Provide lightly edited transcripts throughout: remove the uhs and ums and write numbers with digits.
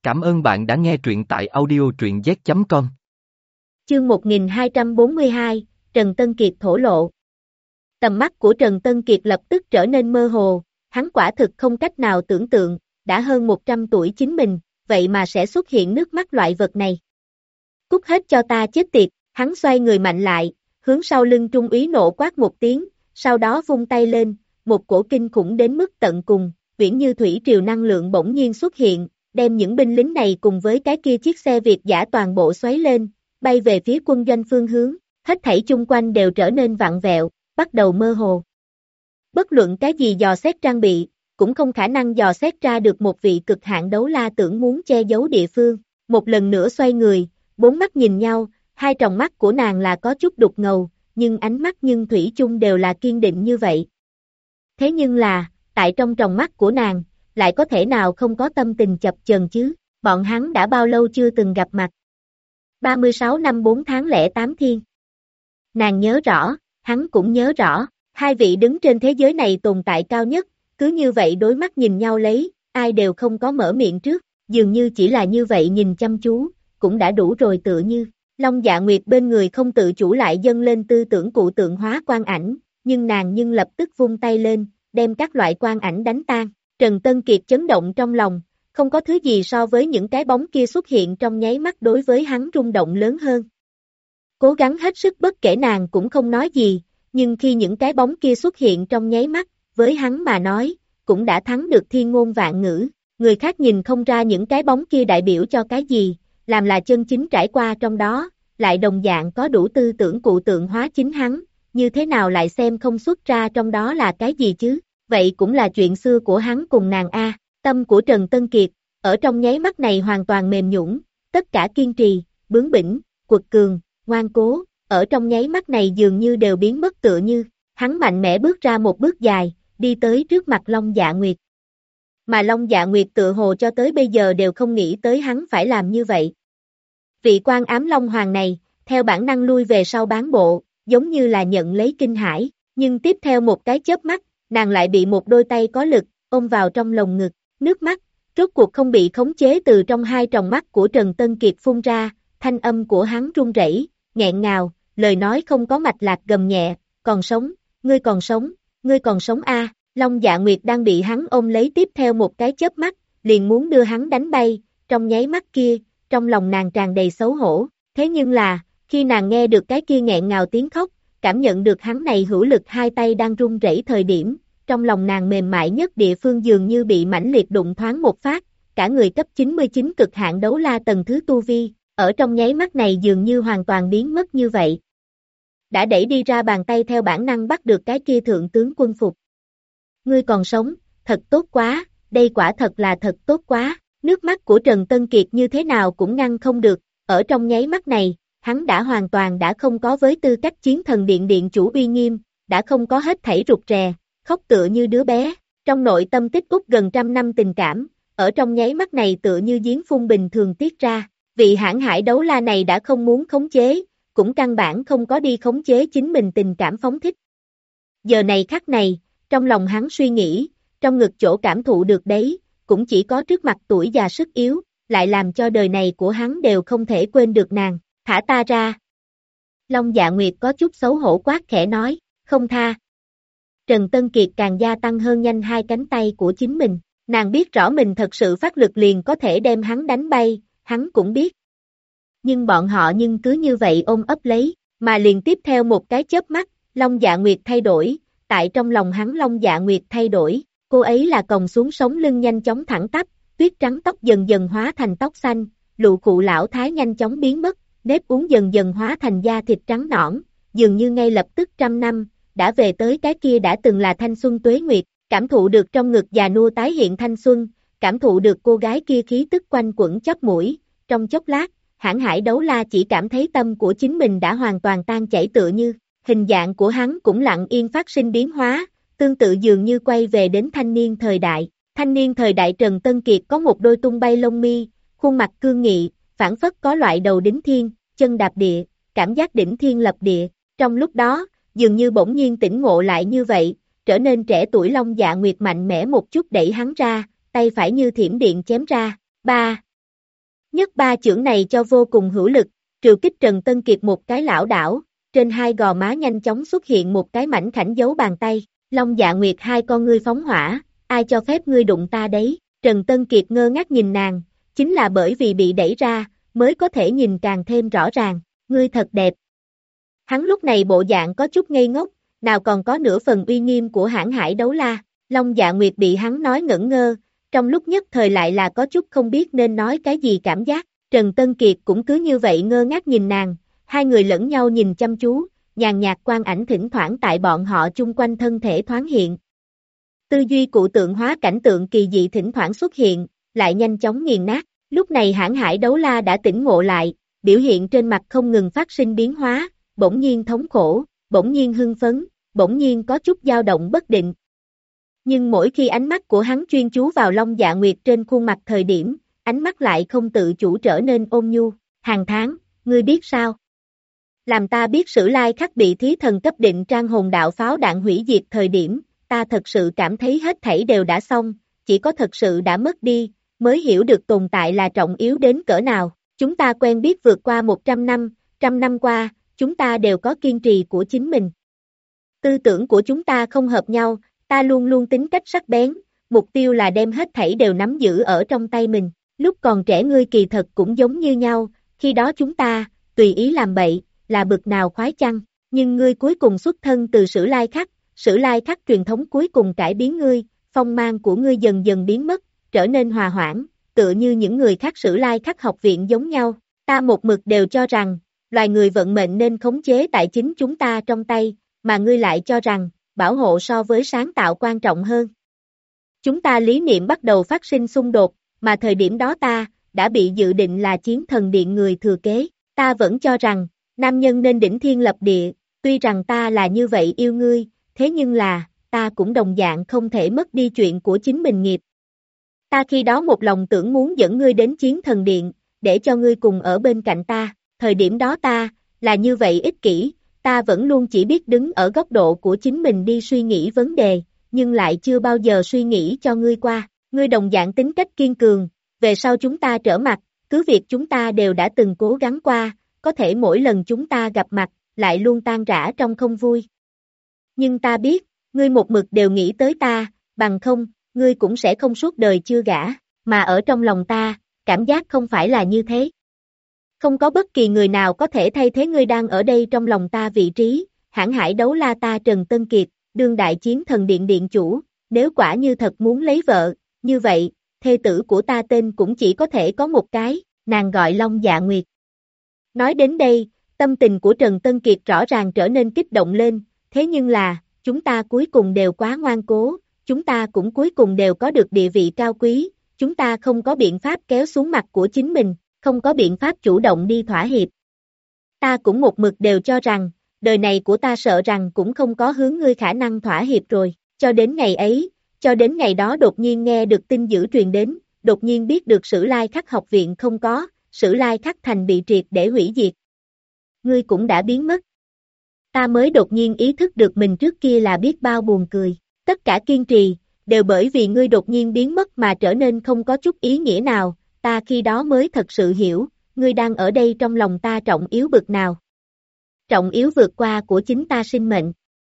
Cảm ơn bạn đã nghe truyện tại audio truyện z.com. Chương 1242, Trần Tân Kiệt thổ lộ. Tầm mắt của Trần Tân Kiệt lập tức trở nên mơ hồ, hắn quả thực không cách nào tưởng tượng, đã hơn 100 tuổi chính mình, vậy mà sẽ xuất hiện nước mắt loại vật này. Cút hết cho ta chết tiệt, hắn xoay người mạnh lại, hướng sau lưng trung úy nộ quát một tiếng, sau đó vung tay lên, một cổ kinh khủng đến mức tận cùng, uyển như thủy triều năng lượng bỗng nhiên xuất hiện, đem những binh lính này cùng với cái kia chiếc xe Việt dã toàn bộ xoáy lên, bay về phía quân doanh phương hướng, hết thảy chung quanh đều trở nên vặn vẹo, bắt đầu mơ hồ. Bất luận cái gì dò xét trang bị, cũng không khả năng dò xét ra được một vị cực hạn đấu la tưởng muốn che giấu địa phương, một lần nữa xoay người, bốn mắt nhìn nhau, hai tròng mắt của nàng là có chút đục ngầu, nhưng ánh mắt nhưng thủy chung đều là kiên định như vậy. Thế nhưng là, tại trong tròng mắt của nàng, lại có thể nào không có tâm tình chập chờn chứ, bọn hắn đã bao lâu chưa từng gặp mặt. 36 năm 4 tháng lẻ 8 thiên. Nàng nhớ rõ, hắn cũng nhớ rõ, hai vị đứng trên thế giới này tồn tại cao nhất, cứ như vậy đối mắt nhìn nhau lấy, ai đều không có mở miệng trước, dường như chỉ là như vậy nhìn chăm chú, cũng đã đủ rồi tựa như. Long Dạ Nguyệt bên người không tự chủ lại dâng lên tư tưởng cụ tượng hóa quan ảnh, nhưng nàng lập tức vung tay lên, đem các loại quan ảnh đánh tan. Trần Tân Kiệt chấn động trong lòng, không có thứ gì so với những cái bóng kia xuất hiện trong nháy mắt đối với hắn rung động lớn hơn. Cố gắng hết sức bất kể nàng cũng không nói gì, nhưng khi những cái bóng kia xuất hiện trong nháy mắt, với hắn mà nói, cũng đã thắng được thiên ngôn vạn ngữ. Người khác nhìn không ra những cái bóng kia đại biểu cho cái gì, làm là chân chính trải qua trong đó, lại đồng dạng có đủ tư tưởng cụ tượng hóa chính hắn, như thế nào lại xem không xuất ra trong đó là cái gì chứ? Vậy cũng là chuyện xưa của hắn cùng nàng a. Tâm của Trần Tân Kiệt, ở trong nháy mắt này hoàn toàn mềm nhũn, tất cả kiên trì, bướng bỉnh, quật cường, ngoan cố, ở trong nháy mắt này dường như đều biến mất tựa như, hắn mạnh mẽ bước ra một bước dài, đi tới trước mặt Long Dạ Nguyệt. Mà Long Dạ Nguyệt tựa hồ cho tới bây giờ đều không nghĩ tới hắn phải làm như vậy. Vị quan ám Long Hoàng này, theo bản năng lui về sau bán bộ, giống như là nhận lấy kinh hãi, nhưng tiếp theo một cái chớp mắt, nàng lại bị một đôi tay có lực, ôm vào trong lồng ngực, nước mắt, rốt cuộc không bị khống chế từ trong hai tròng mắt của Trần Tân Kiệt phun ra, thanh âm của hắn run rẩy, nghẹn ngào, lời nói không có mạch lạc gầm nhẹ, còn sống, ngươi còn sống, ngươi còn sống a. Long Dạ Nguyệt đang bị hắn ôm lấy tiếp theo một cái chớp mắt, liền muốn đưa hắn đánh bay, trong nháy mắt kia, trong lòng nàng tràn đầy xấu hổ, thế nhưng là, khi nàng nghe được cái kia nghẹn ngào tiếng khóc, cảm nhận được hắn này hữu lực hai tay đang run rẩy thời điểm, trong lòng nàng mềm mại nhất địa phương dường như bị mãnh liệt đụng thoáng một phát, cả người cấp 99 cực hạn đấu la tầng thứ tu vi, ở trong nháy mắt này dường như hoàn toàn biến mất như vậy. Đã đẩy đi ra bàn tay theo bản năng bắt được cái kia thượng tướng quân phục. Ngươi còn sống, thật tốt quá, đây quả thật là thật tốt quá, nước mắt của Trần Tân Kiệt như thế nào cũng ngăn không được, ở trong nháy mắt này, hắn đã hoàn toàn đã không có với tư cách chiến thần điện điện chủ uy nghiêm, đã không có hết thảy rụt rè, khóc tựa như đứa bé, trong nội tâm tích út gần trăm năm tình cảm, ở trong nháy mắt này tựa như giếng phun bình thường tiết ra, vị hãn hải đấu la này đã không muốn khống chế, cũng căn bản không có đi khống chế chính mình tình cảm phóng thích. Giờ này khắc này, trong lòng hắn suy nghĩ, trong ngực chỗ cảm thụ được đấy, cũng chỉ có trước mặt tuổi già sức yếu, lại làm cho đời này của hắn đều không thể quên được nàng, thả ta ra. Long Dạ Nguyệt có chút xấu hổ quát khẽ nói, không tha. Trần Tân Kiệt càng gia tăng hơn nhanh hai cánh tay của chính mình, nàng biết rõ mình thật sự phát lực liền có thể đem hắn đánh bay, hắn cũng biết. Nhưng bọn họ cứ như vậy ôm ấp lấy, mà liền tiếp theo một cái chớp mắt, Long Dạ Nguyệt thay đổi, tại trong lòng hắn Long Dạ Nguyệt thay đổi, cô ấy là còng xuống sống lưng nhanh chóng thẳng tắp, tuyết trắng tóc dần dần hóa thành tóc xanh, lụ cụ lão thái nhanh chóng biến mất, nếp uốn dần dần hóa thành da thịt trắng nõn, dường như ngay lập tức 100 năm, đã về tới cái kia đã từng là thanh xuân tuế nguyệt, cảm thụ được trong ngực già nua tái hiện thanh xuân, cảm thụ được cô gái kia khí tức quanh quẩn chóp mũi, trong chốc lát, hãn hải đấu la chỉ cảm thấy tâm của chính mình đã hoàn toàn tan chảy tựa như, hình dạng của hắn cũng lặng yên phát sinh biến hóa, tương tự dường như quay về đến thanh niên thời đại Trần Tân Kiệt có một đôi tung bay lông mi, khuôn mặt cương nghị, phảng phất có loại đầu đính thiên, chân đạp địa, cảm giác đỉnh thiên lập địa, trong lúc đó, dường như bỗng nhiên tỉnh ngộ lại như vậy, trở nên trẻ tuổi Long Dạ Nguyệt mạnh mẽ một chút đẩy hắn ra, tay phải như thiểm điện chém ra, ba. Nhất ba chưởng này cho vô cùng hữu lực, trừ kích Trần Tân Kiệt một cái lảo đảo, trên hai gò má nhanh chóng xuất hiện một cái mảnh khảnh dấu bàn tay, Long Dạ Nguyệt hai con ngươi phóng hỏa, ai cho phép ngươi đụng ta đấy, Trần Tân Kiệt ngơ ngác nhìn nàng, chính là bởi vì bị đẩy ra, mới có thể nhìn càng thêm rõ ràng, ngươi thật đẹp. Hắn lúc này bộ dạng có chút ngây ngốc, nào còn có nửa phần uy nghiêm của hãn hải đấu la, Long Dạ Nguyệt bị hắn nói ngẩn ngơ, trong lúc nhất thời lại là có chút không biết nên nói cái gì cảm giác, Trần Tân Kiệt cũng cứ như vậy ngơ ngác nhìn nàng, hai người lẫn nhau nhìn chăm chú, nhàn nhạt quang ảnh thỉnh thoảng tại bọn họ chung quanh thân thể thoáng hiện. Tư duy cụ tượng hóa cảnh tượng kỳ dị thỉnh thoảng xuất hiện, lại nhanh chóng nghiền nát, lúc này hãn hải đấu la đã tỉnh ngộ lại, biểu hiện trên mặt không ngừng phát sinh biến hóa, bỗng nhiên thống khổ, bỗng nhiên hưng phấn, bỗng nhiên có chút dao động bất định. Nhưng mỗi khi ánh mắt của hắn chuyên chú vào Long Dạ Nguyệt trên khuôn mặt thời điểm, ánh mắt lại không tự chủ trở nên ôn nhu, Hàng Tháng, ngươi biết sao? Làm ta biết Sử Lai Khắc bị thí thần cấp định trang hồn đạo pháo đạn hủy diệt thời điểm, ta thật sự cảm thấy hết thảy đều đã xong, chỉ có thật sự đã mất đi, mới hiểu được tồn tại là trọng yếu đến cỡ nào. Chúng ta quen biết vượt qua 100 năm, trăm năm qua, chúng ta đều có kiên trì của chính mình. Tư tưởng của chúng ta không hợp nhau, ta luôn luôn tính cách sắc bén, mục tiêu là đem hết thảy đều nắm giữ ở trong tay mình. Lúc còn trẻ ngươi kỳ thật cũng giống như nhau, khi đó chúng ta, tùy ý làm bậy, là bực nào khoái chăng, nhưng ngươi cuối cùng xuất thân từ Sử Lai Khắc truyền thống cuối cùng cải biến ngươi, phong mang của ngươi dần dần biến mất, trở nên hòa hoãn, tựa như những người khác Sử Lai Khắc học viện giống nhau, ta một mực đều cho rằng, loài người vận mệnh nên khống chế tại chính chúng ta trong tay, mà ngươi lại cho rằng, bảo hộ so với sáng tạo quan trọng hơn. Chúng ta lý niệm bắt đầu phát sinh xung đột, mà thời điểm đó ta, đã bị dự định là chiến thần điện người thừa kế, ta vẫn cho rằng, nam nhân nên đỉnh thiên lập địa, tuy rằng ta là như vậy yêu ngươi, thế nhưng là, ta cũng đồng dạng không thể mất đi chuyện của chính mình nghiệp. Ta khi đó một lòng tưởng muốn dẫn ngươi đến chiến thần điện, để cho ngươi cùng ở bên cạnh ta, thời điểm đó ta, là như vậy ích kỷ, ta vẫn luôn chỉ biết đứng ở góc độ của chính mình đi suy nghĩ vấn đề, nhưng lại chưa bao giờ suy nghĩ cho ngươi qua, ngươi đồng dạng tính cách kiên cường, về sau chúng ta trở mặt, cứ việc chúng ta đều đã từng cố gắng qua, có thể mỗi lần chúng ta gặp mặt, lại luôn tan rã trong không vui. Nhưng ta biết, ngươi một mực đều nghĩ tới ta, bằng không, ngươi cũng sẽ không suốt đời chưa gả, mà ở trong lòng ta, cảm giác không phải là như thế. Không có bất kỳ người nào có thể thay thế ngươi đang ở đây trong lòng ta vị trí, hãn hải đấu la ta Trần Tân Kiệt, đương đại chiến thần điện điện chủ, nếu quả như thật muốn lấy vợ, như vậy, thê tử của ta tên cũng chỉ có thể có một cái, nàng gọi Long Dạ Nguyệt. Nói đến đây, tâm tình của Trần Tân Kiệt rõ ràng trở nên kích động lên, thế nhưng là, chúng ta cuối cùng đều quá ngoan cố, chúng ta cũng cuối cùng đều có được địa vị cao quý, chúng ta không có biện pháp kéo xuống mặt của chính mình, không có biện pháp chủ động đi thỏa hiệp. Ta cũng một mực đều cho rằng, đời này của ta sợ rằng cũng không có hướng ngươi khả năng thỏa hiệp rồi, cho đến ngày ấy, cho đến ngày đó đột nhiên nghe được tin dữ truyền đến, đột nhiên biết được Sử Lai Khắc học viện không có, Sử Lai Khắc thành bị triệt để hủy diệt. Ngươi cũng đã biến mất. Ta mới đột nhiên ý thức được mình trước kia là biết bao buồn cười, tất cả kiên trì, đều bởi vì ngươi đột nhiên biến mất mà trở nên không có chút ý nghĩa nào, ta khi đó mới thật sự hiểu, ngươi đang ở đây trong lòng ta trọng yếu bực nào. Trọng yếu vượt qua của chính ta sinh mệnh.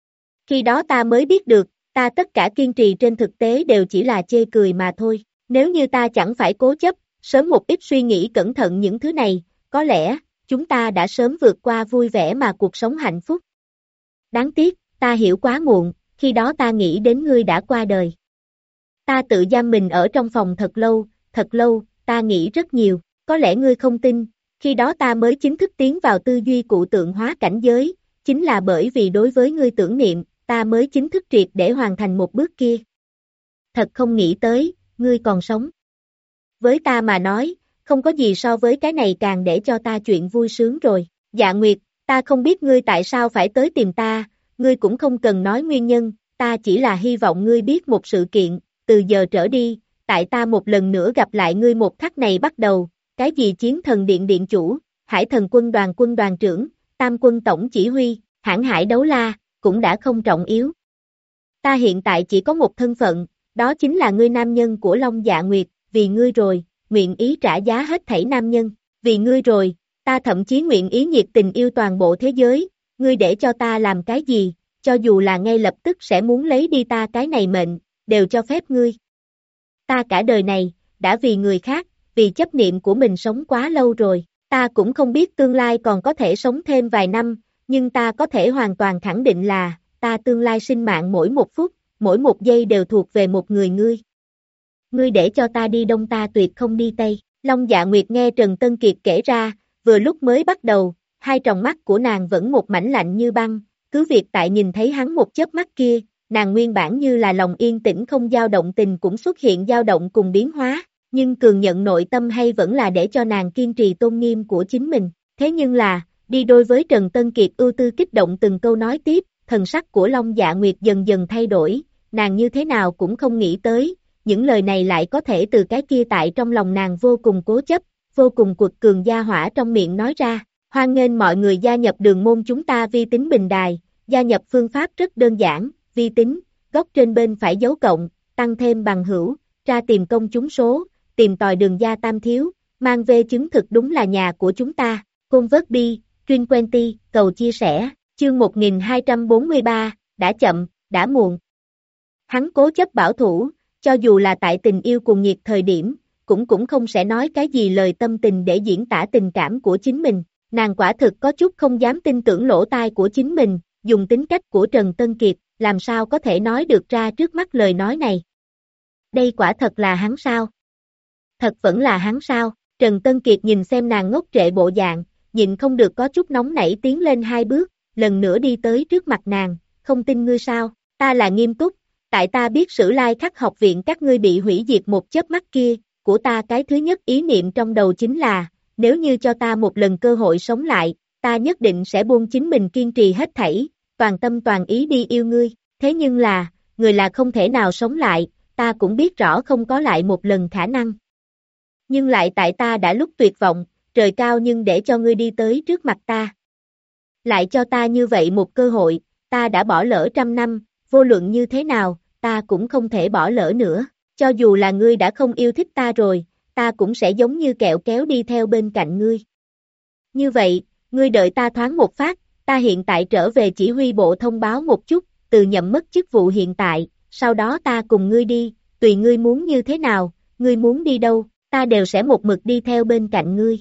Khi đó ta mới biết được, ta tất cả kiên trì trên thực tế đều chỉ là chê cười mà thôi, nếu như ta chẳng phải cố chấp, sớm một ít suy nghĩ cẩn thận những thứ này, có lẽ, chúng ta đã sớm vượt qua vui vẻ mà cuộc sống hạnh phúc. Đáng tiếc, ta hiểu quá muộn, khi đó ta nghĩ đến ngươi đã qua đời. Ta tự giam mình ở trong phòng thật lâu, ta nghĩ rất nhiều, có lẽ ngươi không tin, khi đó ta mới chính thức tiến vào tư duy cụ tượng hóa cảnh giới, chính là bởi vì đối với ngươi tưởng niệm, ta mới chính thức triệt để hoàn thành một bước kia. Thật không nghĩ tới, ngươi còn sống. Với ta mà nói, không có gì so với cái này càng để cho ta chuyện vui sướng rồi. Dạ Nguyệt, ta không biết ngươi tại sao phải tới tìm ta, ngươi cũng không cần nói nguyên nhân, ta chỉ là hy vọng ngươi biết một sự kiện, từ giờ trở đi, tại ta một lần nữa gặp lại ngươi một khắc này bắt đầu, cái gì chiến thần điện điện chủ, hải thần quân đoàn trưởng, tam quân tổng chỉ huy, hãn hải đấu la, cũng đã không trọng yếu. Ta hiện tại chỉ có một thân phận, đó chính là ngươi nam nhân của Long Dạ Nguyệt, vì ngươi rồi, nguyện ý trả giá hết thảy nam nhân, vì ngươi rồi, ta thậm chí nguyện ý nhiệt tình yêu toàn bộ thế giới, ngươi để cho ta làm cái gì, cho dù là ngay lập tức sẽ muốn lấy đi ta cái này mệnh, đều cho phép ngươi. Ta cả đời này, đã vì người khác, vì chấp niệm của mình sống quá lâu rồi, ta cũng không biết tương lai còn có thể sống thêm vài năm, nhưng ta có thể hoàn toàn khẳng định là, ta tương lai sinh mạng mỗi một phút, mỗi một giây đều thuộc về một người ngươi. Ngươi để cho ta đi đông ta tuyệt không đi tây. Long Dạ Nguyệt nghe Trần Tân Kiệt kể ra, vừa lúc mới bắt đầu, hai tròng mắt của nàng vẫn một mảnh lạnh như băng, cứ việc tại nhìn thấy hắn một chớp mắt kia, nàng nguyên bản như là lòng yên tĩnh không dao động tình cũng xuất hiện dao động cùng biến hóa, nhưng cường nhận nội tâm hay vẫn là để cho nàng kiên trì tôn nghiêm của chính mình. Thế nhưng là, đi đôi với Trần Tân Kiệt ưu tư kích động từng câu nói tiếp, thần sắc của Long Dạ Nguyệt dần dần thay đổi, nàng như thế nào cũng không nghĩ tới, những lời này lại có thể từ cái kia tại trong lòng nàng vô cùng cố chấp, vô cùng cuột cường gia hỏa trong miệng nói ra. Hoan nghênh mọi người gia nhập đường môn chúng ta vi tính bình đài, gia nhập phương pháp rất đơn giản, vi tính, góc trên bên phải dấu cộng, tăng thêm bằng hữu, ra tìm công chúng số, tìm tòi đường gia tam thiếu, mang về chứng thực đúng là nhà của chúng ta, convert bi, Trin Quenty, cầu chia sẻ, chương 1243, đã chậm, đã muộn. Hắn cố chấp bảo thủ, cho dù là tại tình yêu cuồng nhiệt thời điểm, cũng không sẽ nói cái gì lời tâm tình để diễn tả tình cảm của chính mình. Nàng quả thực có chút không dám tin tưởng lỗ tai của chính mình, dùng tính cách của Trần Tân Kiệt, làm sao có thể nói được ra trước mắt lời nói này. Đây quả thật là hắn sao? Thật vẫn là hắn sao? Trần Tân Kiệt nhìn xem nàng ngốc trệ bộ dạng, nhịn không được có chút nóng nảy tiến lên hai bước, lần nữa đi tới trước mặt nàng, không tin ngươi sao? Ta là nghiêm túc, tại ta biết Sử Lai Khắc học viện các ngươi bị hủy diệt một chớp mắt kia, của ta cái thứ nhất ý niệm trong đầu chính là, nếu như cho ta một lần cơ hội sống lại, ta nhất định sẽ buông chính mình kiên trì hết thảy, toàn tâm toàn ý đi yêu ngươi, thế nhưng là, người là không thể nào sống lại, ta cũng biết rõ không có lại một lần khả năng. Nhưng lại tại ta đã lúc tuyệt vọng, trời cao nhưng để cho ngươi đi tới trước mặt ta. Lại cho ta như vậy một cơ hội, ta đã bỏ lỡ 100 năm, vô luận như thế nào, ta cũng không thể bỏ lỡ nữa, cho dù là ngươi đã không yêu thích ta rồi, ta cũng sẽ giống như kẹo kéo đi theo bên cạnh ngươi. Như vậy, ngươi đợi ta thoáng một phát, ta hiện tại trở về chỉ huy bộ thông báo một chút, từ nhậm mất chức vụ hiện tại, sau đó ta cùng ngươi đi, tùy ngươi muốn như thế nào, ngươi muốn đi đâu, ta đều sẽ một mực đi theo bên cạnh ngươi.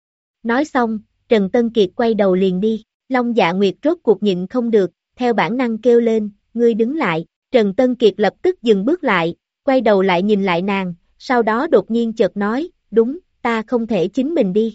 Nói xong, Trần Tân Kiệt quay đầu liền đi, Long Dạ Nguyệt rốt cuộc nhịn không được, theo bản năng kêu lên, ngươi đứng lại, Trần Tân Kiệt lập tức dừng bước lại, quay đầu lại nhìn lại nàng, sau đó đột nhiên chợt nói, đúng, ta không thể chính mình đi.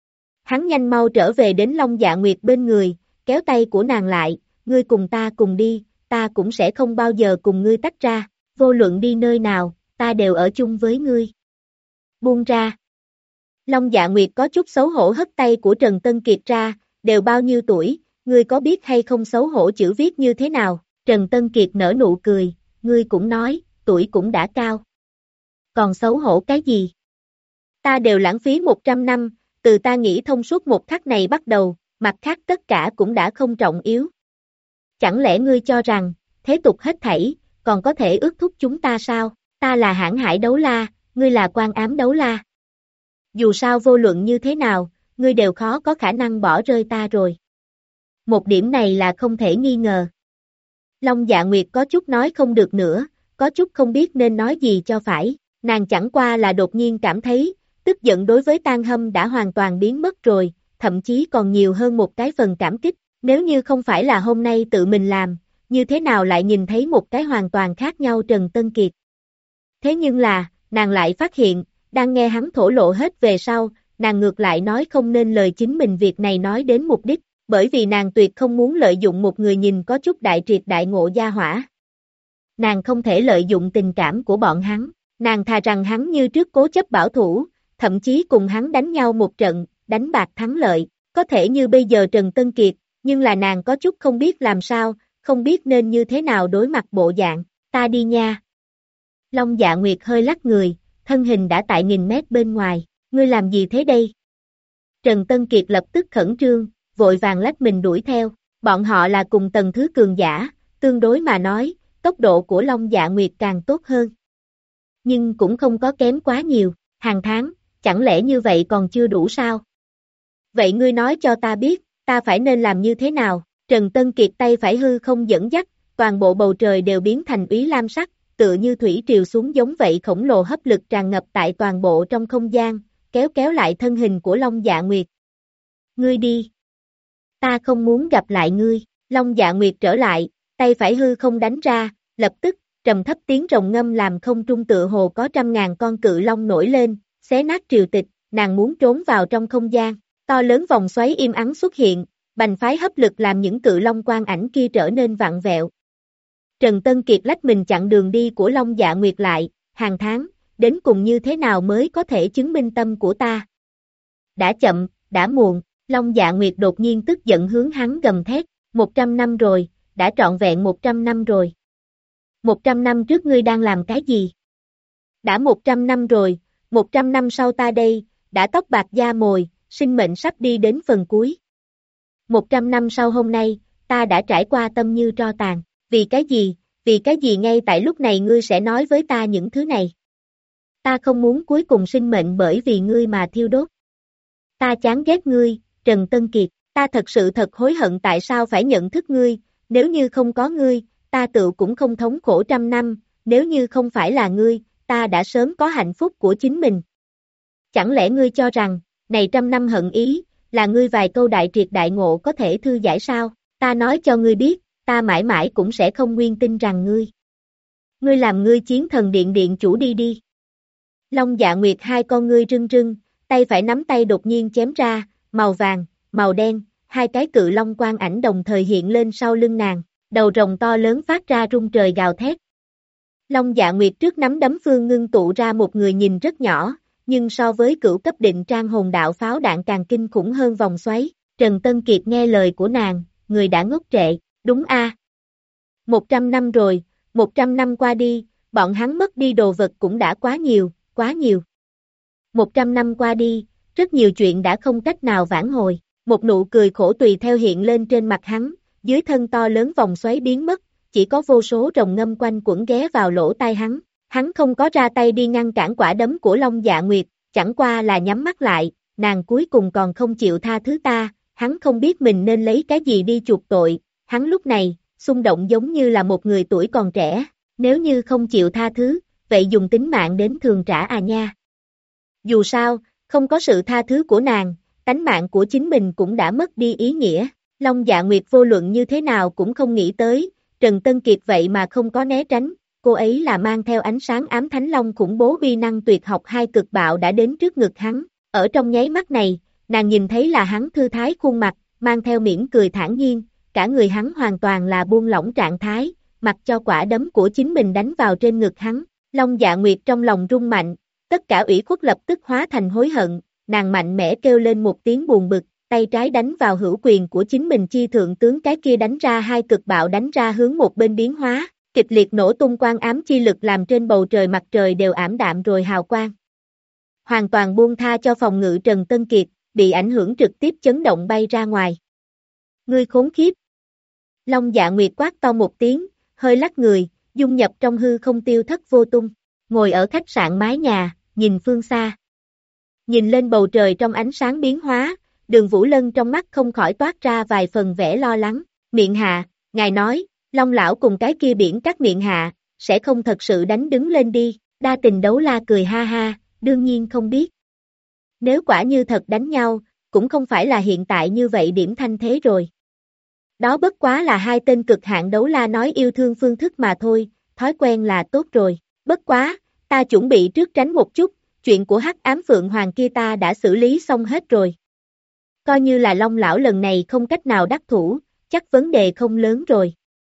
Hắn nhanh mau trở về đến Long Dạ Nguyệt bên người, kéo tay của nàng lại, ngươi cùng ta cùng đi, ta cũng sẽ không bao giờ cùng ngươi tách ra, vô luận đi nơi nào, ta đều ở chung với ngươi. Buông ra. Long Dạ Nguyệt có chút xấu hổ hất tay của Trần Tân Kiệt ra, đều bao nhiêu tuổi, ngươi có biết hay không xấu hổ chữ viết như thế nào? Trần Tân Kiệt nở nụ cười, ngươi cũng nói, tuổi cũng đã cao. Còn xấu hổ cái gì? Ta đều lãng phí 100 năm, từ ta nghĩ thông suốt một khắc này bắt đầu, mặt khác tất cả cũng đã không trọng yếu. Chẳng lẽ ngươi cho rằng, thế tục hết thảy, còn có thể ước thúc chúng ta sao? Ta là Hãn Hải Đấu La, ngươi là Quan Ám Đấu La. Dù sao vô luận như thế nào, ngươi đều khó có khả năng bỏ rơi ta rồi. Một điểm này là không thể nghi ngờ. Long Dạ Nguyệt có chút nói không được nữa, có chút không biết nên nói gì cho phải, nàng chẳng qua là đột nhiên cảm thấy, tức giận đối với Tang Hâm đã hoàn toàn biến mất rồi, thậm chí còn nhiều hơn một cái phần cảm kích, nếu như không phải là hôm nay tự mình làm, như thế nào lại nhìn thấy một cái hoàn toàn khác nhau Trần Tân Kiệt. Thế nhưng là, nàng lại phát hiện, đang nghe hắn thổ lộ hết về sau, nàng ngược lại nói không nên lời chính mình việc này nói đến mục đích, bởi vì nàng tuyệt không muốn lợi dụng một người nhìn có chút đại triệt đại ngộ gia hỏa. Nàng không thể lợi dụng tình cảm của bọn hắn, nàng thà rằng hắn như trước cố chấp bảo thủ, thậm chí cùng hắn đánh nhau một trận, đánh bạc thắng lợi, có thể như bây giờ Trần Tân Kiệt, nhưng là nàng có chút không biết làm sao, không biết nên như thế nào đối mặt bộ dạng, ta đi nha. Long Dạ Nguyệt hơi lắc người, thân hình đã tại nghìn mét bên ngoài, ngươi làm gì thế đây? Trần Tân Kiệt lập tức khẩn trương, vội vàng lách mình đuổi theo, bọn họ là cùng tầng thứ cường giả, tương đối mà nói, tốc độ của Long Dạ Nguyệt càng tốt hơn. Nhưng cũng không có kém quá nhiều, Hàng tháng, chẳng lẽ như vậy còn chưa đủ sao? Vậy ngươi nói cho ta biết, ta phải nên làm như thế nào? Trần Tân Kiệt tay phải hư không dẫn dắt, toàn bộ bầu trời đều biến thành úy lam sắc, tựa như thủy triều xuống giống vậy, khổng lồ hấp lực tràn ngập tại toàn bộ trong không gian, kéo kéo lại thân hình của Long Dạ Nguyệt. Ngươi đi. Ta không muốn gặp lại ngươi. Long Dạ Nguyệt trở lại, tay phải hư không đánh ra, lập tức, trầm thấp tiếng rồng ngâm làm không trung tựa hồ có 100.000 con cự long nổi lên, xé nát triều tịch, nàng muốn trốn vào trong không gian. To lớn vòng xoáy im ắng xuất hiện, bành phái hấp lực làm những cự long quang ảnh kia trở nên vặn vẹo. Trần Tân Kiệt lách mình chặn đường đi của Long Dạ Nguyệt lại, Hàng tháng, đến cùng như thế nào mới có thể chứng minh tâm của ta? Đã chậm, đã muộn, Long Dạ Nguyệt đột nhiên tức giận hướng hắn gầm thét, 100 năm rồi, đã trọn vẹn 100 năm rồi. 100 năm trước ngươi đang làm cái gì? Đã 100 năm rồi, 100 năm sau ta đây, đã tóc bạc da mồi, sinh mệnh sắp đi đến phần cuối. 100 năm sau hôm nay, ta đã trải qua tâm như tro tàn. Vì cái gì ngay tại lúc này ngươi sẽ nói với ta những thứ này? Ta không muốn cuối cùng sinh mệnh bởi vì ngươi mà thiêu đốt. Ta chán ghét ngươi, Trần Tân Kiệt, ta thật sự thật hối hận tại sao phải nhận thức ngươi, nếu như không có ngươi, ta tự cũng không thống khổ 100 năm, nếu như không phải là ngươi, ta đã sớm có hạnh phúc của chính mình. Chẳng lẽ ngươi cho rằng, này 100 năm hận ý, là ngươi vài câu đại triệt đại ngộ có thể thư giải sao? Ta nói cho ngươi biết, ta mãi mãi cũng sẽ không nguyên tin rằng ngươi. Ngươi làm ngươi chiến thần điện điện chủ đi đi. Long Dạ Nguyệt hai con ngươi rưng rưng, tay phải nắm tay đột nhiên chém ra, màu vàng, màu đen, hai cái cự long quang ảnh đồng thời hiện lên sau lưng nàng, đầu rồng to lớn phát ra rung trời gào thét. Long Dạ Nguyệt trước nắm đấm phương ngưng tụ ra một người nhìn rất nhỏ, nhưng so với cửu cấp định trang hồn đạo pháo đạn càng kinh khủng hơn vòng xoáy. Trần Tân Kiệt nghe lời của nàng, người đã ngốc trệ, đúng a? 100 năm rồi, 100 năm qua đi, bọn hắn mất đi đồ vật cũng đã quá nhiều, quá nhiều. 100 năm qua đi, rất nhiều chuyện đã không cách nào vãn hồi, một nụ cười khổ tùy theo hiện lên trên mặt hắn, dưới thân to lớn vòng xoáy biến mất, chỉ có vô số rồng ngâm quanh quẩn ghé vào lỗ tai hắn không có ra tay đi ngăn cản quả đấm của Long Dạ Nguyệt, chẳng qua là nhắm mắt lại, nàng cuối cùng còn không chịu tha thứ ta, hắn không biết mình nên lấy cái gì đi chuộc tội, hắn lúc này, xung động giống như là một người tuổi còn trẻ, nếu như không chịu tha thứ, vậy dùng tính mạng đến thường trả à nha. Dù sao, không có sự tha thứ của nàng, tánh mạng của chính mình cũng đã mất đi ý nghĩa, Long Dạ Nguyệt vô luận như thế nào cũng không nghĩ tới, Trần Tân Kiệt vậy mà không có né tránh, cô ấy là mang theo ánh sáng ám thánh long khủng bố uy năng tuyệt học hai cực bạo đã đến trước ngực hắn, ở trong nháy mắt này, nàng nhìn thấy là hắn thư thái khuôn mặt, mang theo mỉm cười thản nhiên, cả người hắn hoàn toàn là buông lỏng trạng thái, mặc cho quả đấm của chính mình đánh vào trên ngực hắn, Long Dạ Nguyệt trong lòng rung mạnh, tất cả ủy khuất lập tức hóa thành hối hận, nàng mạnh mẽ kêu lên một tiếng buồn bực, tay trái đánh vào hữu quyền của chính mình chi thượng tướng cái kia đánh ra hai cực bạo đánh ra hướng một bên biến hóa, kịch liệt nổ tung quang ám chi lực làm trên bầu trời mặt trời đều ảm đạm rồi hào quang. Hoàn toàn buông tha cho phòng ngự Trần Tân Kiệt, bị ảnh hưởng trực tiếp chấn động bay ra ngoài. Ngươi khốn kiếp! Long Dạ Nguyệt quát to một tiếng, hơi lắc người, dung nhập trong hư không tiêu thất vô tung, ngồi ở khách sạn mái nhà, nhìn phương xa. Nhìn lên bầu trời trong ánh sáng biến hóa, Đường Vũ Lân trong mắt không khỏi toát ra vài phần vẻ lo lắng, miệng hạ, ngài nói, Long lão cùng cái kia biển cắt miệng hạ, sẽ không thật sự đánh đứng lên đi, Đa Tình Đấu La cười ha ha, đương nhiên không biết. Nếu quả như thật đánh nhau, cũng không phải là hiện tại như vậy điểm thanh thế rồi. Đó bất quá là hai tên cực hạn đấu la nói yêu thương phương thức mà thôi, thói quen là tốt rồi, bất quá, ta chuẩn bị trước tránh một chút, chuyện của Hắc Ám Phượng Hoàng kia ta đã xử lý xong hết rồi. Coi như là Long lão lần này không cách nào đắc thủ, chắc vấn đề không lớn rồi.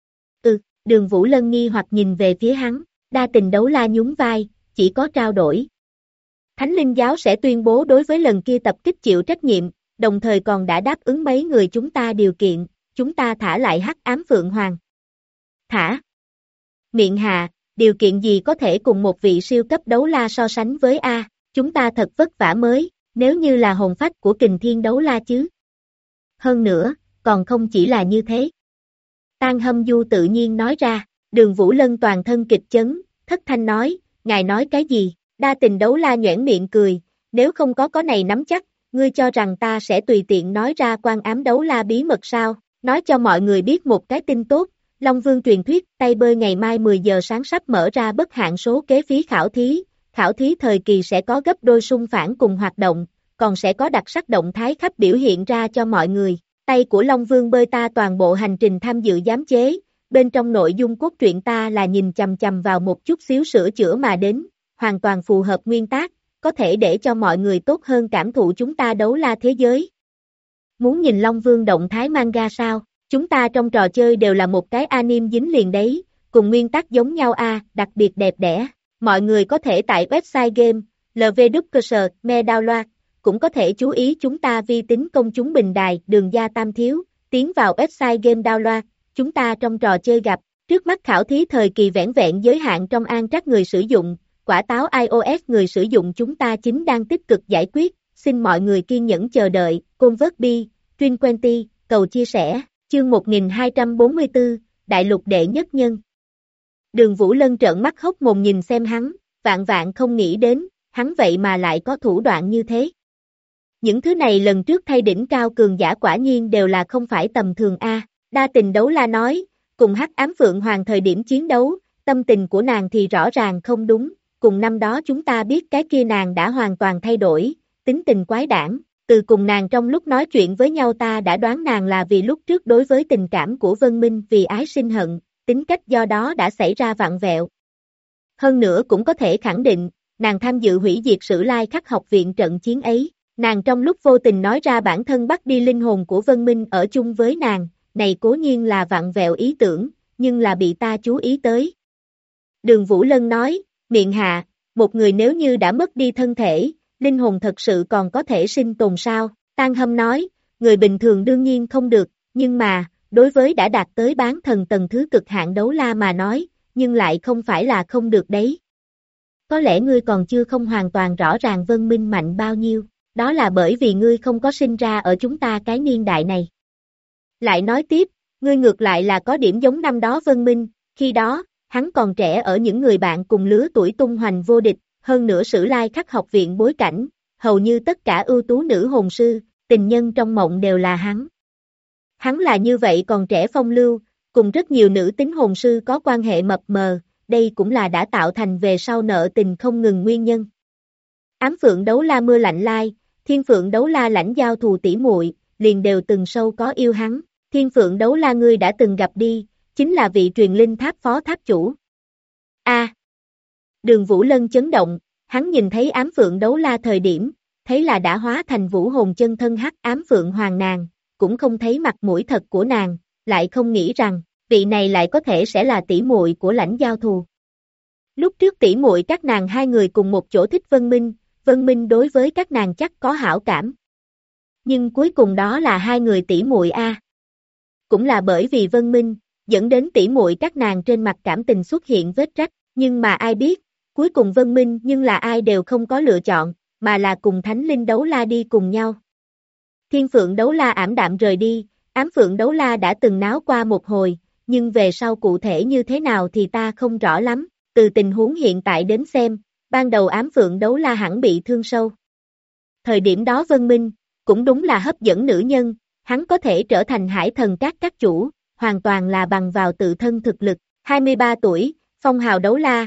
Đường Vũ Lân nghi hoặc nhìn về phía hắn, Đa Tình Đấu La nhún vai, chỉ có trao đổi. Thánh Linh Giáo sẽ tuyên bố đối với lần kia tập kích chịu trách nhiệm, đồng thời còn đã đáp ứng mấy người chúng ta điều kiện, chúng ta thả lại Hắc Ám Phượng Hoàng. Thả. Miệng hà, điều kiện gì có thể cùng một vị siêu cấp đấu la so sánh với A, chúng ta thật vất vả mới, nếu như là hồn phách của Kình Thiên Đấu La chứ. Hơn nữa, còn không chỉ là như thế. Tang Hâm Du tự nhiên nói ra, Đường Vũ Lân toàn thân kịch chấn, thất thanh nói, ngài nói cái gì, Đa tình đấu la nhoẻn miệng cười, nếu không có này nắm chắc, ngươi cho rằng ta sẽ tùy tiện nói ra quan ám đấu la bí mật sao, nói cho mọi người biết một cái tin tốt, Long Vương truyền thuyết, tay bơi ngày mai 10 giờ sáng sắp mở ra bất hạn số kế phí khảo thí thời kỳ sẽ có gấp đôi xung phản cùng hoạt động, còn sẽ có đặc sắc động thái khắp biểu hiện ra cho mọi người, tay của Long Vương bơi ta toàn bộ hành trình tham dự giám chế, bên trong nội dung cốt truyện ta là nhìn chằm chằm vào một chút xíu sửa chữa mà đến, hoàn toàn phù hợp nguyên tác, có thể để cho mọi người tốt hơn cảm thụ chúng ta đấu la thế giới. Muốn nhìn Long Vương động thái manga sao? Chúng ta trong trò chơi đều là một cái anime dính liền đấy, cùng nguyên tắc giống nhau đặc biệt đẹp đẽ. Mọi người có thể tại website game, LVDuckers, download, cũng có thể chú ý chúng ta vi tính công chúng bình đài, đường gia tam thiếu, tiến vào website game download, chúng ta trong trò chơi gặp, trước mắt khảo thí thời kỳ vẻn vẹn giới hạn trong an trắc người sử dụng, quả táo iOS người sử dụng chúng ta chính đang tích cực giải quyết, xin mọi người kiên nhẫn chờ đợi, Convert Bi, Trin20, cầu chia sẻ. Chương 1244, Đại lục đệ nhất nhân. Đường Vũ Lân trợn mắt hốc mồm nhìn xem hắn, vạn không nghĩ đến, hắn vậy mà lại có thủ đoạn như thế. Những thứ này lần trước thay đỉnh cao cường giả quả nhiên đều là không phải tầm thường Đa tình đấu la nói, cùng Hắc Ám Phượng Hoàng thời điểm chiến đấu, tâm tình của nàng thì rõ ràng không đúng, cùng năm đó chúng ta biết cái kia nàng đã hoàn toàn thay đổi, tính tình quái đản. Từ cùng nàng trong lúc nói chuyện với nhau ta đã đoán nàng là vì lúc trước đối với tình cảm của Vân Minh vì ái sinh hận, tính cách do đó đã xảy ra vặn vẹo. Hơn nữa cũng có thể khẳng định, nàng tham dự hủy diệt Sử Lai Khắc học viện trận chiến ấy, nàng trong lúc vô tình nói ra bản thân bắt đi linh hồn của Vân Minh ở chung với nàng, này cố nhiên là vặn vẹo ý tưởng, nhưng là bị ta chú ý tới. Đường Vũ Lân nói, miệng hạ, một người nếu như đã mất đi thân thể, linh hồn thật sự còn có thể sinh tồn sao? Tang Hâm nói, người bình thường đương nhiên không được, nhưng mà, đối với đã đạt tới bán thần tầng thứ cực hạn đấu la mà nói, nhưng lại không phải là không được đấy. Có lẽ ngươi còn chưa không hoàn toàn rõ ràng Vân Minh mạnh bao nhiêu, đó là bởi vì ngươi không có sinh ra ở chúng ta cái niên đại này. Lại nói tiếp, ngươi ngược lại là có điểm giống năm đó Vân Minh, khi đó, hắn còn trẻ ở những người bạn cùng lứa tuổi tung hoành vô địch. Hơn nữa Sử Lai Khắc học viện bối cảnh, hầu như tất cả ưu tú nữ hồn sư, tình nhân trong mộng đều là hắn. Hắn là như vậy còn trẻ phong lưu, cùng rất nhiều nữ tính hồn sư có quan hệ mập mờ, đây cũng là đã tạo thành về sau nợ tình không ngừng nguyên nhân. Ám Phượng đấu la mưa lạnh lai, Thiên Phượng đấu la lãnh giao thù tỉ muội, liền đều từng sâu có yêu hắn. Thiên Phượng đấu la ngươi đã từng gặp đi, chính là vị truyền linh tháp phó tháp chủ. Đường Vũ Lân chấn động, hắn nhìn thấy ám phượng đấu la thời điểm, thấy là đã hóa thành vũ hồn chân thân Hắc Ám Phượng Hoàng nàng, cũng không thấy mặt mũi thật của nàng, lại không nghĩ rằng, vị này lại có thể sẽ là tỷ muội của lãnh giao thù. Lúc trước tỷ muội các nàng hai người cùng một chỗ thích Vân Minh đối với các nàng chắc có hảo cảm. Nhưng cuối cùng đó là hai người tỷ muội Cũng là bởi vì Vân Minh, dẫn đến tỷ muội các nàng trên mặt cảm tình xuất hiện vết rách, nhưng mà ai biết, cuối cùng Vân Minh nhưng là ai đều không có lựa chọn, mà là cùng Thánh Linh đấu la đi cùng nhau. Thiên Phượng đấu la ảm đạm rời đi, Ám Phượng đấu la đã từng náo qua một hồi, nhưng về sau cụ thể như thế nào thì ta không rõ lắm, từ tình huống hiện tại đến xem, ban đầu Ám Phượng đấu la hẳn bị thương sâu. Thời điểm đó Vân Minh, cũng đúng là hấp dẫn nữ nhân, hắn có thể trở thành hải thần các chủ, hoàn toàn là bằng vào tự thân thực lực, 23 tuổi, phong hào đấu la,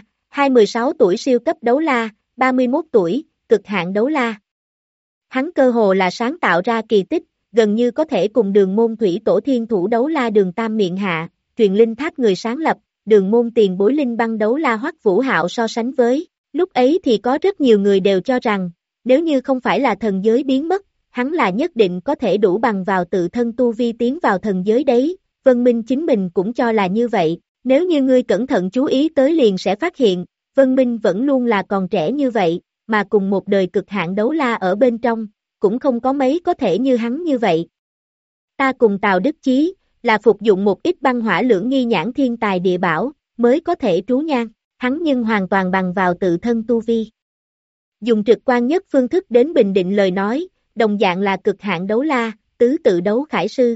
26 tuổi siêu cấp đấu la, 31 tuổi, cực hạn đấu la. Hắn cơ hồ là sáng tạo ra kỳ tích, gần như có thể cùng đường môn thủy tổ thiên thủ đấu la đường tam miệng hạ, truyền linh tháp người sáng lập, đường môn tiền bối linh băng đấu la Hoắc Vũ Hạo so sánh với. Lúc ấy thì có rất nhiều người đều cho rằng, nếu như không phải là thần giới biến mất, hắn là nhất định có thể đủ bằng vào tự thân tu vi tiến vào thần giới đấy, Vân Minh chính mình cũng cho là như vậy, nếu như ngươi cẩn thận chú ý tới liền sẽ phát hiện, Vân Minh vẫn luôn là còn trẻ như vậy, mà cùng một đời cực hạn đấu la ở bên trong, cũng không có mấy có thể như hắn như vậy. Ta cùng Tào Đức Chí, là phục dụng một ít băng hỏa lưỡng nghi nhãn thiên tài địa bảo, mới có thể trú nhan, hắn nhưng hoàn toàn bằng vào tự thân tu vi. Dùng trực quan nhất phương thức đến bình định lời nói, đồng dạng là cực hạn đấu la, tứ tự đấu khải sư.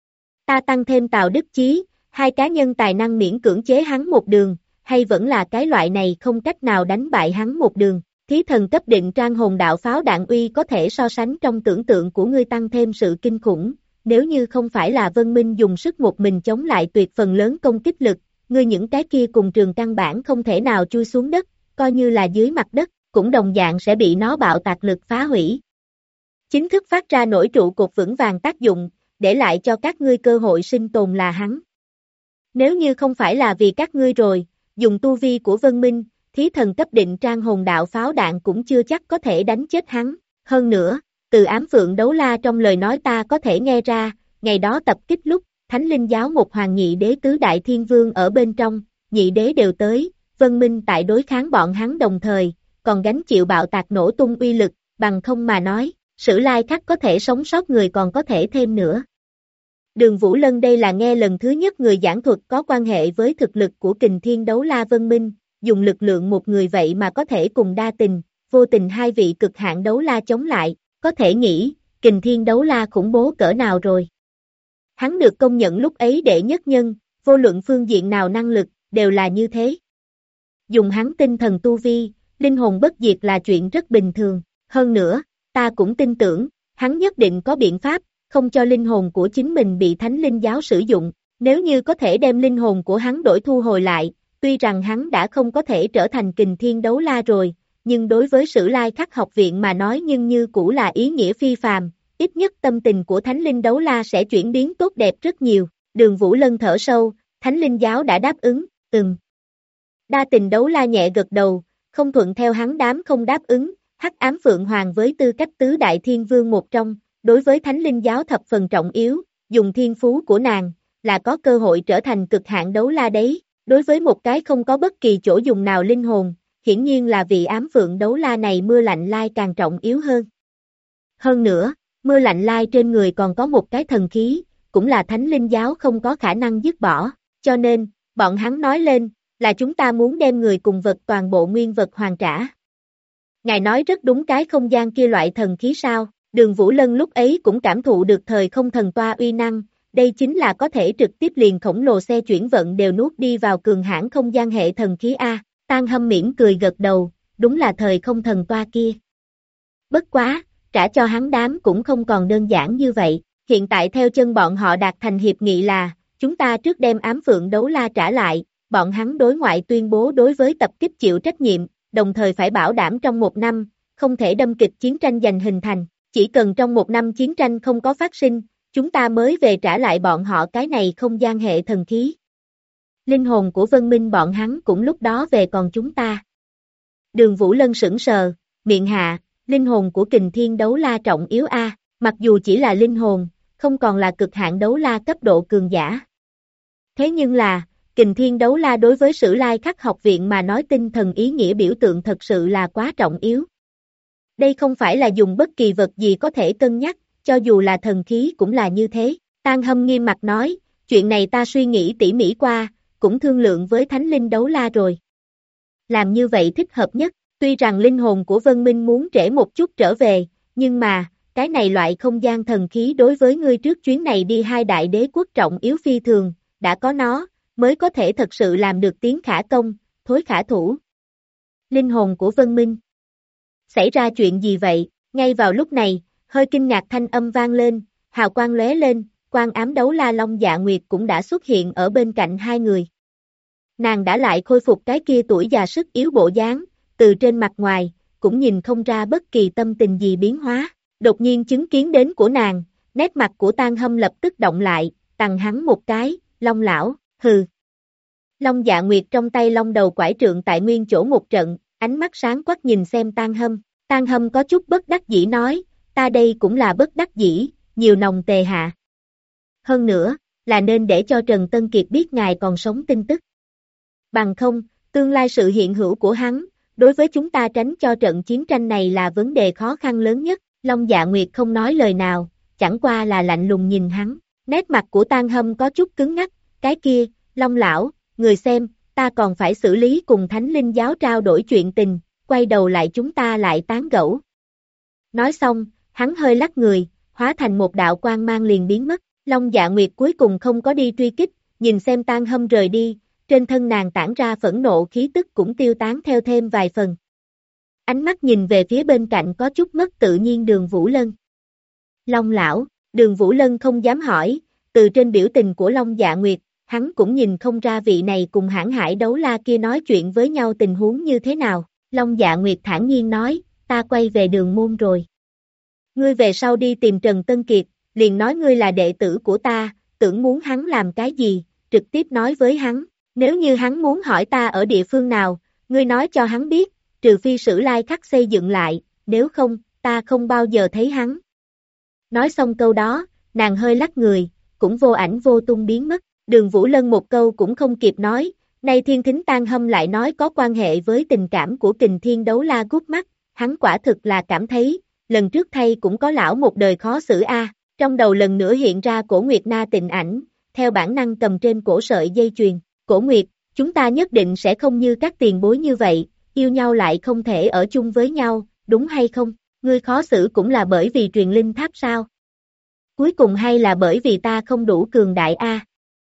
Ta tăng thêm Tào Đức Chí, hai cá nhân tài năng miễn cưỡng chế hắn một đường, hay vẫn là cái loại này không cách nào đánh bại hắn một đường. Thí thần cấp định trang hồn đạo pháo đạn uy có thể so sánh trong tưởng tượng của ngươi tăng thêm sự kinh khủng, nếu như không phải là Vân Minh dùng sức một mình chống lại tuyệt phần lớn công kích lực, ngươi những cái kia cùng trường căn bản không thể nào chui xuống đất, coi như là dưới mặt đất, cũng đồng dạng sẽ bị nó bạo tạc lực phá hủy. Chính thức phát ra nổi trụ cột vững vàng tác dụng, để lại cho các ngươi cơ hội sinh tồn là hắn. Nếu như không phải là vì các ngươi rồi, dùng tu vi của Vân Minh, thí thần cấp định trang hồn đạo pháo đạn cũng chưa chắc có thể đánh chết hắn. Hơn nữa, từ ám phượng đấu la trong lời nói ta có thể nghe ra, ngày đó tập kích lúc, Thánh Linh giáo một hoàng nhị đế tứ đại thiên vương ở bên trong, nhị đế đều tới, Vân Minh tại đối kháng bọn hắn đồng thời, còn gánh chịu bạo tạc nổ tung uy lực, bằng không mà nói, Sử Lai Khắc có thể sống sót người còn có thể thêm nữa. Đường Vũ Lân đây là nghe lần thứ nhất người giảng thuật có quan hệ với thực lực của Kình Thiên Đấu La Vân Minh, dùng lực lượng một người vậy mà có thể cùng đa tình, vô tình hai vị cực hạn đấu la chống lại, có thể nghĩ, Kình Thiên Đấu La khủng bố cỡ nào rồi. Hắn được công nhận lúc ấy đệ nhất nhân, vô luận phương diện nào năng lực, đều là như thế. Dùng hắn tinh thần tu vi, linh hồn bất diệt là chuyện rất bình thường, hơn nữa, ta cũng tin tưởng, hắn nhất định có biện pháp, không cho linh hồn của chính mình bị Thánh Linh giáo sử dụng, nếu như có thể đem linh hồn của hắn đổi thu hồi lại, tuy rằng hắn đã không có thể trở thành Kình Thiên Đấu La rồi, nhưng đối với Sử Lai Khắc học viện mà nói nhưng như cũ là ý nghĩa phi phàm, ít nhất tâm tình của Thánh Linh Đấu La sẽ chuyển biến tốt đẹp rất nhiều. Đường Vũ Lân thở sâu, Thánh Linh giáo đã đáp ứng, Đa tình Đấu La nhẹ gật đầu, không thuận theo hắn đám không đáp ứng, Hắc Ám Phượng Hoàng với tư cách tứ đại thiên vương một trong, đối với Thánh Linh giáo thập phần trọng yếu, dùng thiên phú của nàng, là có cơ hội trở thành cực hạn đấu la đấy, đối với một cái không có bất kỳ chỗ dùng nào linh hồn, hiển nhiên là vị ám phượng đấu la này mưa lạnh lai càng trọng yếu hơn. Hơn nữa, mưa lạnh lai trên người còn có một cái thần khí, cũng là Thánh Linh giáo không có khả năng dứt bỏ, cho nên, bọn hắn nói lên, là chúng ta muốn đem người cùng vật toàn bộ nguyên vật hoàn trả. Ngài nói rất đúng, cái không gian kia loại thần khí sao? Đường Vũ Lân lúc ấy cũng cảm thụ được thời không thần toa uy năng, đây chính là có thể trực tiếp liền khổng lồ xe chuyển vận đều nuốt đi vào cường hãn không gian hệ thần khí A, Tan Hâm mỉm cười gật đầu, đúng là thời không thần toa kia. Bất quá, trả cho hắn đám cũng không còn đơn giản như vậy, hiện tại theo chân bọn họ đạt thành hiệp nghị là, chúng ta trước đem ám phượng đấu la trả lại, bọn hắn đối ngoại tuyên bố đối với tập kích chịu trách nhiệm, đồng thời phải bảo đảm trong 1 năm, không thể đâm kịch chiến tranh giành hình thành. Chỉ cần trong 1 năm chiến tranh không có phát sinh, chúng ta mới về trả lại bọn họ cái này không gian hệ thần khí. Linh hồn của Vân Minh bọn hắn cũng lúc đó về còn chúng ta. Đường Vũ Lân sững sờ, miệng hạ, linh hồn của Kình Thiên Đấu La trọng yếu A, mặc dù chỉ là linh hồn, không còn là cực hạn đấu la cấp độ cường giả. Thế nhưng là, Kình Thiên Đấu La đối với Sử Lai Khắc học viện mà nói tinh thần ý nghĩa biểu tượng thật sự là quá trọng yếu. Đây không phải là dùng bất kỳ vật gì có thể cân nhắc, cho dù là thần khí cũng là như thế. Tan Hâm nghiêm mặt nói, chuyện này ta suy nghĩ tỉ mỉ qua, cũng thương lượng với Thánh Linh Đấu La rồi. Làm như vậy thích hợp nhất, tuy rằng linh hồn của Vân Minh muốn trễ một chút trở về, nhưng mà, cái này loại không gian thần khí đối với ngươi trước chuyến này đi 2 đại đế quốc trọng yếu phi thường, đã có nó, mới có thể thật sự làm được tiến khả công, thối khả thủ. Linh hồn của Vân Minh. Xảy ra chuyện gì vậy? Ngay vào lúc này, hơi kinh ngạc thanh âm vang lên, hào quang lóe lên, Quan Ám Đấu La Long Dạ Nguyệt cũng đã xuất hiện ở bên cạnh hai người. Nàng đã lại khôi phục cái kia tuổi già sức yếu bộ dáng, từ trên mặt ngoài, cũng nhìn không ra bất kỳ tâm tình gì biến hóa. Đột nhiên chứng kiến đến của nàng, nét mặt của Tan Hâm lập tức động lại, tằng hắn một cái, Long lão, hừ. Long Dạ Nguyệt trong tay long đầu quải trượng tại nguyên chỗ một trận, ánh mắt sáng quắc nhìn xem Tan Hâm. Tan Hâm có chút bất đắc dĩ nói, ta đây cũng là bất đắc dĩ, nhiều nòng tề hạ. Hơn nữa, là nên để cho Trần Tân Kiệt biết ngài còn sống tin tức. Bằng không, tương lai sự hiện hữu của hắn, đối với chúng ta tránh cho trận chiến tranh này là vấn đề khó khăn lớn nhất. Long Dạ Nguyệt không nói lời nào, chẳng qua là lạnh lùng nhìn hắn. Nét mặt của Tan Hâm có chút cứng ngắc, cái kia, Long lão, người xem, ta còn phải xử lý cùng Thánh Linh giáo trao đổi chuyện tình, quay đầu lại chúng ta lại tán gẫu. Nói xong, hắn hơi lắc người, hóa thành một đạo quang mang liền biến mất. Long Dạ Nguyệt cuối cùng không có đi truy kích, nhìn xem Tan Hâm rời đi, trên thân nàng tản ra phẫn nộ khí tức cũng tiêu tán theo thêm vài phần. ánh mắt nhìn về phía bên cạnh có chút mất tự nhiên Đường Vũ Lân. Long lão, Đường Vũ Lân không dám hỏi, từ trên biểu tình của Long Dạ Nguyệt, hắn cũng nhìn không ra vị này cùng hãn hải đấu la kia nói chuyện với nhau tình huống như thế nào. Long Dạ Nguyệt thản nhiên nói, ta quay về Đường môn rồi. Ngươi về sau đi tìm Trần Tân Kiệt, liền nói ngươi là đệ tử của ta, tưởng muốn hắn làm cái gì, trực tiếp nói với hắn, nếu như hắn muốn hỏi ta ở địa phương nào, ngươi nói cho hắn biết, trừ phi Sử Lai Khắc xây dựng lại, nếu không, ta không bao giờ thấy hắn. Nói xong câu đó, nàng hơi lắc người, cũng vô ảnh vô tung biến mất, Đường Vũ Lân một câu cũng không kịp nói, nay Thiên Thính Tan Hâm lại nói có quan hệ với tình cảm của Kình Thiên Đấu La gút mắt, hắn quả thực là cảm thấy, lần trước thay cũng có lão một đời khó xử a. Trong đầu lần nữa hiện ra Cổ Nguyệt Na Tịnh ảnh, theo bản năng cầm trên cổ sợi dây chuyền, Cổ Nguyệt, chúng ta nhất định sẽ không như các tiền bối như vậy, yêu nhau lại không thể ở chung với nhau, đúng hay không, ngươi khó xử cũng là bởi vì truyền linh tháp sao? Cuối cùng hay là bởi vì ta không đủ cường đại a?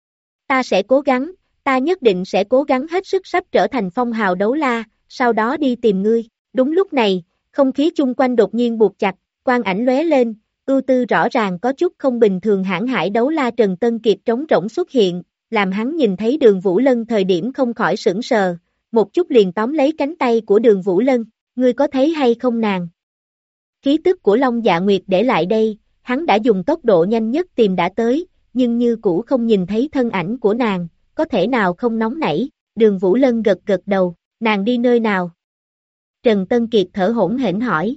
Ta sẽ cố gắng, ta nhất định sẽ cố gắng hết sức sắp trở thành phong hào đấu la, sau đó đi tìm ngươi. Đúng lúc này, không khí chung quanh đột nhiên buộc chặt, quang ảnh lóe lên, ưu tư rõ ràng có chút không bình thường hãn hải đấu la Trần Tân Kiệt trống rỗng xuất hiện, làm hắn nhìn thấy Đường Vũ Lân thời điểm không khỏi sững sờ, một chút liền tóm lấy cánh tay của Đường Vũ Lân, ngươi có thấy hay không nàng? Khí tức của Long Dạ Nguyệt để lại đây, hắn đã dùng tốc độ nhanh nhất tìm đã tới, nhưng như cũ không nhìn thấy thân ảnh của nàng, có thể nào không nóng nảy, Đường Vũ Lân gật gật đầu, nàng đi nơi nào? Trần Tân Kiệt thở hổn hển hỏi.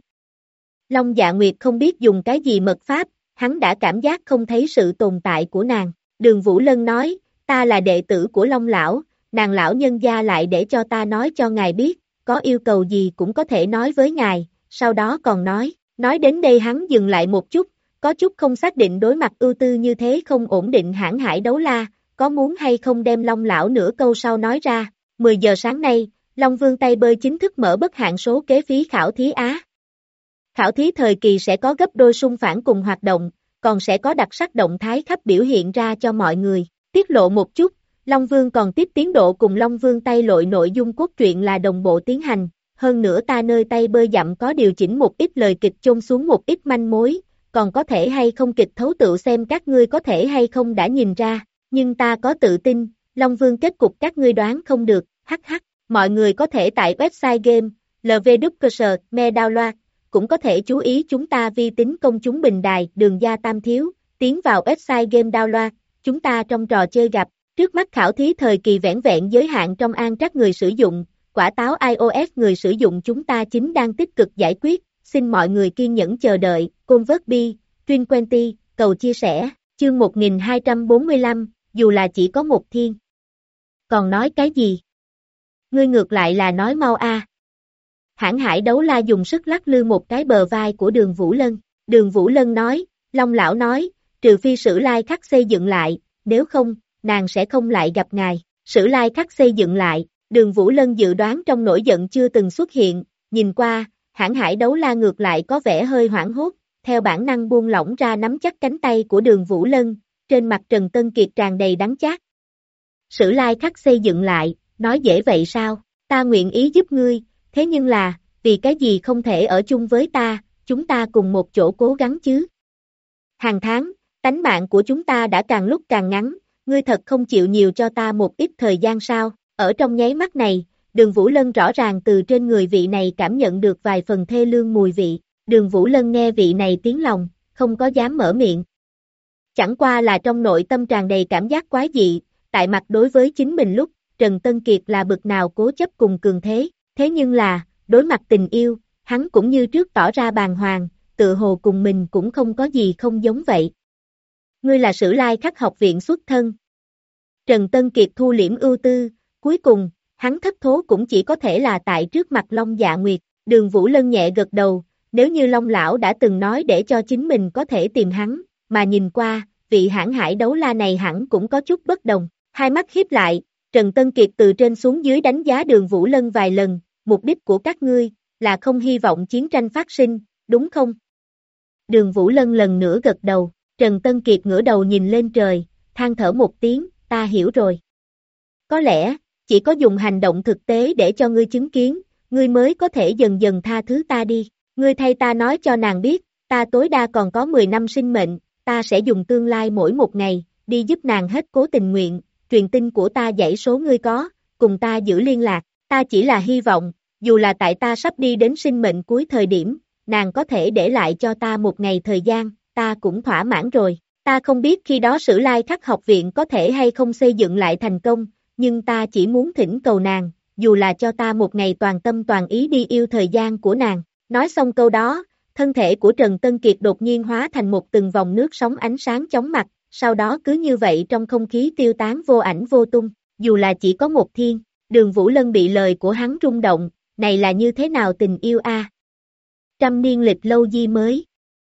Long Dạ Nguyệt không biết dùng cái gì mật pháp, hắn đã cảm giác không thấy sự tồn tại của nàng. Đường Vũ Lân nói, ta là đệ tử của Long Lão, nàng lão nhân gia lại để cho ta nói cho ngài biết, có yêu cầu gì cũng có thể nói với ngài, sau đó còn nói đến đây hắn dừng lại một chút, có chút không xác định đối mặt ưu tư như thế không ổn định hãn hải đấu la, có muốn hay không đem Long Lão nửa câu sau nói ra. 10 giờ sáng nay, Long Vương tay bơi chính thức mở bất hạn số kế phí khảo thí Á. Khảo thí thời kỳ sẽ có gấp đôi xung phản cùng hoạt động, còn sẽ có đặc sắc động thái khắp biểu hiện ra cho mọi người. Tiết lộ một chút, Long Vương còn tiếp tiến độ cùng Long Vương tay lội nội dung cốt truyện là đồng bộ tiến hành, hơn nữa ta nơi tay bơi dặm có điều chỉnh một ít lời kịch chôn xuống một ít manh mối, còn có thể hay không kịch thấu tựu xem các ngươi có thể hay không đã nhìn ra, nhưng ta có tự tin, Long Vương kết cục các ngươi đoán không được, hắc hắc, mọi người có thể tại website game, LVDuckers, download, cũng có thể chú ý chúng ta vi tính công chúng bình đài, Đường Gia Tam Thiếu, tiến vào website game download, chúng ta trong trò chơi gặp, trước mắt khảo thí thời kỳ vẻn vẹn giới hạn trong an trắc người sử dụng, quả táo iOS người sử dụng chúng ta chính đang tích cực giải quyết, xin mọi người kiên nhẫn chờ đợi, Convertby, Trinquenty, cầu chia sẻ, chương 1245, dù là chỉ có một thiên. Còn nói cái gì? Ngươi ngược lại là nói mau a. Hãn hải đấu la dùng sức lắc lư một cái bờ vai của Đường Vũ Lân. Đường Vũ Lân nói, Long Lão nói, trừ phi Sử Lai Khắc xây dựng lại, nếu không, nàng sẽ không lại gặp ngài. Sử Lai Khắc xây dựng lại, Đường Vũ Lân dự đoán trong nổi giận chưa từng xuất hiện, nhìn qua, hãn hải đấu la ngược lại có vẻ hơi hoảng hốt, theo bản năng buông lỏng ra nắm chắc cánh tay của Đường Vũ Lân, trên mặt Trần Tân Kiệt tràn đầy đắng chát. Sử Lai Khắc xây dựng lại, nói dễ vậy sao, ta nguyện ý giúp ngươi, thế nhưng là, vì cái gì không thể ở chung với ta, chúng ta cùng một chỗ cố gắng chứ. Hàng tháng, tánh mạng của chúng ta đã càng lúc càng ngắn, ngươi thật không chịu nhiều cho ta một ít thời gian sao, ở trong nháy mắt này, Đường Vũ Lân rõ ràng từ trên người vị này cảm nhận được vài phần thê lương mùi vị, Đường Vũ Lân nghe vị này tiếng lòng, không có dám mở miệng. Chẳng qua là trong nội tâm tràn đầy cảm giác quái dị, tại mặt đối với chính mình lúc, Trần Tân Kiệt là bực nào cố chấp cùng cường thế, thế nhưng là, đối mặt tình yêu, hắn cũng như trước tỏ ra bàng hoàng, tự hồ cùng mình cũng không có gì không giống vậy. Ngươi là Sử Lai Khắc học viện xuất thân. Trần Tân Kiệt thu liễm ưu tư, cuối cùng, hắn thất thố cũng chỉ có thể là tại trước mặt Long Dạ Nguyệt, Đường Vũ Lân nhẹ gật đầu, nếu như Long Lão đã từng nói để cho chính mình có thể tìm hắn, mà nhìn qua, vị hãn hải đấu la này hẳn cũng có chút bất đồng, hai mắt híp lại, Trần Tân Kiệt từ trên xuống dưới đánh giá Đường Vũ Lân vài lần, mục đích của các ngươi, là không hy vọng chiến tranh phát sinh, đúng không? Đường Vũ Lân lần nữa gật đầu, Trần Tân Kiệt ngửa đầu nhìn lên trời, than thở một tiếng, ta hiểu rồi. Có lẽ, chỉ có dùng hành động thực tế để cho ngươi chứng kiến, ngươi mới có thể dần dần tha thứ ta đi. Ngươi thay ta nói cho nàng biết, ta tối đa còn có 10 năm sinh mệnh, ta sẽ dùng tương lai mỗi một ngày, đi giúp nàng hết cố tình nguyện, truyền tin của ta dãy số ngươi có, cùng ta giữ liên lạc, ta chỉ là hy vọng, dù là tại ta sắp đi đến sinh mệnh cuối thời điểm, nàng có thể để lại cho ta một ngày thời gian, ta cũng thỏa mãn rồi. Ta không biết khi đó Sử Lai Khắc học viện có thể hay không xây dựng lại thành công, nhưng ta chỉ muốn thỉnh cầu nàng, dù là cho ta một ngày toàn tâm toàn ý đi yêu thời gian của nàng. Nói xong câu đó, thân thể của Trần Tân Kiệt đột nhiên hóa thành một từng vòng nước sóng ánh sáng chóng mặt, sau đó cứ như vậy trong không khí tiêu tán vô ảnh vô tung, dù là chỉ có một thiên. Đường Vũ Lân bị lời của hắn rung động, này là như thế nào tình yêu a? Trăm niên lịch lâu di mới.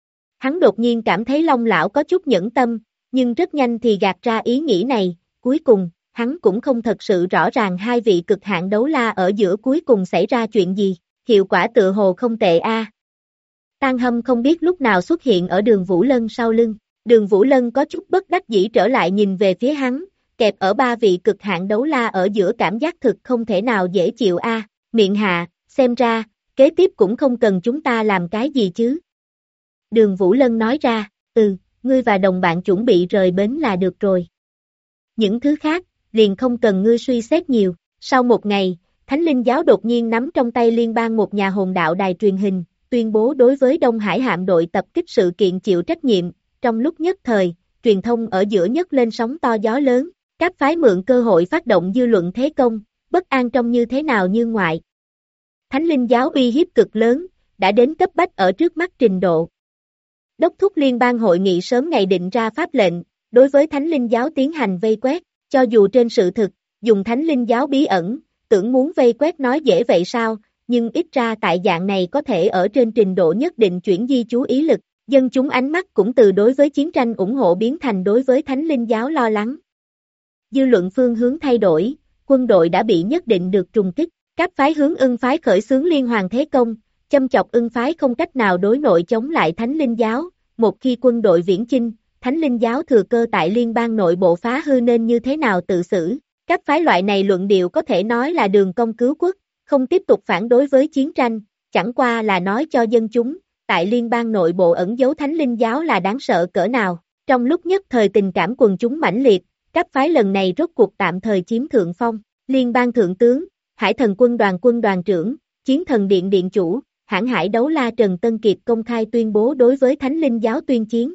Hắn đột nhiên cảm thấy Long lão có chút nhẫn tâm, nhưng rất nhanh thì gạt ra ý nghĩ này, cuối cùng, hắn cũng không thật sự rõ ràng hai vị cực hạn đấu la ở giữa cuối cùng xảy ra chuyện gì, hiệu quả tựa hồ không tệ a. Tang Hâm không biết lúc nào xuất hiện ở Đường Vũ Lân sau lưng, Đường Vũ Lân có chút bất đắc dĩ trở lại nhìn về phía hắn, kẹp ở ba vị cực hạn đấu la ở giữa cảm giác thực không thể nào dễ chịu a. Miệng hạ, xem ra, kế tiếp cũng không cần chúng ta làm cái gì chứ. Đường Vũ Lân nói ra, ngươi và đồng bạn chuẩn bị rời bến là được rồi. Những thứ khác, liền không cần ngươi suy xét nhiều. Sau một ngày, Thánh Linh Giáo đột nhiên nắm trong tay liên bang một nhà hồn đạo đài truyền hình, tuyên bố đối với Đông Hải hạm đội tập kích sự kiện chịu trách nhiệm. Trong lúc nhất thời, truyền thông ở giữa nhấc lên sóng to gió lớn, các phái mượn cơ hội phát động dư luận thế công, bất an trong như thế nào như ngoại. Thánh Linh Giáo uy hiếp cực lớn, đã đến cấp bách ở trước mắt trình độ. Đốc thúc liên bang hội nghị sớm ngày định ra pháp lệnh, đối với Thánh Linh Giáo tiến hành vây quét, cho dù trên sự thực, dùng Thánh Linh Giáo bí ẩn, tưởng muốn vây quét nói dễ vậy sao, nhưng ít ra tại dạng này có thể ở trên trình độ nhất định chuyển di chú ý lực, dân chúng ánh mắt cũng từ đối với chiến tranh ủng hộ biến thành đối với Thánh Linh Giáo lo lắng. Dư luận phương hướng thay đổi, quân đội đã bị nhất định được trùng kích, các phái hướng Ưng phái khởi xướng liên hoàn thế công, châm chọc Ưng phái không cách nào đối nội chống lại Thánh Linh Giáo, một khi quân đội viễn chinh, Thánh Linh Giáo thừa cơ tại liên bang nội bộ phá hư nên như thế nào tự xử. Các phái loại này luận điệu có thể nói là đường công cứu quốc, không tiếp tục phản đối với chiến tranh, chẳng qua là nói cho dân chúng, tại liên bang nội bộ ẩn giấu Thánh Linh Giáo là đáng sợ cỡ nào. Trong lúc nhất thời tình cảm quần chúng mãnh liệt, các phái lần này rốt cuộc tạm thời chiếm thượng phong, liên bang thượng tướng, Hải Thần quân đoàn trưởng, Chiến Thần điện điện chủ, hãng hải đấu la Trần Tân Kiệt công khai tuyên bố đối với Thánh Linh Giáo tuyên chiến.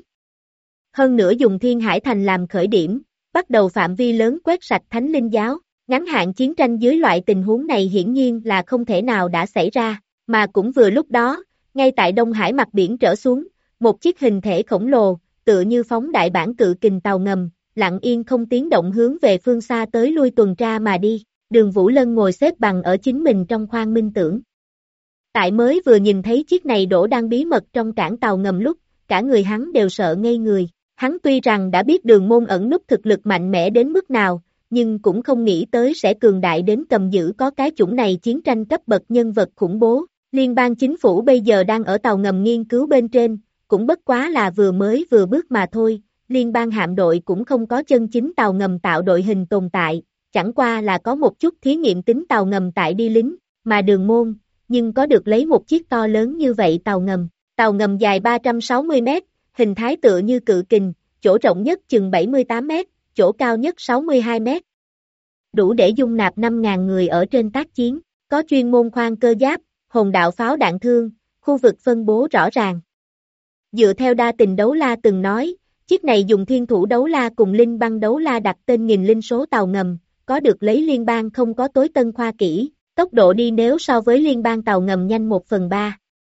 Hơn nữa dùng Thiên Hải Thành làm khởi điểm, bắt đầu phạm vi lớn quét sạch Thánh Linh Giáo, ngắn hạn chiến tranh dưới loại tình huống này hiển nhiên là không thể nào đã xảy ra, mà cũng vừa lúc đó, ngay tại Đông Hải mặt biển trở xuống, một chiếc hình thể khổng lồ, tựa như phóng đại bản cự kình tàu ngầm, lặng yên không tiếng động hướng về phương xa tới lui tuần tra mà đi. Đường Vũ Lân ngồi xếp bằng ở chính mình trong khoang minh tưởng. Tại mới vừa nhìn thấy chiếc này đổ đang bí mật trong cảng tàu ngầm lúc, cả người hắn đều sợ ngây người. Hắn tuy rằng đã biết Đường Môn ẩn núp thực lực mạnh mẽ đến mức nào, nhưng cũng không nghĩ tới sẽ cường đại đến cầm giữ có cái chủng này chiến tranh cấp bậc nhân vật khủng bố. Liên bang chính phủ bây giờ đang ở tàu ngầm nghiên cứu bên trên, cũng bất quá là vừa bước mà thôi. Liên bang hạm đội cũng không có chân chính tàu ngầm tạo đội hình tồn tại, chẳng qua là có một chút thí nghiệm tính tàu ngầm tại đi lính, mà Đường Môn, nhưng có được lấy một chiếc to lớn như vậy tàu ngầm dài 360 mét, hình thái tựa như cự kình, chỗ rộng nhất chừng 78 mét, chỗ cao nhất 62 mét. Đủ để dung nạp 5.000 người ở trên tác chiến, có chuyên môn khoang cơ giáp, hồn đạo pháo đạn thương, khu vực phân bố rõ ràng. Dựa theo đa tình đấu la từng nói, chiếc này dùng thiên thủ đấu la cùng linh băng đấu la đặt tên nghìn linh số tàu ngầm, có được lấy liên bang không có tối tân khoa kỹ, tốc độ đi nếu so với liên bang tàu ngầm nhanh 1/3.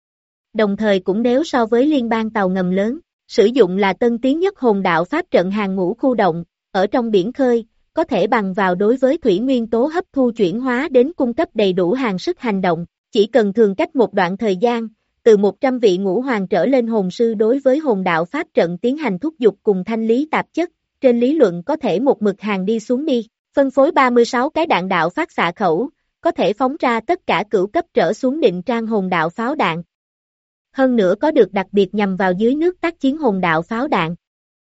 Đồng thời cũng nếu so với liên bang tàu ngầm lớn, sử dụng là tân tiến nhất hồn đạo pháp trận hàng ngũ khu động, ở trong biển khơi, có thể bằng vào đối với thủy nguyên tố hấp thu chuyển hóa đến cung cấp đầy đủ hàng sức hành động, chỉ cần thường cách một đoạn thời gian, từ 100 vị ngũ hoàng trở lên hồn sư đối với hồn đạo pháp trận tiến hành thúc giục cùng thanh lý tạp chất, trên lý luận có thể một mực hàng đi xuống đi, phân phối 36 cái đạn đạo phát xạ khẩu, có thể phóng ra tất cả cửu cấp trở xuống định trang hồn đạo pháo đạn. Hơn nữa có được đặc biệt nhằm vào dưới nước tác chiến hồn đạo pháo đạn.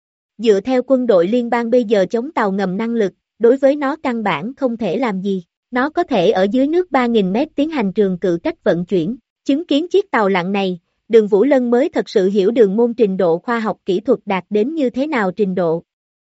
Dựa theo quân đội liên bang bây giờ chống tàu ngầm năng lực, đối với nó căn bản không thể làm gì. Nó có thể ở dưới nước 3.000 mét tiến hành trường cự cách vận chuyển. Chứng kiến chiếc tàu lặn này, Đường Vũ Lân mới thật sự hiểu đường môn trình độ khoa học kỹ thuật đạt đến như thế nào trình độ.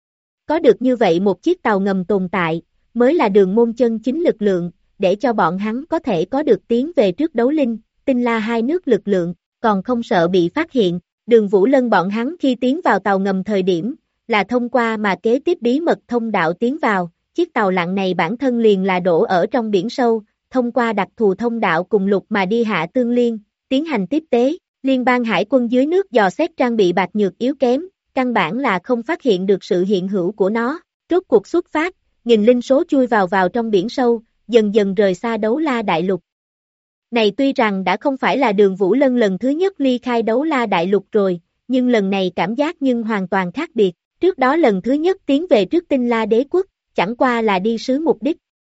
Có được như vậy một chiếc tàu ngầm tồn tại, mới là đường môn chân chính lực lượng, để cho bọn hắn có thể có được tiến về trước đấu linh, tinh la hai nước lực lượng, còn không sợ bị phát hiện. Đường Vũ Lân bọn hắn khi tiến vào tàu ngầm thời điểm, là thông qua mà kế tiếp bí mật thông đạo tiến vào, chiếc tàu lặn này bản thân liền là đổ ở trong biển sâu, thông qua đặc thù thông đạo cùng lục mà đi hạ tương liên, tiến hành tiếp tế. Liên bang hải quân dưới nước dò xét trang bị bạc nhược yếu kém, căn bản là không phát hiện được sự hiện hữu của nó. Rốt cuộc xuất phát, nghìn linh số chui vào trong biển sâu, dần dần rời xa Đấu La Đại Lục. Này tuy rằng đã không phải là Đường Vũ Lân lần thứ nhất ly khai Đấu La Đại Lục rồi, nhưng lần này cảm giác nhưng hoàn toàn khác biệt. Trước đó lần thứ nhất tiến về trước Tinh La Đế Quốc, chẳng qua là đi sứ mục đích.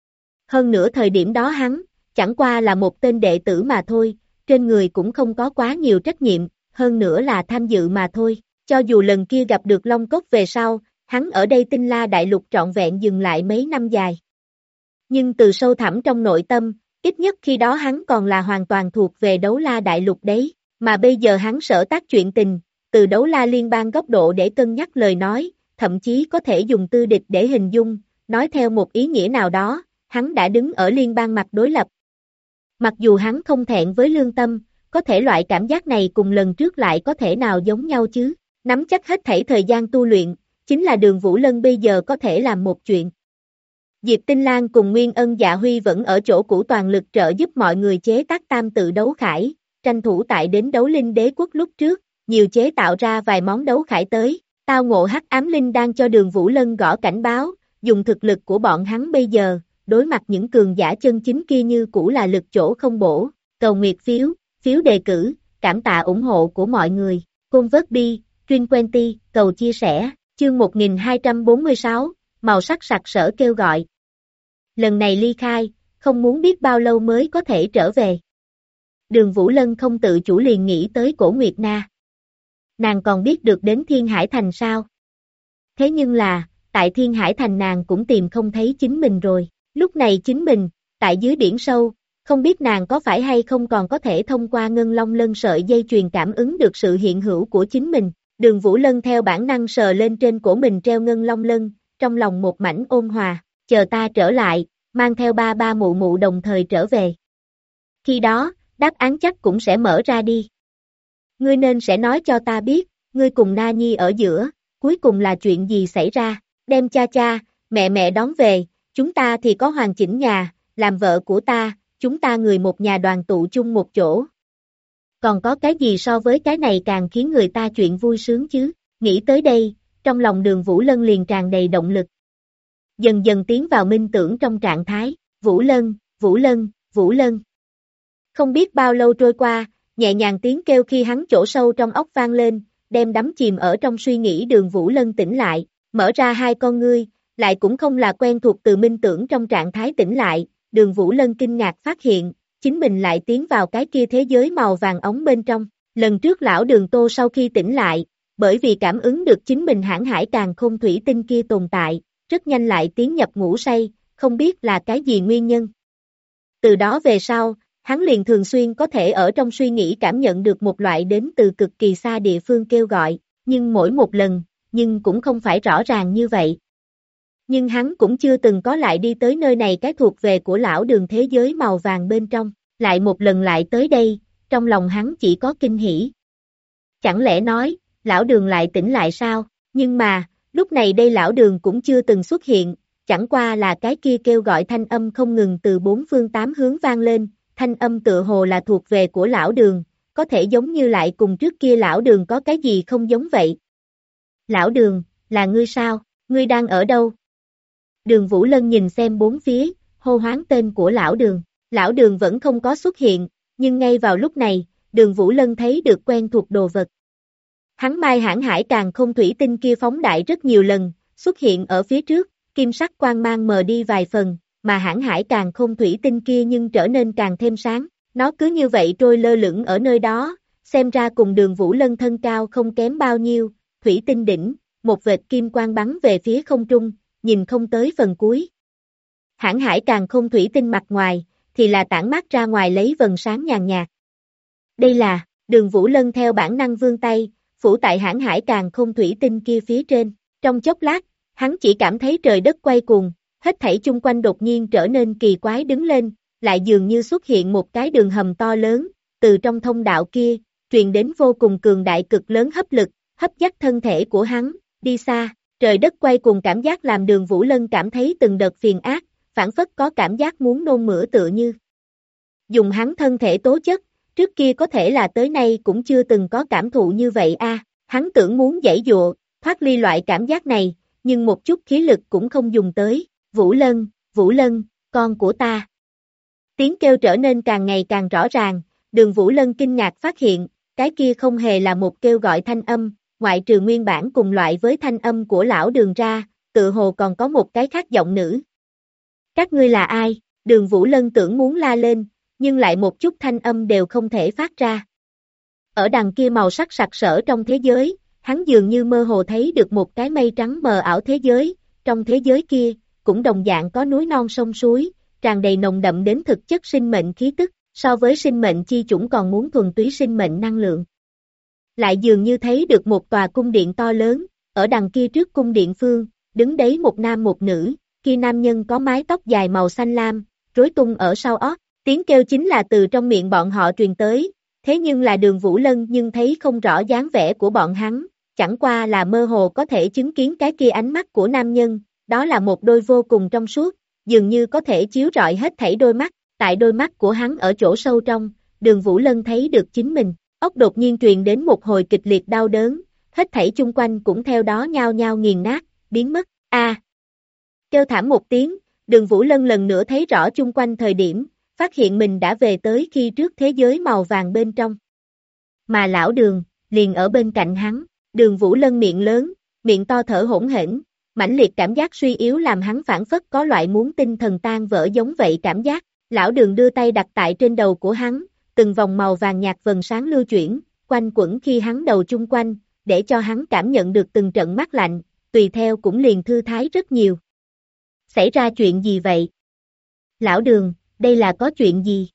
Hơn nữa thời điểm đó hắn, chẳng qua là một tên đệ tử mà thôi, trên người cũng không có quá nhiều trách nhiệm, hơn nữa là tham dự mà thôi. Cho dù lần kia gặp được Long Cốc về sau, hắn ở đây Tinh La Đại Lục trọn vẹn dừng lại mấy năm dài. Nhưng từ sâu thẳm trong nội tâm, ít nhất khi đó hắn còn là hoàn toàn thuộc về Đấu La Đại Lục đấy, mà bây giờ hắn sở tác chuyện tình, từ Đấu La Liên bang góc độ để cân nhắc lời nói, thậm chí có thể dùng tư địch để hình dung, nói theo một ý nghĩa nào đó, hắn đã đứng ở liên bang mặt đối lập. Mặc dù hắn không thẹn với lương tâm, có thể loại cảm giác này cùng lần trước lại có thể nào giống nhau chứ, nắm chắc hết thảy thời gian tu luyện, chính là Đường Vũ Lân bây giờ có thể làm một chuyện. Diệp Tinh Lan cùng Nguyên Ân Dạ Huy vẫn ở chỗ cũ toàn lực trợ giúp mọi người chế tác tam tự đấu khải, tranh thủ tại đến đấu linh đế quốc lúc trước, nhiều chế tạo ra vài món đấu khải tới, tao ngộ hắc ám linh đang cho Đường Vũ Lân gõ cảnh báo, dùng thực lực của bọn hắn bây giờ, đối mặt những cường giả chân chính kia như cũ là lực chỗ không bổ. Cầu nguyệt phiếu, phiếu đề cử, cảm tạ ủng hộ của mọi người. Convertby, Trinquenty, cầu chia sẻ, chương 1246, màu sắc sặc sỡ kêu gọi. Lần này ly khai, không muốn biết bao lâu mới có thể trở về. Đường Vũ Lân không tự chủ liền nghĩ tới Cổ Nguyệt Na. Nàng còn biết được đến Thiên Hải Thành sao? Thế nhưng là, tại Thiên Hải Thành nàng cũng tìm không thấy chính mình rồi. Lúc này chính mình, tại dưới biển sâu, không biết nàng có phải hay không còn có thể thông qua ngân long lân sợi dây truyền cảm ứng được sự hiện hữu của chính mình. Đường Vũ Lân theo bản năng sờ lên trên cổ mình treo ngân long lân, trong lòng một mảnh ôn hòa, chờ ta trở lại, mang theo ba ba mụ mụ đồng thời trở về. Khi đó, đáp án chắc cũng sẽ mở ra đi. Ngươi nên sẽ nói cho ta biết, ngươi cùng Na Nhi ở giữa, cuối cùng là chuyện gì xảy ra, đem cha cha, mẹ mẹ đón về, chúng ta thì có hoàn chỉnh nhà, làm vợ của ta, chúng ta người một nhà đoàn tụ chung một chỗ. Còn có cái gì so với cái này càng khiến người ta chuyện vui sướng chứ, nghĩ tới đây, trong lòng Đường Vũ Lân liền tràn đầy động lực. Dần dần tiến vào minh tưởng trong trạng thái, Vũ Lân, Vũ Lân, Vũ Lân. Không biết bao lâu trôi qua, nhẹ nhàng tiếng kêu khi hắn chỗ sâu trong óc vang lên, đem đắm chìm ở trong suy nghĩ Đường Vũ Lân tỉnh lại, mở ra hai con ngươi, lại cũng không là quen thuộc từ minh tưởng trong trạng thái tỉnh lại, Đường Vũ Lân kinh ngạc phát hiện, chính mình lại tiến vào cái kia thế giới màu vàng ống bên trong. Lần trước lão Đường Tô sau khi tỉnh lại, bởi vì cảm ứng được chính mình hãn hải càn khôn thủy tinh kia tồn tại, rất nhanh lại tiến nhập ngủ say, không biết là cái gì nguyên nhân. Từ đó về sau, hắn liền thường xuyên có thể ở trong suy nghĩ cảm nhận được một loại đến từ cực kỳ xa địa phương kêu gọi, nhưng mỗi một lần, nhưng cũng không phải rõ ràng như vậy. Nhưng hắn cũng chưa từng có lại đi tới nơi này cái thuộc về của lão Đường thế giới màu vàng bên trong, lại một lần lại tới đây, trong lòng hắn chỉ có kinh hỉ. Chẳng lẽ nói, lão Đường lại tỉnh lại sao? Nhưng mà, lúc này đây lão Đường cũng chưa từng xuất hiện, chẳng qua là cái kia kêu gọi thanh âm không ngừng từ bốn phương tám hướng vang lên, thanh âm tựa hồ là thuộc về của lão Đường, có thể giống như lại cùng trước kia lão Đường có cái gì không giống vậy. Lão Đường, là ngươi sao? Ngươi đang ở đâu? Đường Vũ Lân nhìn xem bốn phía, hô hoán tên của lão Đường. Lão Đường vẫn không có xuất hiện, nhưng ngay vào lúc này, Đường Vũ Lân thấy được quen thuộc đồ vật. Hắn mai hãn hải càn khôn thủy tinh kia phóng đại rất nhiều lần, xuất hiện ở phía trước, kim sắc quang mang mờ đi vài phần, mà hãn hải càn khôn thủy tinh kia nhưng trở nên càng thêm sáng. Nó cứ như vậy trôi lơ lửng ở nơi đó, xem ra cùng Đường Vũ Lân thân cao không kém bao nhiêu, thủy tinh đỉnh, một vệt kim quang bắn về phía không trung, nhìn không tới phần cuối. Hãn hải càng không thủy tinh mặt ngoài, thì là tản mát ra ngoài lấy vầng sáng nhàn nhạt. Đây là, Đường Vũ Lân theo bản năng vươn tay, phủ tại hãn hải càng không thủy tinh kia phía trên. Trong chốc lát, hắn chỉ cảm thấy trời đất quay cuồng, hết thảy chung quanh đột nhiên trở nên kỳ quái đứng lên, lại dường như xuất hiện một cái đường hầm to lớn, từ trong thông đạo kia, truyền đến vô cùng cường đại cực lớn hấp lực, hấp dắt thân thể của hắn, đi xa. Trời đất quay cuồng cảm giác làm Đường Vũ Lân cảm thấy từng đợt phiền ác, phản phất có cảm giác muốn nôn mửa tựa như. Dùng hắn thân thể tố chất, trước kia có thể là tới nay cũng chưa từng có cảm thụ như vậy a. Hắn tưởng muốn giãy dụa, thoát ly loại cảm giác này, nhưng một chút khí lực cũng không dùng tới. Vũ Lân, con của ta. Tiếng kêu trở nên càng ngày càng rõ ràng, Đường Vũ Lân kinh ngạc phát hiện, cái kia không hề là một kêu gọi thanh âm, ngoại trừ nguyên bản cùng loại với thanh âm của lão Đường ra, tự hồ còn có một cái khác giọng nữ. Các ngươi là ai? Đường Vũ Lân tưởng muốn la lên, nhưng lại một chút thanh âm đều không thể phát ra. Ở đằng kia màu sắc sặc sỡ trong thế giới, hắn dường như mơ hồ thấy được một cái mây trắng mờ ảo thế giới, trong thế giới kia, cũng đồng dạng có núi non sông suối, tràn đầy nồng đậm đến thực chất sinh mệnh khí tức, so với sinh mệnh chi chủng còn muốn thuần túy sinh mệnh năng lượng. Lại dường như thấy được một tòa cung điện to lớn, ở đằng kia trước cung điện phương, đứng đấy một nam một nữ, kia nam nhân có mái tóc dài màu xanh lam, rối tung ở sau ót, tiếng kêu chính là từ trong miệng bọn họ truyền tới, thế nhưng là Đường Vũ Lân nhưng thấy không rõ dáng vẻ của bọn hắn, chẳng qua là mơ hồ có thể chứng kiến cái kia ánh mắt của nam nhân, đó là một đôi vô cùng trong suốt, dường như có thể chiếu rọi hết thảy đôi mắt, tại đôi mắt của hắn ở chỗ sâu trong, Đường Vũ Lân thấy được chính mình, óc đột nhiên truyền đến một hồi kịch liệt đau đớn, hết thảy chung quanh cũng theo đó nhao nhao nghiền nát, biến mất, kêu thảm một tiếng, Đường Vũ Lân lần nữa thấy rõ chung quanh thời điểm, phát hiện mình đã về tới khi trước thế giới màu vàng bên trong. Mà lão Đường, liền ở bên cạnh hắn, Đường Vũ Lân miệng lớn, miệng to thở hỗn hển, mãnh liệt cảm giác suy yếu làm hắn phản phất có loại muốn tinh thần tan vỡ giống vậy cảm giác, lão Đường đưa tay đặt tại trên đầu của hắn, từng vòng màu vàng nhạt vầng sáng lưu chuyển, quanh quẩn khi hắn đầu chung quanh, để cho hắn cảm nhận được từng trận mát lạnh, tùy theo cũng liền thư thái rất nhiều. Xảy ra chuyện gì vậy? Lão Đường, đây là có chuyện gì?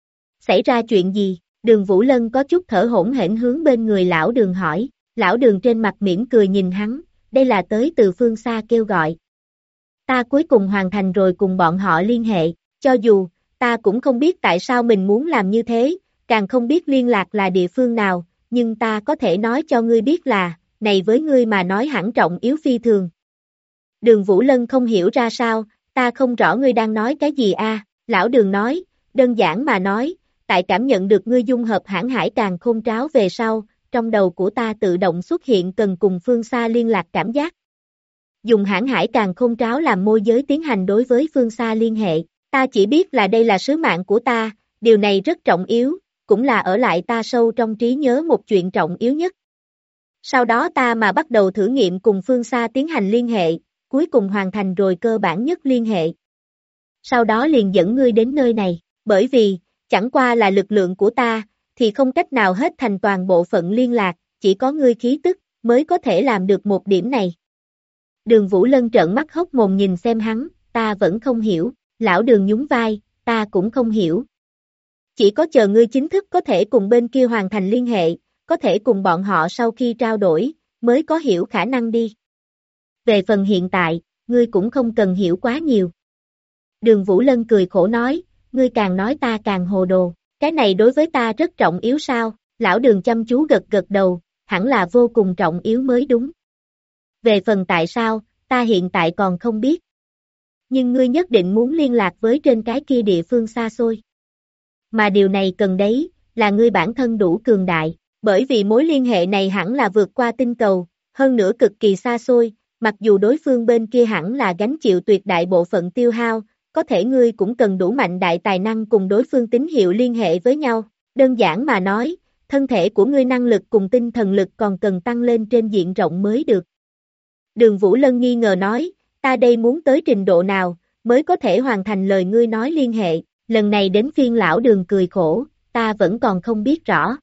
Xảy ra chuyện gì? Đường Vũ Lân có chút thở hổn hển hướng bên người lão Đường hỏi, lão Đường trên mặt mỉm cười nhìn hắn, đây là tới từ phương xa kêu gọi. Ta cuối cùng hoàn thành rồi cùng bọn họ liên hệ, cho dù, ta cũng không biết tại sao mình muốn làm như thế, càng không biết liên lạc là địa phương nào, nhưng ta có thể nói cho ngươi biết là, này với ngươi mà nói hẳn trọng yếu phi thường. Đường Vũ Lân không hiểu ra sao, ta không rõ ngươi đang nói cái gì a. Lão Đường nói, đơn giản mà nói, tại cảm nhận được ngươi dung hợp hãn hải càng khôn tráo về sau, trong đầu của ta tự động xuất hiện cần cùng phương xa liên lạc cảm giác. Dùng hãn hải càng khôn tráo làm môi giới tiến hành đối với phương xa liên hệ, ta chỉ biết là đây là sứ mạng của ta, điều này rất trọng yếu, cũng là ở lại ta sâu trong trí nhớ một chuyện trọng yếu nhất. Sau đó ta mà bắt đầu thử nghiệm cùng phương xa tiến hành liên hệ, cuối cùng hoàn thành rồi cơ bản nhất liên hệ. Sau đó liền dẫn ngươi đến nơi này, bởi vì, chẳng qua là lực lượng của ta, thì không cách nào hết thành toàn bộ phận liên lạc, chỉ có ngươi khí tức, mới có thể làm được một điểm này. Đường Vũ Lân trợn mắt hốc mồm nhìn xem hắn, ta vẫn không hiểu, lão Đường nhún vai, ta cũng không hiểu. Chỉ có chờ ngươi chính thức có thể cùng bên kia hoàn thành liên hệ, có thể cùng bọn họ sau khi trao đổi, mới có hiểu khả năng đi. Về phần hiện tại, ngươi cũng không cần hiểu quá nhiều. Đường Vũ Lân cười khổ nói, ngươi càng nói ta càng hồ đồ, cái này đối với ta rất trọng yếu sao, lão Đường chăm chú gật gật đầu, hẳn là vô cùng trọng yếu mới đúng. Về phần tại sao, ta hiện tại còn không biết. Nhưng ngươi nhất định muốn liên lạc với trên cái kia địa phương xa xôi. Mà điều này cần đấy, là ngươi bản thân đủ cường đại, bởi vì mối liên hệ này hẳn là vượt qua tinh cầu, hơn nữa cực kỳ xa xôi, mặc dù đối phương bên kia hẳn là gánh chịu tuyệt đại bộ phận tiêu hao, có thể ngươi cũng cần đủ mạnh đại tài năng cùng đối phương tín hiệu liên hệ với nhau, đơn giản mà nói, thân thể của ngươi năng lực cùng tinh thần lực còn cần tăng lên trên diện rộng mới được. Đường Vũ Lân nghi ngờ nói, ta đây muốn tới trình độ nào, mới có thể hoàn thành lời ngươi nói liên hệ, lần này đến phiên lão Đường cười khổ, ta vẫn còn không biết rõ.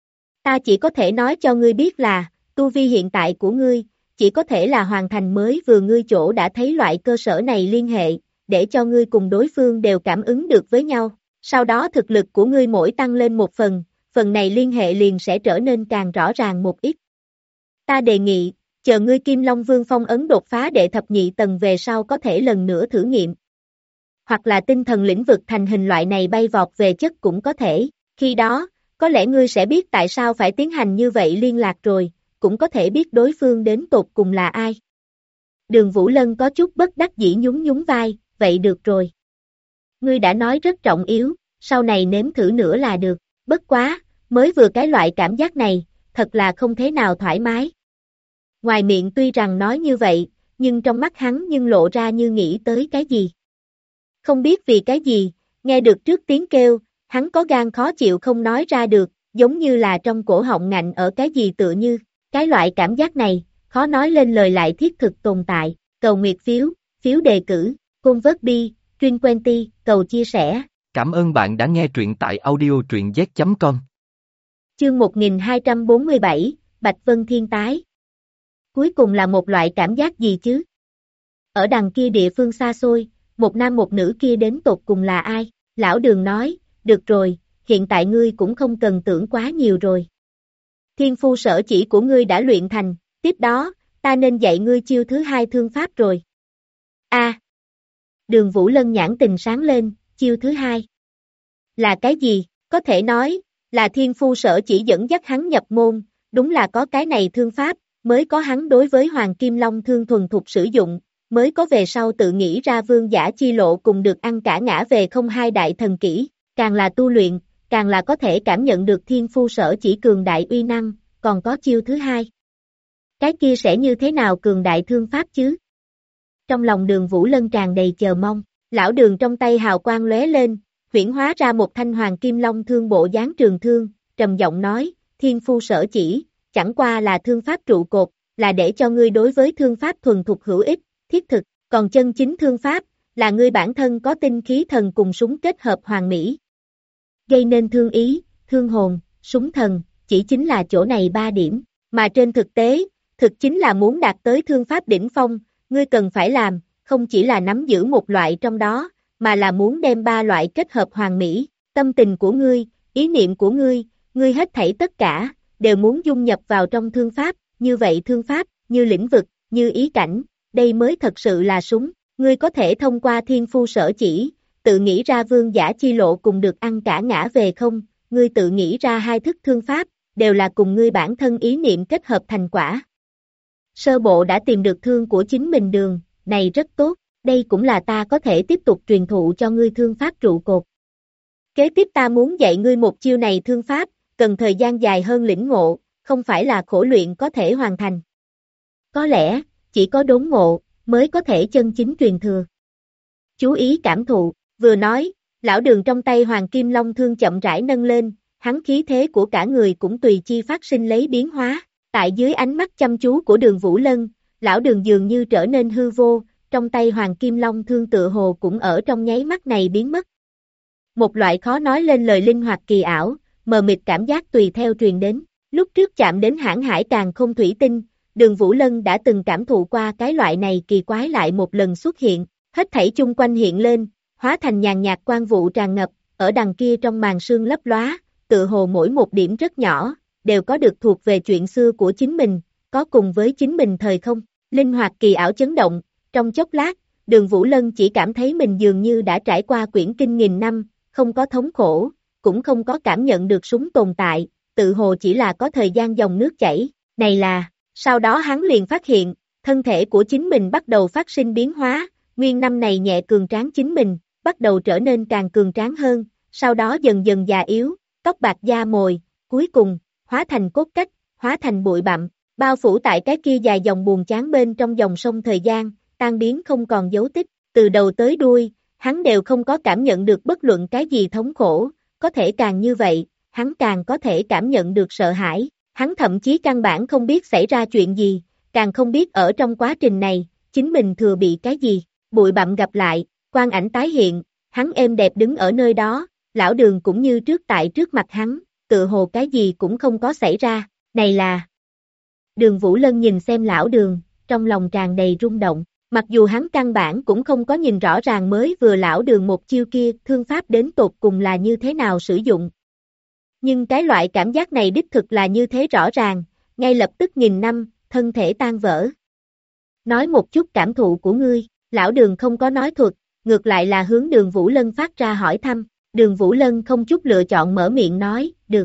Ta chỉ có thể nói cho ngươi biết là, tu vi hiện tại của ngươi, chỉ có thể là hoàn thành mới vừa ngươi chỗ đã thấy loại cơ sở này liên hệ, để cho ngươi cùng đối phương đều cảm ứng được với nhau. Sau đó thực lực của ngươi mỗi tăng lên một phần này liên hệ liền sẽ trở nên càng rõ ràng một ít. Ta đề nghị, chờ ngươi Kim Long Vương phong ấn đột phá đệ thập nhị tầng về sau có thể lần nữa thử nghiệm. Hoặc là tinh thần lĩnh vực thành hình loại này bay vọt về chất cũng có thể, khi đó, có lẽ ngươi sẽ biết tại sao phải tiến hành như vậy liên lạc rồi, cũng có thể biết đối phương đến tột cùng là ai. Đường Vũ Lân có chút bất đắc dĩ nhún nhún vai, vậy được rồi. Ngươi đã nói rất trọng yếu, sau này nếm thử nữa là được, bất quá, mới vừa cái loại cảm giác này, thật là không thế nào thoải mái. Ngoài miệng tuy rằng nói như vậy, nhưng trong mắt hắn nhưng lộ ra như nghĩ tới cái gì. Không biết vì cái gì, nghe được trước tiếng kêu, hắn có gan khó chịu không nói ra được, giống như là trong cổ họng ngạnh ở cái gì tựa như, cái loại cảm giác này, khó nói lên lời lại thiết thực tồn tại, cầu nguyệt phiếu đề cử, convert Truyền Quenty, cầu chia sẻ. Cảm ơn bạn đã nghe truyện tại audio truyện z.com. Chương 1247, Bạch Vân Thiên Tái. Cuối cùng là một loại cảm giác gì chứ? Ở đằng kia địa phương xa xôi, một nam một nữ kia đến tột cùng là ai? Lão Đường nói, được rồi, hiện tại ngươi cũng không cần tưởng quá nhiều rồi. Thiên phu sở chỉ của ngươi đã luyện thành, tiếp đó, ta nên dạy ngươi chiêu thứ hai thương pháp rồi. A. Đường Vũ Lân nhãn tình sáng lên, chiêu thứ hai. Là cái gì? Có thể nói, là thiên phu sở chỉ dẫn dắt hắn nhập môn, đúng là có cái này thương pháp, mới có hắn đối với Hoàng Kim Long thương thuần thục sử dụng, mới có về sau tự nghĩ ra vương giả chi lộ cùng được ăn cả ngã về không hai đại thần kỹ, càng là tu luyện, càng là có thể cảm nhận được thiên phu sở chỉ cường đại uy năng, còn có chiêu thứ hai. Cái kia sẽ như thế nào cường đại thương pháp chứ? Trong lòng Đường Vũ Lân tràn đầy chờ mong, lão Đường trong tay hào quang lóe lên, huyễn hóa ra một thanh Hoàng Kim Long thương bộ dáng trường thương, trầm giọng nói, thiên phu sở chỉ, chẳng qua là thương pháp trụ cột, là để cho ngươi đối với thương pháp thuần thục hữu ích, thiết thực, còn chân chính thương pháp, là ngươi bản thân có tinh khí thần cùng súng kết hợp hoàn mỹ. Gây nên thương ý, thương hồn, súng thần, chỉ chính là chỗ này 3 điểm, mà trên thực tế, thực chính là muốn đạt tới thương pháp đỉnh phong, ngươi cần phải làm, không chỉ là nắm giữ một loại trong đó, mà là muốn đem 3 loại kết hợp hoàn mỹ, tâm tình của ngươi, ý niệm của ngươi hết thảy tất cả, đều muốn dung nhập vào trong thương pháp, như vậy thương pháp, như lĩnh vực, như ý cảnh, đây mới thật sự là súng, ngươi có thể thông qua thiên phu sở chỉ, tự nghĩ ra vương giả chi lộ cùng được ăn cả ngã về không, ngươi tự nghĩ ra 2 thức thương pháp, đều là cùng ngươi bản thân ý niệm kết hợp thành quả. Sơ bộ đã tìm được thương của chính mình đường, này rất tốt, đây cũng là ta có thể tiếp tục truyền thụ cho ngươi thương pháp trụ cột. Kế tiếp ta muốn dạy ngươi một chiêu này thương pháp, cần thời gian dài hơn lĩnh ngộ, không phải là khổ luyện có thể hoàn thành. Có lẽ, chỉ có đốn ngộ, mới có thể chân chính truyền thừa. Chú ý cảm thụ, vừa nói, lão Đường trong tay Hoàng Kim Long thương chậm rãi nâng lên, hắn khí thế của cả người cũng tùy chi phát sinh lấy biến hóa, tại dưới ánh mắt chăm chú của Đường Vũ Lân, lão Đường dường như trở nên hư vô, trong tay Hoàng Kim Long thương tựa hồ cũng ở trong nháy mắt này biến mất. Một loại khó nói lên lời linh hoạt kỳ ảo, mờ mịt cảm giác tùy theo truyền đến, lúc trước chạm đến hãn hải càng không thủy tinh, Đường Vũ Lân đã từng cảm thụ qua cái loại này kỳ quái lại một lần xuất hiện, hết thảy chung quanh hiện lên, hóa thành nhàn nhạt quang vụ tràn ngập, ở đằng kia trong màn sương lấp lóa, tựa hồ mỗi một điểm rất nhỏ, đều có được thuộc về chuyện xưa của chính mình, có cùng với chính mình thời không, linh hoạt kỳ ảo chấn động, trong chốc lát, Đường Vũ Lân chỉ cảm thấy mình dường như đã trải qua quyển kinh nghìn năm, không có thống khổ, cũng không có cảm nhận được súng tồn tại, tự hồ chỉ là có thời gian dòng nước chảy, này là, sau đó hắn liền phát hiện, thân thể của chính mình bắt đầu phát sinh biến hóa, nguyên năm này nhẹ cường tráng chính mình, bắt đầu trở nên càng cường tráng hơn, sau đó dần dần già yếu, tóc bạc da mồi, cuối cùng, hóa thành cốt cách, hóa thành bụi bặm, bao phủ tại cái kia dài dòng buồn chán bên trong dòng sông thời gian, tan biến không còn dấu tích, từ đầu tới đuôi, hắn đều không có cảm nhận được bất luận cái gì thống khổ, có thể càng như vậy, hắn càng có thể cảm nhận được sợ hãi, hắn thậm chí căn bản không biết xảy ra chuyện gì, càng không biết ở trong quá trình này, chính mình thừa bị cái gì, bụi bặm gặp lại, quang ảnh tái hiện, hắn êm đẹp đứng ở nơi đó, lão Đường cũng như trước tại trước mặt hắn, tựa hồ cái gì cũng không có xảy ra, này là... Đường Vũ Lân nhìn xem lão Đường, trong lòng tràn đầy rung động, Mặc dù hắn căn bản cũng không có nhìn rõ ràng mới vừa lão Đường một chiêu kia thương pháp đến tột cùng là như thế nào sử dụng. Nhưng cái loại cảm giác này đích thực là như thế rõ ràng, ngay lập tức nghìn năm, thân thể tan vỡ. Nói một chút cảm thụ của ngươi, lão Đường không có nói thuật, ngược lại là hướng Đường Vũ Lân phát ra hỏi thăm, Đường Vũ Lân không chút lựa chọn mở miệng nói, được.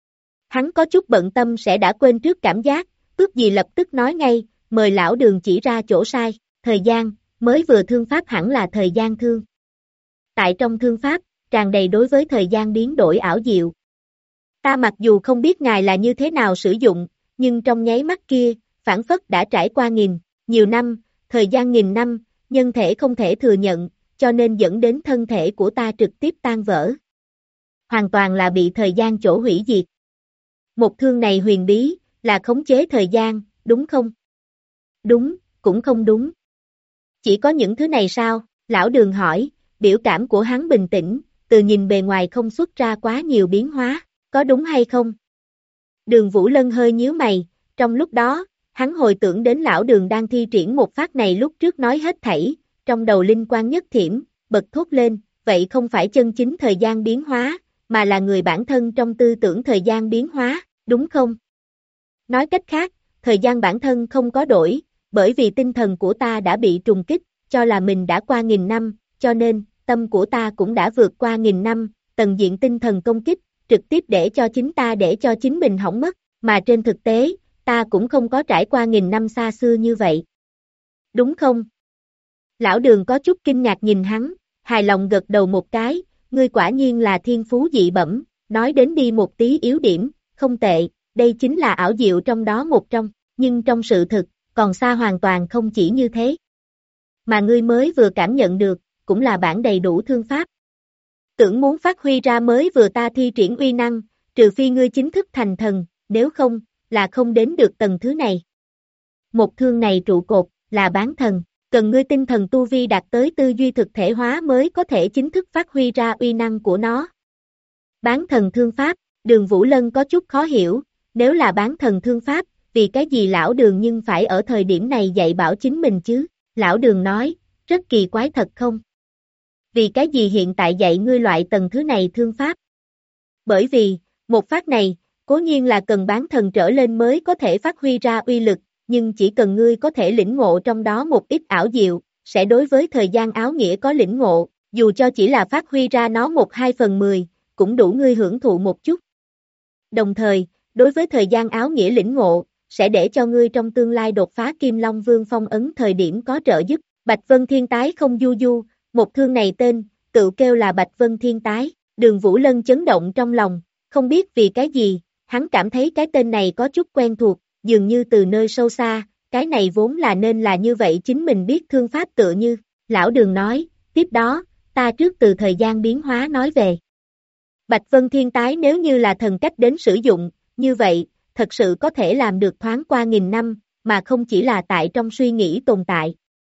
Hắn có chút bận tâm sẽ đã quên trước cảm giác, ước gì lập tức nói ngay, mời lão Đường chỉ ra chỗ sai, thời gian, mới vừa thương pháp hẳn là thời gian thương. Tại trong thương pháp, tràn đầy đối với thời gian biến đổi ảo diệu. Ta mặc dù không biết ngài là như thế nào sử dụng, nhưng trong nháy mắt kia, phảng phất đã trải qua nhiều năm, thời gian nghìn năm, nhân thể không thể thừa nhận, cho nên dẫn đến thân thể của ta trực tiếp tan vỡ. Hoàn toàn là bị thời gian chỗ hủy diệt. Một thương này huyền bí, là khống chế thời gian, đúng không? Đúng, cũng không đúng. Chỉ có những thứ này sao? Lão Đường hỏi, biểu cảm của hắn bình tĩnh, từ nhìn bề ngoài không xuất ra quá nhiều biến hóa, có đúng hay không? Đường Vũ Lân hơi nhíu mày, trong lúc đó, hắn hồi tưởng đến lão Đường đang thi triển một phát này lúc trước nói hết thảy, trong đầu linh quang nhất thiểm, bật thốt lên, vậy không phải chân chính thời gian biến hóa, mà là người bản thân trong tư tưởng thời gian biến hóa, đúng không? Nói cách khác, thời gian bản thân không có đổi, bởi vì tinh thần của ta đã bị trùng kích, cho là mình đã qua nghìn năm, cho nên, tâm của ta cũng đã vượt qua nghìn năm, tầng diện tinh thần công kích, trực tiếp để cho chính mình hỏng mất, mà trên thực tế, ta cũng không có trải qua nghìn năm xa xưa như vậy. Đúng không? Lão Đường có chút kinh ngạc nhìn hắn, hài lòng gật đầu một cái, ngươi quả nhiên là thiên phú dị bẩm, nói đến đi một tí yếu điểm, không tệ, đây chính là ảo diệu trong đó một trong, nhưng trong sự thực, còn xa hoàn toàn không chỉ như thế. Mà ngươi mới vừa cảm nhận được, cũng là bản đầy đủ thương pháp. Tưởng muốn phát huy ra mới vừa ta thi triển uy năng, trừ phi ngươi chính thức thành thần, nếu không, là không đến được tầng thứ này. Một thương này trụ cột, là bán thần, cần ngươi tinh thần tu vi đạt tới tư duy thực thể hóa mới có thể chính thức phát huy ra uy năng của nó. Bán thần thương pháp, Đường Vũ Lân có chút khó hiểu, nếu là bán thần thương pháp, vì cái gì lão Đường nhưng phải ở thời điểm này dạy bảo chính mình chứ? Lão Đường nói, rất kỳ quái thật không? Vì cái gì hiện tại dạy ngươi loại tầng thứ này thương pháp? Bởi vì, một phát này, cố nhiên là cần bán thần trở lên mới có thể phát huy ra uy lực, nhưng chỉ cần ngươi có thể lĩnh ngộ trong đó một ít ảo diệu, sẽ đối với thời gian áo nghĩa có lĩnh ngộ, dù cho chỉ là phát huy ra nó 1/2/10, cũng đủ ngươi hưởng thụ một chút. Đồng thời, đối với thời gian áo nghĩa lĩnh ngộ, sẽ để cho ngươi trong tương lai đột phá Kim Long Vương phong ấn thời điểm có trợ giúp. Bạch Vân Thiên Tái không du du, một thương này tên, tự kêu là Bạch Vân Thiên Tái, Đường Vũ Lân chấn động trong lòng, không biết vì cái gì, hắn cảm thấy cái tên này có chút quen thuộc, dường như từ nơi sâu xa, cái này vốn là nên là như vậy chính mình biết thương pháp tựa như, lão Đường nói, tiếp đó, ta trước từ thời gian biến hóa nói về. Bạch Vân Thiên Tái nếu như là thần cách đến sử dụng, như vậy, thật sự có thể làm được thoáng qua nghìn năm, mà không chỉ là tại trong suy nghĩ tồn tại.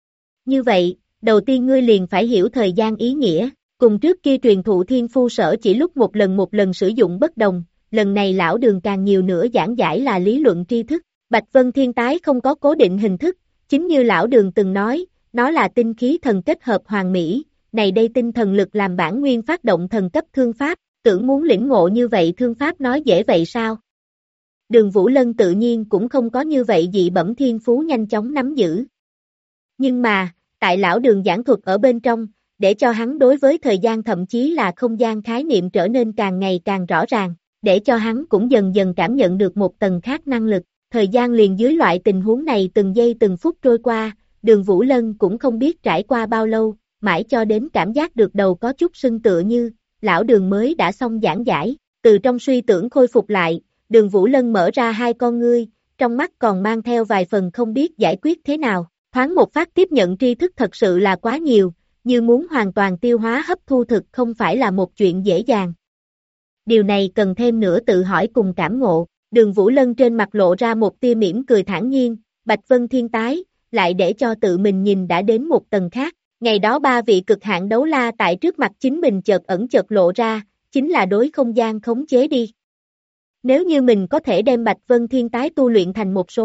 Như vậy, đầu tiên ngươi liền phải hiểu thời gian ý nghĩa, cùng trước kia truyền thụ thiên phu sở chỉ lúc một lần sử dụng bất đồng, lần này lão Đường càng nhiều nữa giảng giải là lý luận tri thức, Bạch Vân Thiên Tái không có cố định hình thức, chính như lão Đường từng nói, nó là tinh khí thần kết hợp hoàn mỹ, này đây tinh thần lực làm bản nguyên phát động thần cấp thương pháp, tưởng muốn lĩnh ngộ như vậy thương pháp nói dễ vậy sao? Đường Vũ Lân tự nhiên cũng không có như vậy dị bẩm thiên phú nhanh chóng nắm giữ. Nhưng mà, tại lão Đường giảng thuật ở bên trong, để cho hắn đối với thời gian thậm chí là không gian khái niệm trở nên càng ngày càng rõ ràng, để cho hắn cũng dần dần cảm nhận được một tầng khác năng lực, thời gian liền dưới loại tình huống này từng giây từng phút trôi qua, Đường Vũ Lân cũng không biết trải qua bao lâu, mãi cho đến cảm giác được đầu có chút sưng tựa như, lão Đường mới đã xong giảng giải, từ trong suy tưởng khôi phục lại, Đường Vũ Lân mở ra hai con ngươi, trong mắt còn mang theo vài phần không biết giải quyết thế nào, thoáng một phát tiếp nhận tri thức thật sự là quá nhiều, như muốn hoàn toàn tiêu hóa hấp thu thực không phải là một chuyện dễ dàng. Điều này cần thêm nữa tự hỏi cùng cảm ngộ, Đường Vũ Lân trên mặt lộ ra một tia mỉm cười thản nhiên, Bạch Vân Thiên Tái, lại để cho tự mình nhìn đã đến một tầng khác, ngày đó ba vị cực hạn đấu la tại trước mặt chính mình chợt ẩn chợt lộ ra, chính là đối không gian khống chế đi. Nếu như mình có thể đem Bạch Vân Thiên Tái tu luyện thành một số,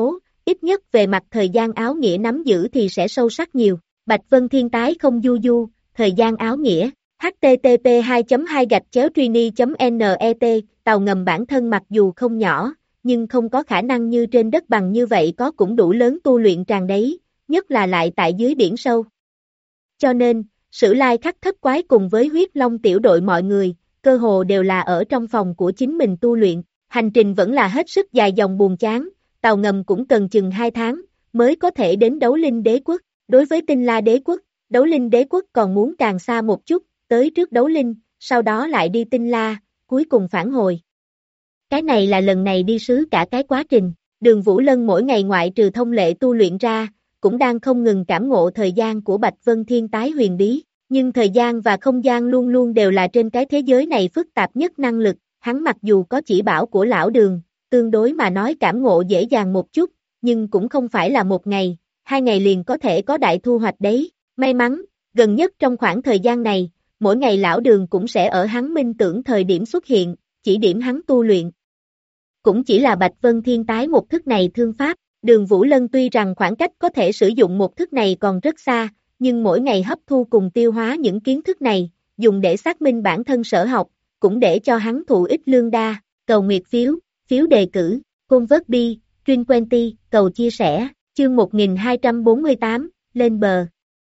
ít nhất về mặt thời gian áo nghĩa nắm giữ thì sẽ sâu sắc nhiều. Bạch Vân Thiên tái không du du, thời gian áo nghĩa. http 2 trini net tàu ngầm bản thân mặc dù không nhỏ, nhưng không có khả năng như trên đất bằng như vậy có cũng đủ lớn tu luyện tràn đấy, nhất là lại tại dưới biển sâu. Cho nên, Sử Lai Khắc Thất Quái cùng với Huyết Long tiểu đội mọi người, cơ hồ đều là ở trong phòng của chính mình tu luyện, hành trình vẫn là hết sức dài dòng buồn chán, tàu ngầm cũng cần chừng 2 tháng, mới có thể đến Đấu Linh Đế Quốc. Đối với Tinh La Đế Quốc, Đấu Linh Đế Quốc còn muốn càng xa một chút, tới trước Đấu Linh, sau đó lại đi Tinh La, cuối cùng phản hồi. Cái này là lần này đi sứ cả cái quá trình, Đường Vũ Lân mỗi ngày ngoại trừ thông lệ tu luyện ra, cũng đang không ngừng cảm ngộ thời gian của Bạch Vân Thiên tái huyền bí, nhưng thời gian và không gian luôn luôn đều là trên cái thế giới này phức tạp nhất năng lực, hắn mặc dù có chỉ bảo của lão Đường, tương đối mà nói cảm ngộ dễ dàng một chút, nhưng cũng không phải là 1 ngày, 2 ngày liền có thể có đại thu hoạch đấy, may mắn, gần nhất trong khoảng thời gian này, mỗi ngày lão Đường cũng sẽ ở hắn minh tưởng thời điểm xuất hiện, chỉ điểm hắn tu luyện. Cũng chỉ là Bạch Vân Thiên tái một thức này thương pháp, Đường Vũ Lân tuy rằng khoảng cách có thể sử dụng một thức này còn rất xa, nhưng mỗi ngày hấp thu cùng tiêu hóa những kiến thức này, dùng để xác minh bản thân sở học, cũng để cho hắn thụ ích lương đa, cầu nguyệt phiếu, phiếu đề cử, convert bi, Trin Quenty, cầu chia sẻ, chương 1248, lên bờ.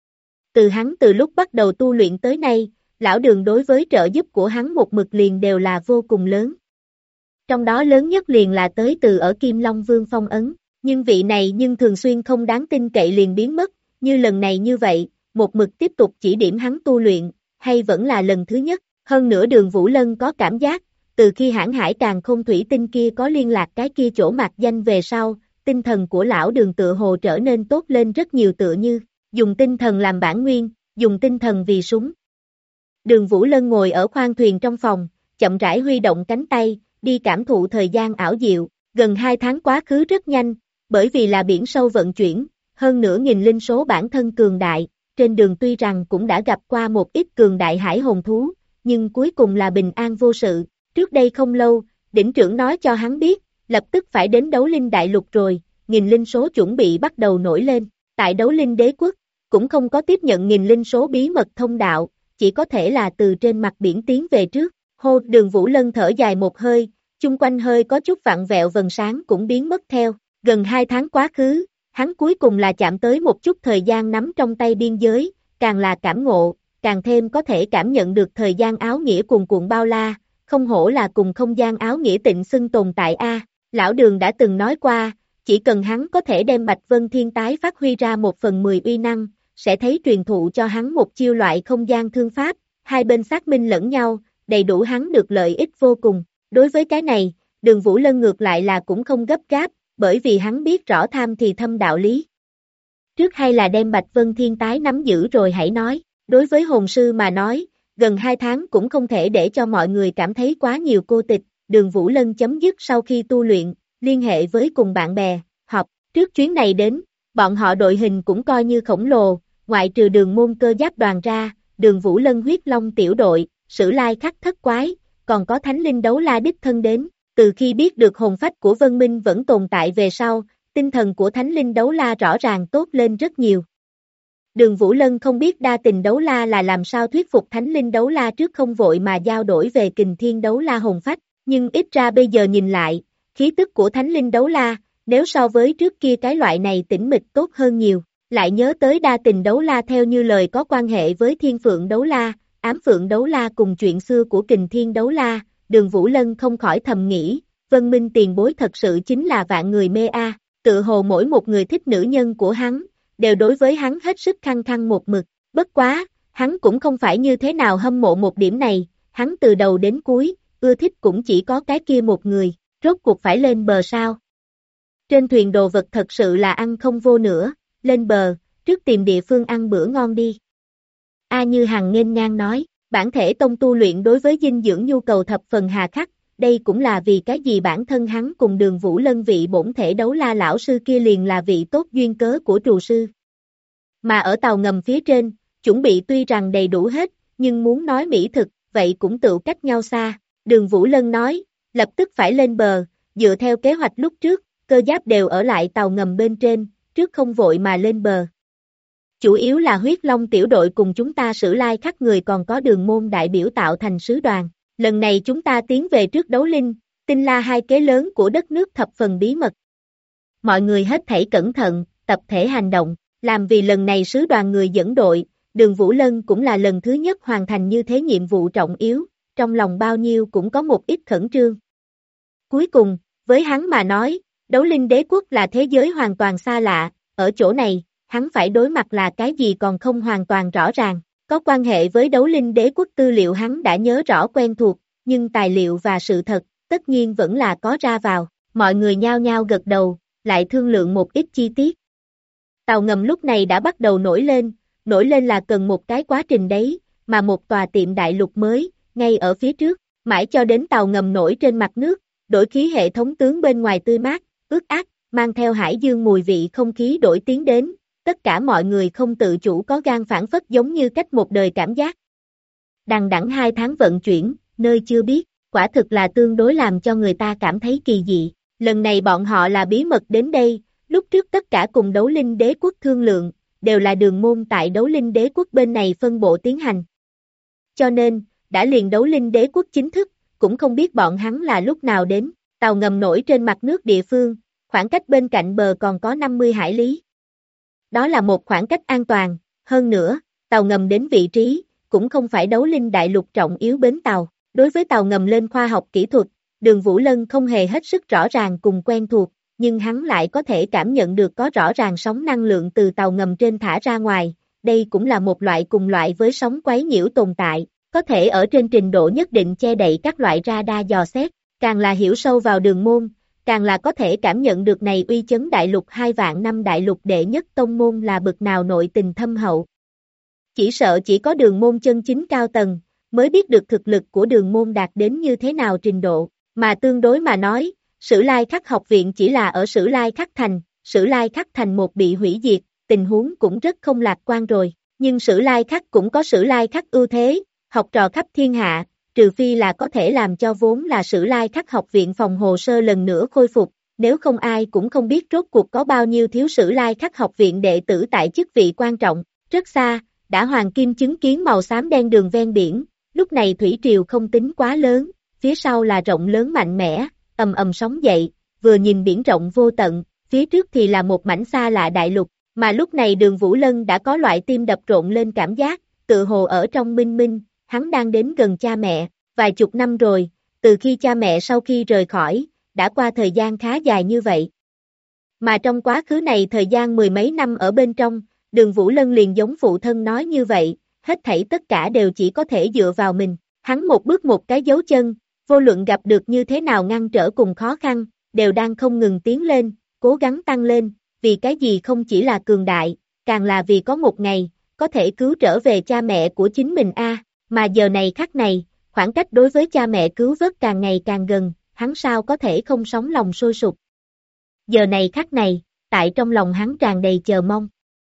Từ lúc bắt đầu tu luyện tới nay, lão Đường đối với trợ giúp của hắn một mực liền đều là vô cùng lớn. Trong đó lớn nhất liền là tới từ ở Kim Long Vương phong ấn, nhưng vị này nhưng thường xuyên không đáng tin cậy liền biến mất, như lần này như vậy, một mực tiếp tục chỉ điểm hắn tu luyện, hay vẫn là lần thứ nhất, hơn nữa Đường Vũ Lân có cảm giác, từ khi Hãn Hải Càn Khôn Thủy Tinh kia có liên lạc cái kia chỗ mạc danh về sau, tinh thần của lão Đường tựa hồ trở nên tốt lên rất nhiều tựa như, dùng tinh thần làm bản nguyên, dùng tinh thần vì súng. Đường Vũ Lân ngồi ở khoang thuyền trong phòng, chậm rãi huy động cánh tay, đi cảm thụ thời gian ảo diệu, gần 2 tháng quá khứ rất nhanh, bởi vì là biển sâu vận chuyển, hơn nữa nghìn linh số bản thân cường đại, trên đường tuy rằng cũng đã gặp qua một ít cường đại hải hồn thú, nhưng cuối cùng là bình an vô sự, trước đây không lâu, đỉnh trưởng nói cho hắn biết, lập tức phải đến Đấu Linh Đại Lục rồi, nghìn linh số chuẩn bị bắt đầu nổi lên, tại Đấu Linh Đế Quốc, cũng không có tiếp nhận nghìn linh số bí mật thông đạo, chỉ có thể là từ trên mặt biển tiến về trước, hô Đường Vũ Lân thở dài một hơi, chung quanh hơi có chút vặn vẹo vầng sáng cũng biến mất theo, gần 2 tháng quá khứ, hắn cuối cùng là chạm tới một chút thời gian nắm trong tay biên giới, càng là cảm ngộ, càng thêm có thể cảm nhận được thời gian áo nghĩa cuồn cuộn bao la, không hổ là cùng không gian áo nghĩa tịnh xưng tồn tại a. Lão Đường đã từng nói qua, chỉ cần hắn có thể đem Bạch Vân Thiên tái phát huy ra 1/10 uy năng, sẽ thấy truyền thụ cho hắn một chiêu loại không gian thương pháp, hai bên xác minh lẫn nhau, đầy đủ hắn được lợi ích vô cùng. Đối với cái này, Đường Vũ Lân ngược lại là cũng không gấp gáp, bởi vì hắn biết rõ tham thì thâm đạo lý. Trước hay là đem Bạch Vân Thiên tái nắm giữ rồi hãy nói, đối với hồn sư mà nói, gần 2 tháng cũng không thể để cho mọi người cảm thấy quá nhiều cô tịch, Đường Vũ Lân chấm dứt sau khi tu luyện, liên hệ với cùng bạn bè, họp, trước chuyến này đến, bọn họ đội hình cũng coi như khổng lồ, ngoại trừ Đường Môn Cơ Giáp đoàn ra, Đường Vũ Lân Huyết Long tiểu đội, Sử Lai Khắc Thất Quái, còn có Thánh Linh Đấu La đích thân đến, từ khi biết được hồn phách của Vân Minh vẫn tồn tại về sau, tinh thần của Thánh Linh Đấu La rõ ràng tốt lên rất nhiều. Đường Vũ Lân không biết Đa Tình Đấu La là làm sao thuyết phục Thánh Linh Đấu La trước không vội mà giao đổi về Kình Thiên Đấu La hồn phách, nhưng ít ra bây giờ nhìn lại, khí tức của Thánh Linh Đấu La, nếu so với trước kia cái loại này tĩnh mịch tốt hơn nhiều, lại nhớ tới Đa Tình Đấu La theo như lời có quan hệ với Thiên Phượng Đấu La, Ám Phượng Đấu La cùng chuyện xưa của Kình Thiên Đấu La, Đường Vũ Lân không khỏi thầm nghĩ, Vân Minh tiền bối thật sự chính là vạn người mê a, tự hồ mỗi một người thích nữ nhân của hắn, đều đối với hắn hết sức khăng khăng một mực, bất quá, hắn cũng không phải như thế nào hâm mộ một điểm này, hắn từ đầu đến cuối, ưa thích cũng chỉ có cái kia một người, rốt cuộc phải lên bờ sao. Trên thuyền đồ vật thật sự là ăn không vô nữa, lên bờ, trước tìm địa phương ăn bữa ngon đi. A Như Hằng nghênh ngang nói, bản thể tông tu luyện đối với dinh dưỡng nhu cầu thập phần hà khắc, đây cũng là vì cái gì bản thân hắn cùng Đường Vũ Lân vị bổn thể Đấu La lão sư kia liền là vị tốt duyên cớ của trù sư. Mà ở tàu ngầm phía trên, chuẩn bị tuy rằng đầy đủ hết, nhưng muốn nói mỹ thực, vậy cũng tự cách nhau xa. Đường Vũ Lân nói, lập tức phải lên bờ, dựa theo kế hoạch lúc trước, cơ giáp đều ở lại tàu ngầm bên trên, trước không vội mà lên bờ. Chủ yếu là huyết long tiểu đội cùng chúng ta Sử Lai Khắc người còn có Đường Môn đại biểu tạo thành sứ đoàn. Lần này chúng ta tiến về trước Đấu Linh, Tinh La hai kế lớn của đất nước thập phần bí mật. Mọi người hết thảy cẩn thận, tập thể hành động, làm vì lần này sứ đoàn người dẫn đội, Đường Vũ Lân cũng là lần thứ nhất hoàn thành như thế nhiệm vụ trọng yếu, trong lòng bao nhiêu cũng có một ít khẩn trương. Cuối cùng, với hắn mà nói, Đấu Linh đế quốc là thế giới hoàn toàn xa lạ, ở chỗ này, hắn phải đối mặt là cái gì còn không hoàn toàn rõ ràng. Có quan hệ với Đấu Linh đế quốc tư liệu hắn đã nhớ rõ quen thuộc, nhưng tài liệu và sự thật, tất nhiên vẫn là có ra vào. Mọi người nhao nhao gật đầu, lại thương lượng một ít chi tiết. Tàu ngầm lúc này đã bắt đầu nổi lên là cần một cái quá trình đấy, mà một tòa tiệm đại lục mới, ngay ở phía trước, mãi cho đến tàu ngầm nổi trên mặt nước, đổi khí hệ thống tướng bên ngoài tươi mát, ướt át, mang theo hải dương mùi vị không khí đổi tiến đến, tất cả mọi người không tự chủ có gan phản phất giống như cách một đời cảm giác. Đằng đẵng 2 tháng vận chuyển, nơi chưa biết, quả thực là tương đối làm cho người ta cảm thấy kỳ dị. Lần này bọn họ là bí mật đến đây, lúc trước tất cả cùng Đấu Linh đế quốc thương lượng, đều là Đường Môn tại Đấu Linh đế quốc bên này phân bộ tiến hành. Cho nên, đã liền Đấu Linh đế quốc chính thức, cũng không biết bọn hắn là lúc nào đến, tàu ngầm nổi trên mặt nước địa phương, khoảng cách bên cạnh bờ còn có 50 hải lý. Đó là một khoảng cách an toàn, hơn nữa, tàu ngầm đến vị trí, cũng không phải Đấu Linh đại lục trọng yếu bến tàu. Đối với tàu ngầm lên khoa học kỹ thuật, Đường Vũ Lân không hề hết sức rõ ràng cùng quen thuộc, nhưng hắn lại có thể cảm nhận được có rõ ràng sóng năng lượng từ tàu ngầm trên thả ra ngoài, đây cũng là một loại cùng loại với sóng quấy nhiễu tồn tại, có thể ở trên trình độ nhất định che đậy các loại radar dò xét, càng là hiểu sâu vào Đường Môn, càng là có thể cảm nhận được này uy chấn đại lục 2 vạn năm đại lục đệ nhất tông môn là bực nào nội tình thâm hậu. Chỉ sợ chỉ có Đường Môn chân chính cao tầng, mới biết được thực lực của Đường Môn đạt đến như thế nào trình độ, mà tương đối mà nói, Sử Lai Khắc học viện chỉ là ở Sử Lai Khắc thành, Sử Lai Khắc thành một bị hủy diệt, tình huống cũng rất không lạc quan rồi, nhưng Sử Lai Khắc cũng có Sử Lai Khắc ưu thế, học trò khắp thiên hạ, trừ phi là có thể làm cho vốn là Sử Lai Khắc học viện phòng hồ sơ lần nữa khôi phục, nếu không ai cũng không biết rốt cuộc có bao nhiêu thiếu Sử Lai Khắc học viện đệ tử tại chức vị quan trọng, rất xa, đã Hoàng Kim chứng kiến màu xám đen đường ven biển, lúc này thủy triều không tính quá lớn, phía sau là rộng lớn mạnh mẽ, ầm ầm sóng dậy, vừa nhìn biển rộng vô tận, phía trước thì là một mảnh xa lạ đại lục, mà lúc này Đường Vũ Lân đã có loại tim đập rộn lên cảm giác, tự hồ ở trong minh minh, hắn đang đến gần cha mẹ, vài chục năm rồi, từ khi cha mẹ sau khi rời khỏi, đã qua thời gian khá dài như vậy. Mà trong quá khứ này thời gian 10 mấy năm ở bên trong, Đường Vũ Lân liền giống phụ thân nói như vậy, hết thảy tất cả đều chỉ có thể dựa vào mình, hắn một bước một cái dấu chân, vô luận gặp được như thế nào ngăn trở cùng khó khăn, đều đang không ngừng tiến lên, cố gắng tăng lên, vì cái gì không chỉ là cường đại, càng là vì có một ngày, có thể cứu trở về cha mẹ của chính mình mà giờ này khắc này, khoảng cách đối với cha mẹ cứu vớt càng ngày càng gần, hắn sao có thể không sống lòng sôi sục. Giờ này khắc này, tại trong lòng hắn tràn đầy chờ mong.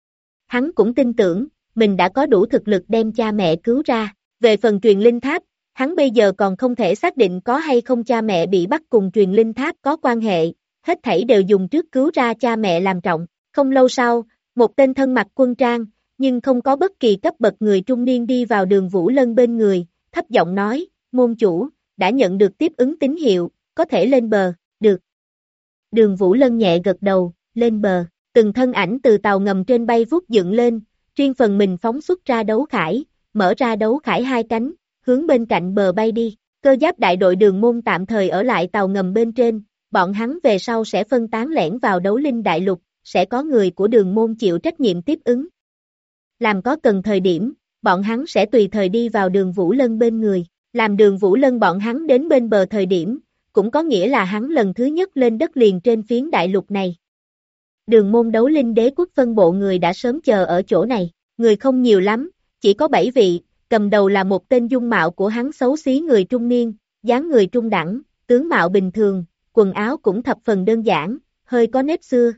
Hắn cũng tin tưởng, mình đã có đủ thực lực đem cha mẹ cứu ra, về phần truyền linh tháp, hắn bây giờ còn không thể xác định có hay không cha mẹ bị bắt cùng truyền linh tháp có quan hệ, hết thảy đều dùng trước cứu ra cha mẹ làm trọng. Không lâu sau, một tên thân mặc quân trang, nhưng không có bất kỳ cấp bậc người trung niên đi vào Đường Vũ Lân bên người, thấp giọng nói, môn chủ, đã nhận được tiếp ứng tín hiệu, có thể lên bờ, được. Đường Vũ Lân nhẹ gật đầu, lên bờ, từng thân ảnh từ tàu ngầm trên bay vút dựng lên, riêng phần mình phóng xuất ra đấu khải, mở ra đấu khải 2 cánh, hướng bên cạnh bờ bay đi, cơ giáp đại đội Đường Môn tạm thời ở lại tàu ngầm bên trên, bọn hắn về sau sẽ phân tán lẻn vào Đấu Linh đại lục, sẽ có người của Đường Môn chịu trách nhiệm tiếp ứng. Làm có cần thời điểm, bọn hắn sẽ tùy thời đi vào Đường Vũ Lân bên người, làm Đường Vũ Lân bọn hắn đến bên bờ thời điểm, cũng có nghĩa là hắn lần thứ nhất lên đất liền trên phiến đại lục này. Đường Môn Đấu Linh đế quốc phân bộ người đã sớm chờ ở chỗ này, người không nhiều lắm, chỉ có 7 vị, cầm đầu là một tên dung mạo của hắn xấu xí người trung niên, dáng người trung đẳng, tướng mạo bình thường, quần áo cũng thập phần đơn giản, hơi có nếp xưa.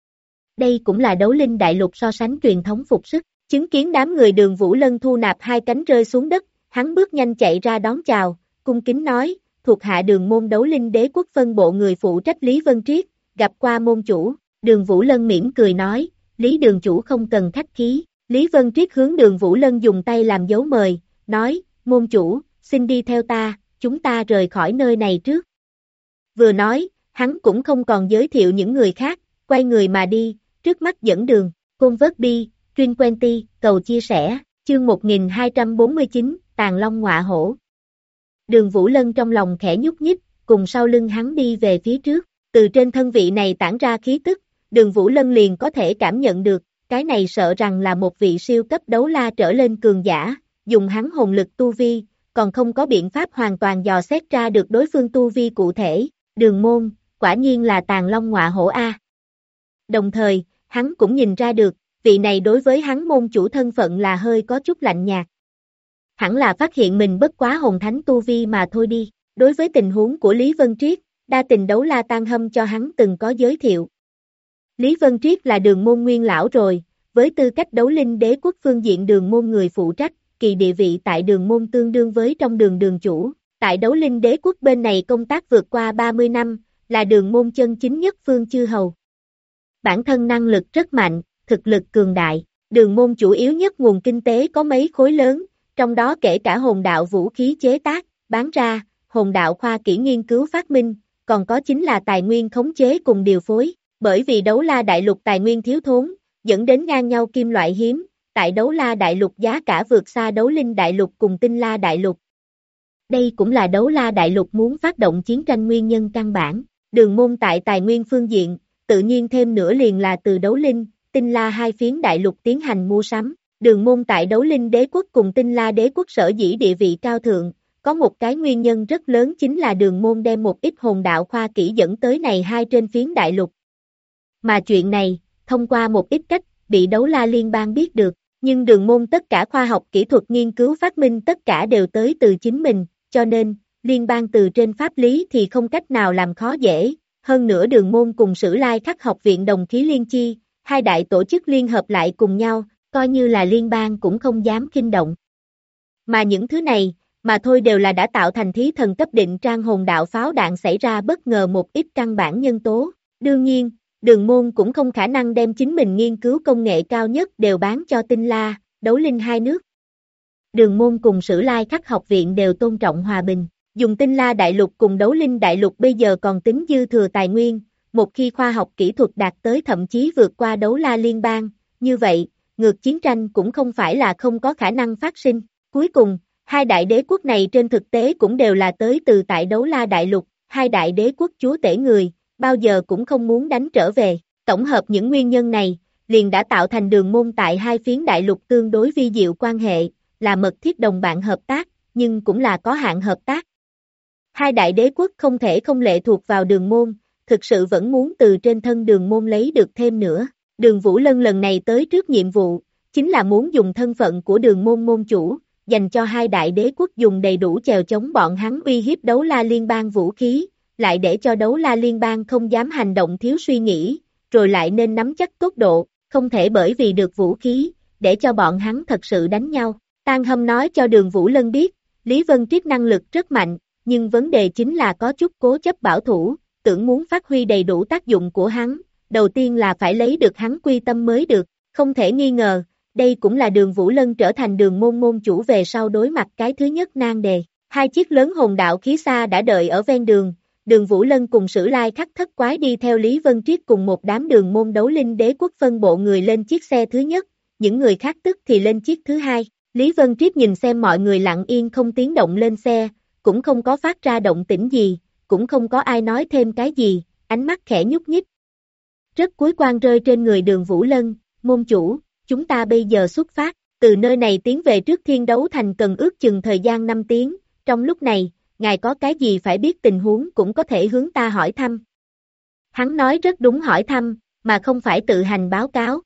Đây cũng là Đấu Linh đại lục so sánh truyền thống phục sức, chứng kiến đám người Đường Vũ Lân thu nạp 2 cánh rơi xuống đất, hắn bước nhanh chạy ra đón chào, cung kính nói, thuộc hạ Đường Môn Đấu Linh đế quốc phân bộ người phụ trách Lý Vân Triết, gặp qua môn chủ, Đường Vũ Lân mỉm cười nói, Lý đường chủ không cần khách khí, Lý Vân Triết hướng Đường Vũ Lân dùng tay làm dấu mời, nói, môn chủ, xin đi theo ta, chúng ta rời khỏi nơi này trước. Vừa nói, hắn cũng không còn giới thiệu những người khác, quay người mà đi, trước mắt dẫn đường, Côn Vớt Bi, Truyền Quenty, cầu chia sẻ, chương 1249, Tàn Long Ngọa Hổ. Đường Vũ Lân trong lòng khẽ nhúc nhích, cùng sau lưng hắn đi về phía trước, từ trên thân vị này tản ra khí tức, Đường Vũ Lân liền có thể cảm nhận được, cái này sợ rằng là một vị siêu cấp đấu la trở lên cường giả, dùng hắn hồn lực tu vi, còn không có biện pháp hoàn toàn dò xét ra được đối phương tu vi cụ thể, Đường môn, quả nhiên là Tàn Long Ngọa Hổ A. Đồng thời, hắn cũng nhìn ra được, vị này đối với hắn môn chủ thân phận là hơi có chút lạnh nhạt. Hẳn là phát hiện mình bất quá hồn thánh tu vi mà thôi đi, đối với tình huống của Lý Vân Triết, đa tình đấu la Tan Hâm cho hắn từng có giới thiệu. Lý Vân Triết là đường môn nguyên lão rồi, với tư cách đấu linh đế quốc phương diện đường môn người phụ trách, kỳ địa vị tại đường môn tương đương với trong đường đường chủ, tại đấu linh đế quốc bên này công tác vượt qua 30 năm, là đường môn chân chính nhất phương chư hầu. Bản thân năng lực rất mạnh, thực lực cường đại, đường môn chủ yếu nhất nguồn kinh tế có mấy khối lớn, trong đó kể cả hồn đạo vũ khí chế tác, bán ra, hồn đạo khoa kỹ nghiên cứu phát minh, còn có chính là tài nguyên khống chế cùng điều phối, bởi vì đấu la đại lục tài nguyên thiếu thốn, dẫn đến ngang nhau kim loại hiếm, tại đấu la đại lục giá cả vượt xa đấu linh đại lục cùng tinh la đại lục. Đây cũng là đấu la đại lục muốn phát động chiến tranh nguyên nhân căn bản, đường môn tại tài nguyên phương diện, tự nhiên thêm nữa liền là từ đấu linh, tinh la hai phiến đại lục tiến hành mua sắm, đường môn tại đấu linh đế quốc cùng tinh la đế quốc sở dĩ địa vị cao thượng, có một cái nguyên nhân rất lớn chính là đường môn đem một ít hồn đạo khoa kỹ dẫn tới này hai trên phiến đại lục. Mà chuyện này, thông qua một ít cách, bị đấu la liên bang biết được, nhưng đường môn tất cả khoa học kỹ thuật nghiên cứu phát minh tất cả đều tới từ chính mình, cho nên, liên bang từ trên pháp lý thì không cách nào làm khó dễ, hơn nữa đường môn cùng Sử Lai Khắc học viện đồng khí liên chi, hai đại tổ chức liên hợp lại cùng nhau, coi như là liên bang cũng không dám kinh động. Mà những thứ này, mà thôi đều là đã tạo thành thí thần cấp định trang hồn đạo pháo đạn xảy ra bất ngờ một ít căn bản nhân tố. Đương nhiên, đường môn cũng không khả năng đem chính mình nghiên cứu công nghệ cao nhất đều bán cho tinh la, đấu linh hai nước. Đường môn cùng Sử Lai Khắc học viện đều tôn trọng hòa bình, dùng tinh la đại lục cùng đấu linh đại lục bây giờ còn tính dư thừa tài nguyên, một khi khoa học kỹ thuật đạt tới thậm chí vượt qua đấu la liên bang, như vậy, ngược chiến tranh cũng không phải là không có khả năng phát sinh. Cuối cùng, hai đại đế quốc này trên thực tế cũng đều là tới từ tại đấu la đại lục, hai đại đế quốc chúa tể người, bao giờ cũng không muốn đánh trở về. Tổng hợp những nguyên nhân này, liền đã tạo thành đường môn tại hai phiến đại lục tương đối vi diệu quan hệ, là mật thiết đồng bạn hợp tác, nhưng cũng là có hạn hợp tác. Hai đại đế quốc không thể không lệ thuộc vào đường môn, thực sự vẫn muốn từ trên thân đường môn lấy được thêm nữa. Đường Vũ Lân lần này tới trước nhiệm vụ, chính là muốn dùng thân phận của đường môn môn chủ, dành cho hai đại đế quốc dùng đầy đủ chèo chống bọn hắn uy hiếp đấu la liên bang vũ khí, lại để cho đấu la liên bang không dám hành động thiếu suy nghĩ, rồi lại nên nắm chắc tốc độ, không thể bởi vì được vũ khí, để cho bọn hắn thật sự đánh nhau. Tan Hâm nói cho đường Vũ Lân biết, Lý Vân Triết năng lực rất mạnh, nhưng vấn đề chính là có chút cố chấp bảo thủ, tưởng muốn phát huy đầy đủ tác dụng của hắn, đầu tiên là phải lấy được hắn quy tâm mới được, không thể nghi ngờ, đây cũng là đường Vũ Lân trở thành đường môn môn chủ về sau đối mặt cái thứ nhất nan đề. Hai chiếc lớn hồn đạo khí xa đã đợi ở ven đường, đường Vũ Lân cùng Sử Lai Khắc thất quái đi theo Lý Vân Triết cùng một đám đường môn đấu linh đế quốc phân bộ người lên chiếc xe thứ nhất, những người khác tức thì lên chiếc thứ hai. Lý Vân Triết nhìn xem mọi người lặng yên không tiếng động lên xe, cũng không có phát ra động tĩnh gì, cũng không có ai nói thêm cái gì, ánh mắt khẽ nhúc nhích. Rất cuối quan rơi trên người đường Vũ Lân, môn chủ, chúng ta bây giờ xuất phát, từ nơi này tiến về trước Thiên Đấu Thành cần ước chừng thời gian 5 tiếng, trong lúc này, ngài có cái gì phải biết tình huống cũng có thể hướng ta hỏi thăm. Hắn nói rất đúng hỏi thăm, mà không phải tự hành báo cáo.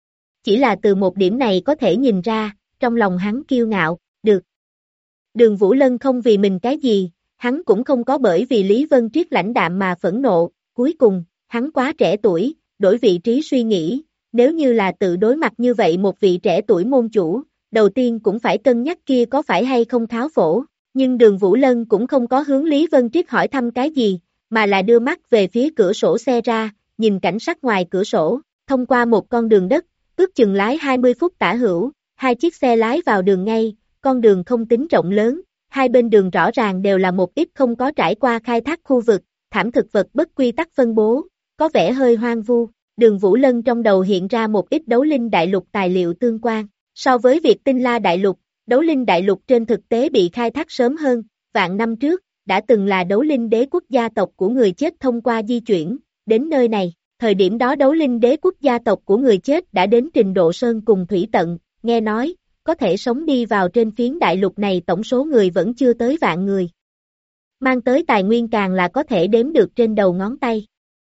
Chỉ là từ một điểm này có thể nhìn ra, trong lòng hắn kiêu ngạo, được. Đường Vũ Lân không vì mình cái gì, hắn cũng không có bởi vì Lý Vân Triết lãnh đạm mà phẫn nộ, cuối cùng, hắn quá trẻ tuổi, đổi vị trí suy nghĩ, nếu như là tự đối mặt như vậy một vị trẻ tuổi môn chủ, đầu tiên cũng phải cân nhắc kia có phải hay không tháo phổ, nhưng đường Vũ Lân cũng không có hướng Lý Vân Triết hỏi thăm cái gì, mà là đưa mắt về phía cửa sổ xe ra, nhìn cảnh sắc ngoài cửa sổ, thông qua một con đường đất, ước chừng lái 20 phút tả hữu, hai chiếc xe lái vào đường ngay, con đường không tính rộng lớn, hai bên đường rõ ràng đều là một ít không có trải qua khai thác khu vực, thảm thực vật bất quy tắc phân bố, có vẻ hơi hoang vu. Đường Vũ Lân trong đầu hiện ra một ít đấu linh đại lục tài liệu tương quan. So với việc Tinh La đại lục, đấu linh đại lục trên thực tế bị khai thác sớm hơn, vạn năm trước, đã từng là đấu linh đế quốc gia tộc của người chết thông qua di chuyển, đến nơi này. Thời điểm đó đấu linh đế quốc gia tộc của người chết đã đến trình độ sơn cùng thủy tận, nghe nói, có thể sống đi vào trên phiến đại lục này tổng số người vẫn chưa tới vạn người. Mang tới tài nguyên càng là có thể đếm được trên đầu ngón tay.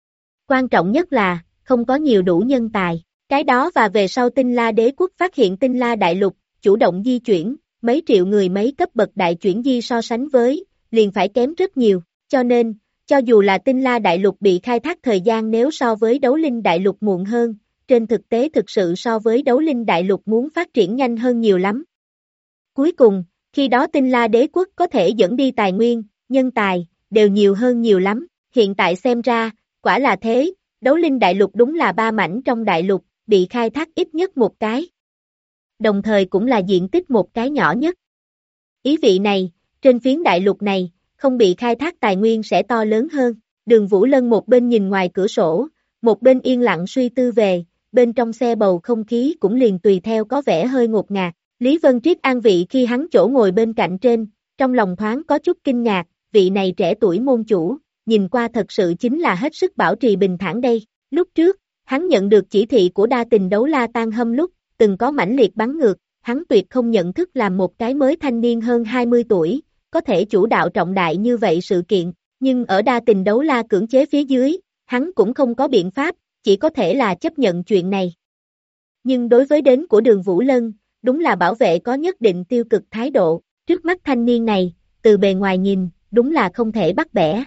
Quan trọng nhất là, không có nhiều đủ nhân tài. Cái đó và về sau Tinh La đế quốc phát hiện Tinh La đại lục, chủ động di chuyển, mấy triệu người mấy cấp bậc đại chuyển di so sánh với, liền phải kém rất nhiều. Cho nên, cho dù là Tinh La đại lục bị khai thác thời gian nếu so với đấu linh đại lục muộn hơn, trên thực tế thực sự so với đấu linh đại lục muốn phát triển nhanh hơn nhiều lắm. Cuối cùng, khi đó Tinh La đế quốc có thể dẫn đi tài nguyên, nhân tài, đều nhiều hơn nhiều lắm. Hiện tại xem ra, quả là thế, đấu linh đại lục đúng là ba mảnh trong đại lục, bị khai thác ít nhất một cái. Đồng thời cũng là diện tích một cái nhỏ nhất. Ý vị này, trên phiến đại lục này, không bị khai thác tài nguyên sẽ to lớn hơn. Đường Vũ Lân một bên nhìn ngoài cửa sổ, một bên yên lặng suy tư về, bên trong xe bầu không khí cũng liền tùy theo có vẻ hơi ngột ngạt. Lý Vân Triết an vị khi hắn chỗ ngồi bên cạnh trên, trong lòng thoáng có chút kinh ngạc, vị này trẻ tuổi môn chủ, nhìn qua thật sự chính là hết sức bảo trì bình thản đây. Lúc trước, hắn nhận được chỉ thị của đa tình đấu la tan hâm lúc, từng có mãnh liệt bắn ngược, hắn tuyệt không nhận thức làm một cái mới thanh niên hơn 20 tuổi, có thể chủ đạo trọng đại như vậy sự kiện, nhưng ở đa tình đấu la cưỡng chế phía dưới, hắn cũng không có biện pháp, chỉ có thể là chấp nhận chuyện này. Nhưng đối với đến của Đường Vũ Lân, đúng là bảo vệ có nhất định tiêu cực thái độ, trước mắt thanh niên này, từ bề ngoài nhìn, đúng là không thể bắt bẻ.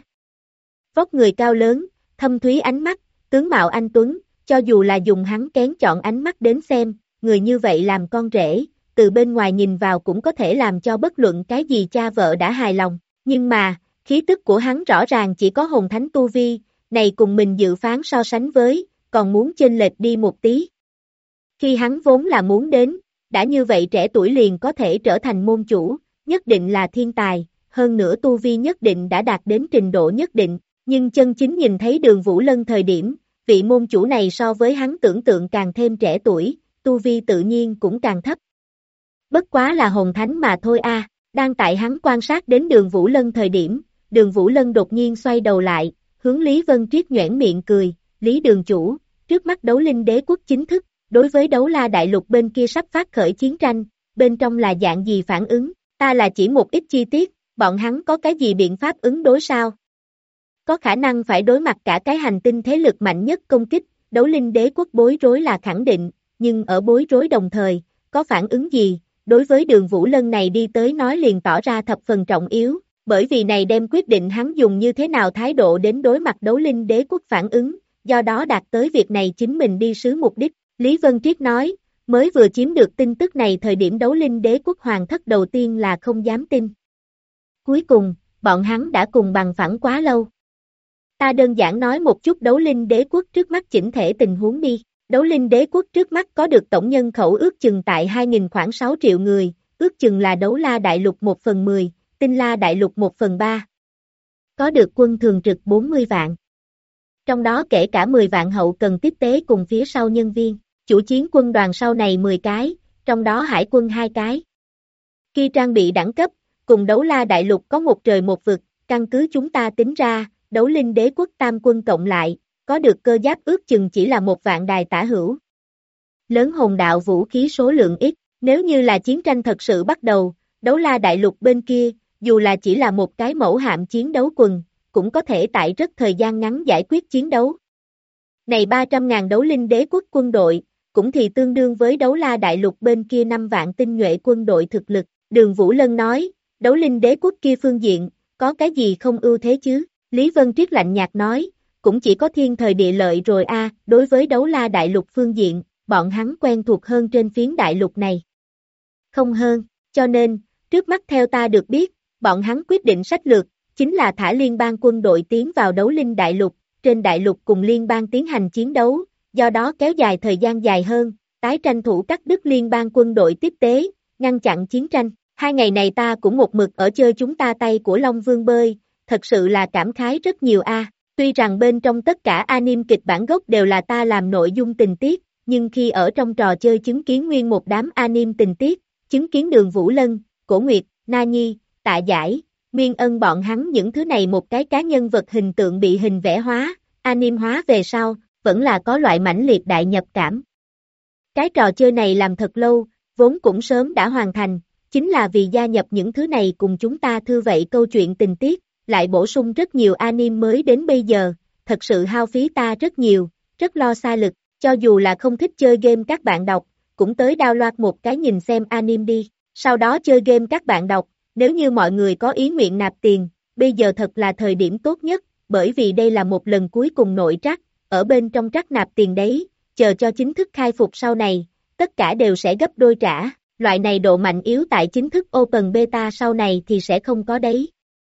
Vóc người cao lớn, thâm thúy ánh mắt, tướng mạo anh tuấn, cho dù là dùng hắn kén chọn ánh mắt đến xem, người như vậy làm con rể, từ bên ngoài nhìn vào cũng có thể làm cho bất luận cái gì cha vợ đã hài lòng, nhưng mà, khí tức của hắn rõ ràng chỉ có hồn thánh tu vi, này cùng mình dự phán so sánh với, còn muốn chênh lệch đi một tí. Khi hắn vốn là muốn đến, đã như vậy trẻ tuổi liền có thể trở thành môn chủ, nhất định là thiên tài, hơn nữa tu vi nhất định đã đạt đến trình độ nhất định, nhưng chân chính nhìn thấy Đường Vũ Lân thời điểm, vị môn chủ này so với hắn tưởng tượng càng thêm trẻ tuổi, tu vi tự nhiên cũng càng thấp. Bất quá là hồn thánh mà thôi a. Đang tại hắn quan sát đến Đường Vũ Lân thời điểm, Đường Vũ Lân đột nhiên xoay đầu lại, hướng Lý Vân Triết nhoẻn miệng cười, Lý đường chủ, trước mắt đấu linh đế quốc chính thức, đối với đấu la đại lục bên kia sắp phát khởi chiến tranh, bên trong là dạng gì phản ứng, ta là chỉ một ít chi tiết, bọn hắn có cái gì biện pháp ứng đối sao? Có khả năng phải đối mặt cả cái hành tinh thế lực mạnh nhất công kích, đấu linh đế quốc bối rối là khẳng định, nhưng ở bối rối đồng thời, có phản ứng gì, đối với Đường Vũ Lân này đi tới nói liền tỏ ra thập phần trọng yếu, bởi vì này đem quyết định hắn dùng như thế nào thái độ đến đối mặt đấu linh đế quốc phản ứng, do đó đạt tới việc này chính mình đi sứ mục đích. Lý Vân Triết nói, mới vừa chiếm được tin tức này thời điểm đấu linh đế quốc hoàng thất đầu tiên là không dám tin. Cuối cùng, bọn hắn đã cùng bằng phẳng quá lâu. Ta đơn giản nói một chút đấu linh đế quốc trước mắt chỉnh thể tình huống đi. Đấu linh đế quốc trước mắt có được tổng nhân khẩu ước chừng tại 2.000 khoảng 6 triệu người, ước chừng là đấu la đại lục 1/10, tinh la đại lục 1/3. Có được quân thường trực 40 vạn. Trong đó kể cả 10 vạn hậu cần tiếp tế cùng phía sau nhân viên, chủ chiến quân đoàn sau này 10 cái, trong đó hải quân 2 cái. Khi trang bị đẳng cấp, cùng đấu la đại lục có một trời một vực, căn cứ chúng ta tính ra, đấu linh đế quốc tam quân cộng lại, có được cơ giáp ước chừng chỉ là 1 vạn đài tả hữu. Lớn hồn đạo vũ khí số lượng ít, nếu như là chiến tranh thật sự bắt đầu, đấu la đại lục bên kia, dù là chỉ là một cái mẫu hạm chiến đấu quần, cũng có thể tại rất thời gian ngắn giải quyết chiến đấu. Này 300.000 đấu linh đế quốc quân đội, cũng thì tương đương với đấu la đại lục bên kia 5 vạn tinh nhuệ quân đội thực lực. Đường Vũ Lân nói, đấu linh đế quốc kia phương diện, có cái gì không ưu thế chứ? Lý Vân Triết lạnh nhạt nói, cũng chỉ có thiên thời địa lợi rồi a. Đối với đấu la đại lục phương diện, bọn hắn quen thuộc hơn trên phiến đại lục này. Không hơn, cho nên, trước mắt theo ta được biết, bọn hắn quyết định sách lược, chính là thả liên bang quân đội tiến vào đấu linh đại lục, trên đại lục cùng liên bang tiến hành chiến đấu, do đó kéo dài thời gian dài hơn, tái tranh thủ cắt đứt liên bang quân đội tiếp tế, ngăn chặn chiến tranh. 2 ngày này ta cũng một mực ở chơi chúng ta tay của Long Vương bơi, thật sự là cảm khái rất nhiều a. Tuy rằng bên trong tất cả anime kịch bản gốc đều là ta làm nội dung tình tiết, nhưng khi ở trong trò chơi chứng kiến nguyên một đám anime tình tiết, chứng kiến Đường Vũ Lân, Cổ Nguyệt, Na Nhi, Tạ Giải, Nguyên Ân bọn hắn những thứ này một cái cá nhân vật hình tượng bị hình vẽ hóa, anime hóa về sau, vẫn là có loại mãnh liệt đại nhập cảm. Cái trò chơi này làm thật lâu, vốn cũng sớm đã hoàn thành, chính là vì gia nhập những thứ này cùng chúng ta thư vậy câu chuyện tình tiết, lại bổ sung rất nhiều anime mới đến bây giờ, thật sự hao phí ta rất nhiều, rất lo xa lực, cho dù là không thích chơi game các bạn đọc, cũng tới download một cái nhìn xem anime đi, sau đó chơi game các bạn đọc, nếu như mọi người có ý nguyện nạp tiền, bây giờ thật là thời điểm tốt nhất, bởi vì đây là một lần cuối cùng nội trắc, ở bên trong trắc nạp tiền đấy, chờ cho chính thức khai phục sau này, tất cả đều sẽ gấp đôi trả, loại này độ mạnh yếu tại chính thức Open Beta sau này thì sẽ không có đấy.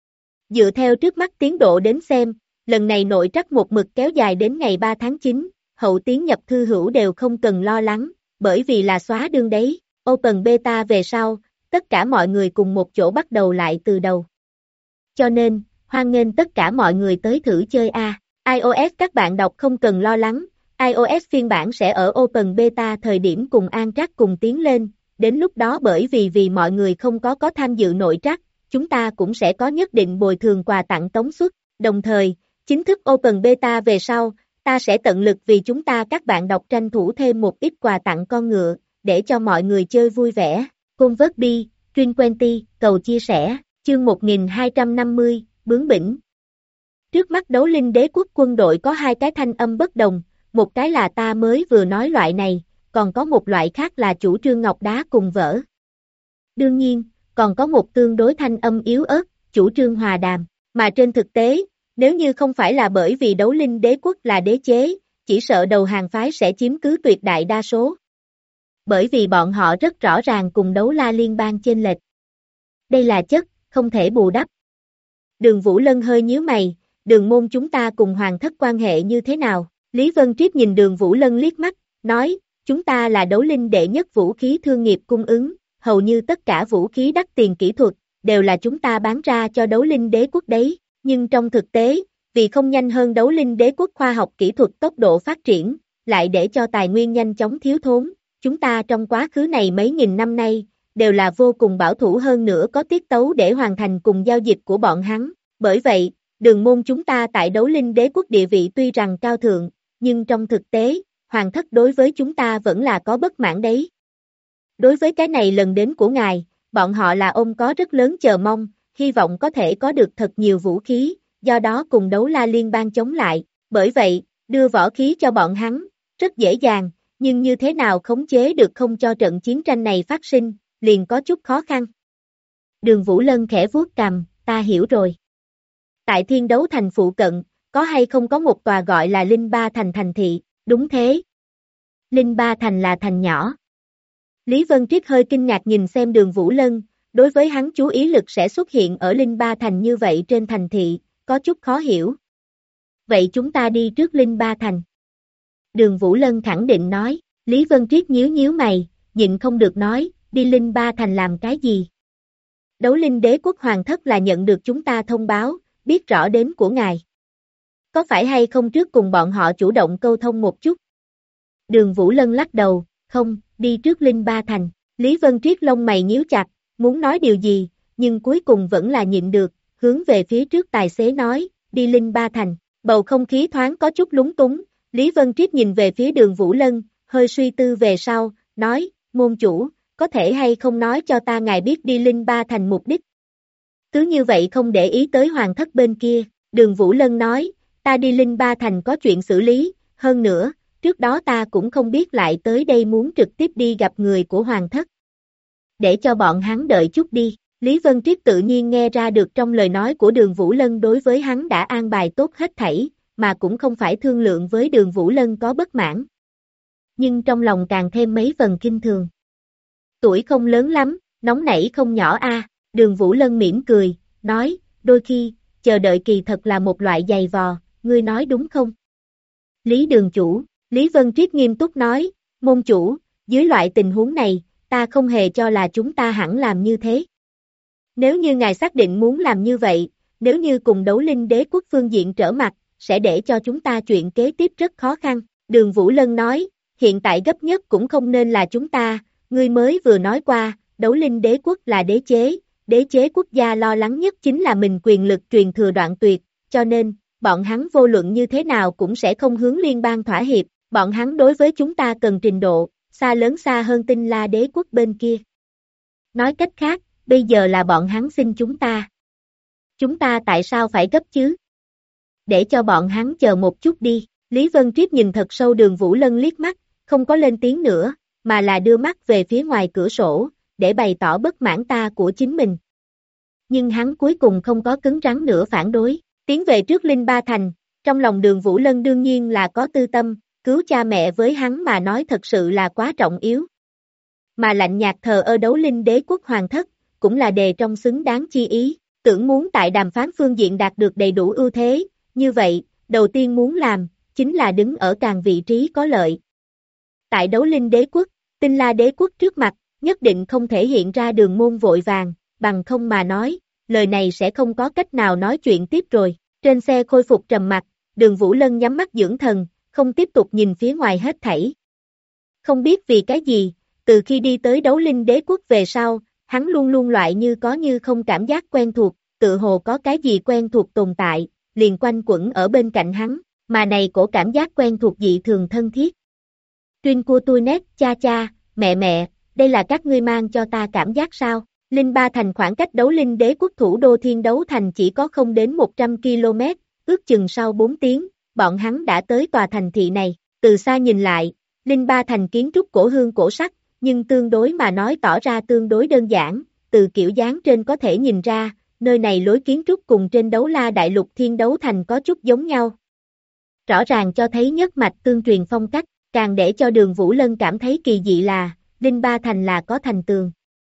Dựa theo trước mắt tiến độ đến xem, lần này nội trắc một mực kéo dài đến ngày 3 tháng 9, hậu tiến nhập thư hữu đều không cần lo lắng, bởi vì là xóa đương đấy, Open Beta về sau, tất cả mọi người cùng một chỗ bắt đầu lại từ đầu. Cho nên, hoan nghênh tất cả mọi người tới thử chơi a. iOS các bạn đọc không cần lo lắng, iOS phiên bản sẽ ở Open Beta thời điểm cùng an trắc cùng tiến lên, đến lúc đó bởi vì mọi người không có tham dự nội trắc, chúng ta cũng sẽ có nhất định bồi thường quà tặng tống suất, đồng thời, chính thức Open Beta về sau, ta sẽ tận lực vì chúng ta các bạn đọc tranh thủ thêm một ít quà tặng con ngựa, để cho mọi người chơi vui vẻ. Convert Truyền Quenty, cầu chia sẻ, chương 1250, bướng bỉnh. Trước mắt đấu linh đế quốc quân đội có 2 cái thanh âm bất đồng, một cái là ta mới vừa nói loại này, còn có một loại khác là chủ trương ngọc đá cùng vỡ. Đương nhiên, còn có một tương đối thanh âm yếu ớt, chủ trương hòa đàm, mà trên thực tế, nếu như không phải là bởi vì đấu linh đế quốc là đế chế, chỉ sợ đầu hàng phái sẽ chiếm cứ tuyệt đại đa số. Bởi vì bọn họ rất rõ ràng cùng đấu la liên bang chênh lệch. Đây là chất, không thể bù đắp. Đường Vũ Lân hơi nhíu mày, Đường môn chúng ta cùng hoàng thất quan hệ như thế nào? Lý Vân Triết nhìn Đường Vũ Lân liếc mắt, nói, chúng ta là đấu linh đệ nhất vũ khí thương nghiệp cung ứng, hầu như tất cả vũ khí đắt tiền kỹ thuật, đều là chúng ta bán ra cho đấu linh đế quốc đấy, nhưng trong thực tế, vì không nhanh hơn đấu linh đế quốc khoa học kỹ thuật tốc độ phát triển, lại để cho tài nguyên nhanh chóng thiếu thốn, chúng ta trong quá khứ này mấy nghìn năm nay, đều là vô cùng bảo thủ hơn nữa có tiết tấu để hoàn thành cùng giao dịch của bọn hắn, bởi vậy, Đường môn chúng ta tại đấu linh đế quốc địa vị tuy rằng cao thượng, nhưng trong thực tế, hoàng thất đối với chúng ta vẫn là có bất mãn đấy. Đối với cái này lần đến của ngài, bọn họ là ông có rất lớn chờ mong, hy vọng có thể có được thật nhiều vũ khí, do đó cùng đấu la liên bang chống lại, bởi vậy, đưa võ khí cho bọn hắn, rất dễ dàng, nhưng như thế nào khống chế được không cho trận chiến tranh này phát sinh, liền có chút khó khăn. Đường Vũ Lân khẽ vuốt cằm, ta hiểu rồi. Tại Thiên Đấu Thành phụ cận, có hay không có một tòa gọi là Linh Ba Thành thành thị, đúng thế. Linh Ba Thành là thành nhỏ. Lý Vân Triết hơi kinh ngạc nhìn xem Đường Vũ Lân, đối với hắn chú ý lực sẽ xuất hiện ở Linh Ba Thành như vậy trên thành thị, có chút khó hiểu. Vậy chúng ta đi trước Linh Ba Thành. Đường Vũ Lân khẳng định nói, Lý Vân Triết nhíu mày, nhịn không được nói, đi Linh Ba Thành làm cái gì? Đấu linh đế quốc hoàng thất là nhận được chúng ta thông báo, biết rõ đến của ngài. Có phải hay không trước cùng bọn họ chủ động câu thông một chút? Đường Vũ Lân lắc đầu, không, đi trước Linh Ba Thành. Lý Vân Triết lông mày nhíu chặt, muốn nói điều gì, nhưng cuối cùng vẫn là nhịn được, hướng về phía trước tài xế nói, đi Linh Ba Thành. Bầu không khí thoáng có chút lúng túng, Lý Vân Triết nhìn về phía Đường Vũ Lân, hơi suy tư về sau, nói, môn chủ, có thể hay không nói cho ta ngài biết đi Linh Ba Thành mục đích. Cứ như vậy không để ý tới hoàng thất bên kia, Đường Vũ Lân nói, ta đi Linh Ba Thành có chuyện xử lý, hơn nữa, trước đó ta cũng không biết lại tới đây muốn trực tiếp đi gặp người của hoàng thất. Để cho bọn hắn đợi chút đi, Lý Vân Triết tự nhiên nghe ra được trong lời nói của Đường Vũ Lân đối với hắn đã an bài tốt hết thảy, mà cũng không phải thương lượng với Đường Vũ Lân có bất mãn. Nhưng trong lòng càng thêm mấy phần kinh thường. Tuổi không lớn lắm, nóng nảy không nhỏ a. Đường Vũ Lân mỉm cười, nói, đôi khi, chờ đợi kỳ thật là một loại dày vò, ngươi nói đúng không? Lý đường chủ, Lý Vân Triết nghiêm túc nói, môn chủ, dưới loại tình huống này, ta không hề cho là chúng ta hẳn làm như thế. Nếu như ngài xác định muốn làm như vậy, nếu như cùng đấu linh đế quốc phương diện trở mặt, sẽ để cho chúng ta chuyện kế tiếp rất khó khăn. Đường Vũ Lân nói, hiện tại gấp nhất cũng không nên là chúng ta, ngươi mới vừa nói qua, đấu linh đế quốc là đế chế quốc gia lo lắng nhất chính là mình quyền lực truyền thừa đoạn tuyệt, cho nên, bọn hắn vô luận như thế nào cũng sẽ không hướng liên bang thỏa hiệp, bọn hắn đối với chúng ta cần trình độ, xa hơn Tinh La đế quốc bên kia. Nói cách khác, bây giờ là bọn hắn xin chúng ta tại sao phải gấp chứ? Để cho bọn hắn chờ một chút đi, Lý Vân Triết nhìn thật sâu Đường Vũ Lân liếc mắt, không có lên tiếng nữa, mà là đưa mắt về phía ngoài cửa sổ, để bày tỏ bất mãn ta của chính mình. Nhưng hắn cuối cùng không có cứng rắn nữa phản đối, tiến về trước Linh Ba Thành, trong lòng Đường Vũ Lân đương nhiên là có tư tâm, cứu cha mẹ với hắn mà nói thật sự là quá trọng yếu. Mà lạnh nhạt thờ ơ đấu linh đế quốc hoàng thất, cũng là đề trong xứng đáng chi ý, tưởng muốn tại đàm phán phương diện đạt được đầy đủ ưu thế, như vậy, đầu tiên muốn làm, chính là đứng ở càng vị trí có lợi. Tại đấu linh đế quốc, Tinh La đế quốc trước mặt, nhất định không thể hiện ra đường môn vội vàng, bằng không mà nói, lời này sẽ không có cách nào nói chuyện tiếp rồi. Trên xe khôi phục trầm mặc, Đường Vũ Lân nhắm mắt dưỡng thần, không tiếp tục nhìn phía ngoài hết thảy. Không biết vì cái gì, từ khi đi tới đấu linh đế quốc về sau, hắn luôn luôn loại như có như không cảm giác quen thuộc, tự hồ có cái gì quen thuộc tồn tại, liền quanh quẩn ở bên cạnh hắn, mà này cổ cảm giác quen thuộc dị thường thân thiết. Tuyên của tôi nét, cha, mẹ, đây là các ngươi mang cho ta cảm giác sao? Linh Ba Thành khoảng cách đấu linh đế quốc thủ đô Thiên Đấu Thành chỉ có không đến 100 km, ước chừng sau 4 tiếng, bọn hắn đã tới tòa thành thị này, từ xa nhìn lại, Linh Ba Thành kiến trúc cổ hương cổ sắc, nhưng tương đối mà nói tỏ ra tương đối đơn giản, từ kiểu dáng trên có thể nhìn ra, nơi này lối kiến trúc cùng trên Đấu La Đại Lục Thiên Đấu Thành có chút giống nhau. Rõ ràng cho thấy nhất mạch tương truyền phong cách, càng để cho Đường Vũ Lân cảm thấy kỳ dị là, Linh Ba Thành là có thành tường.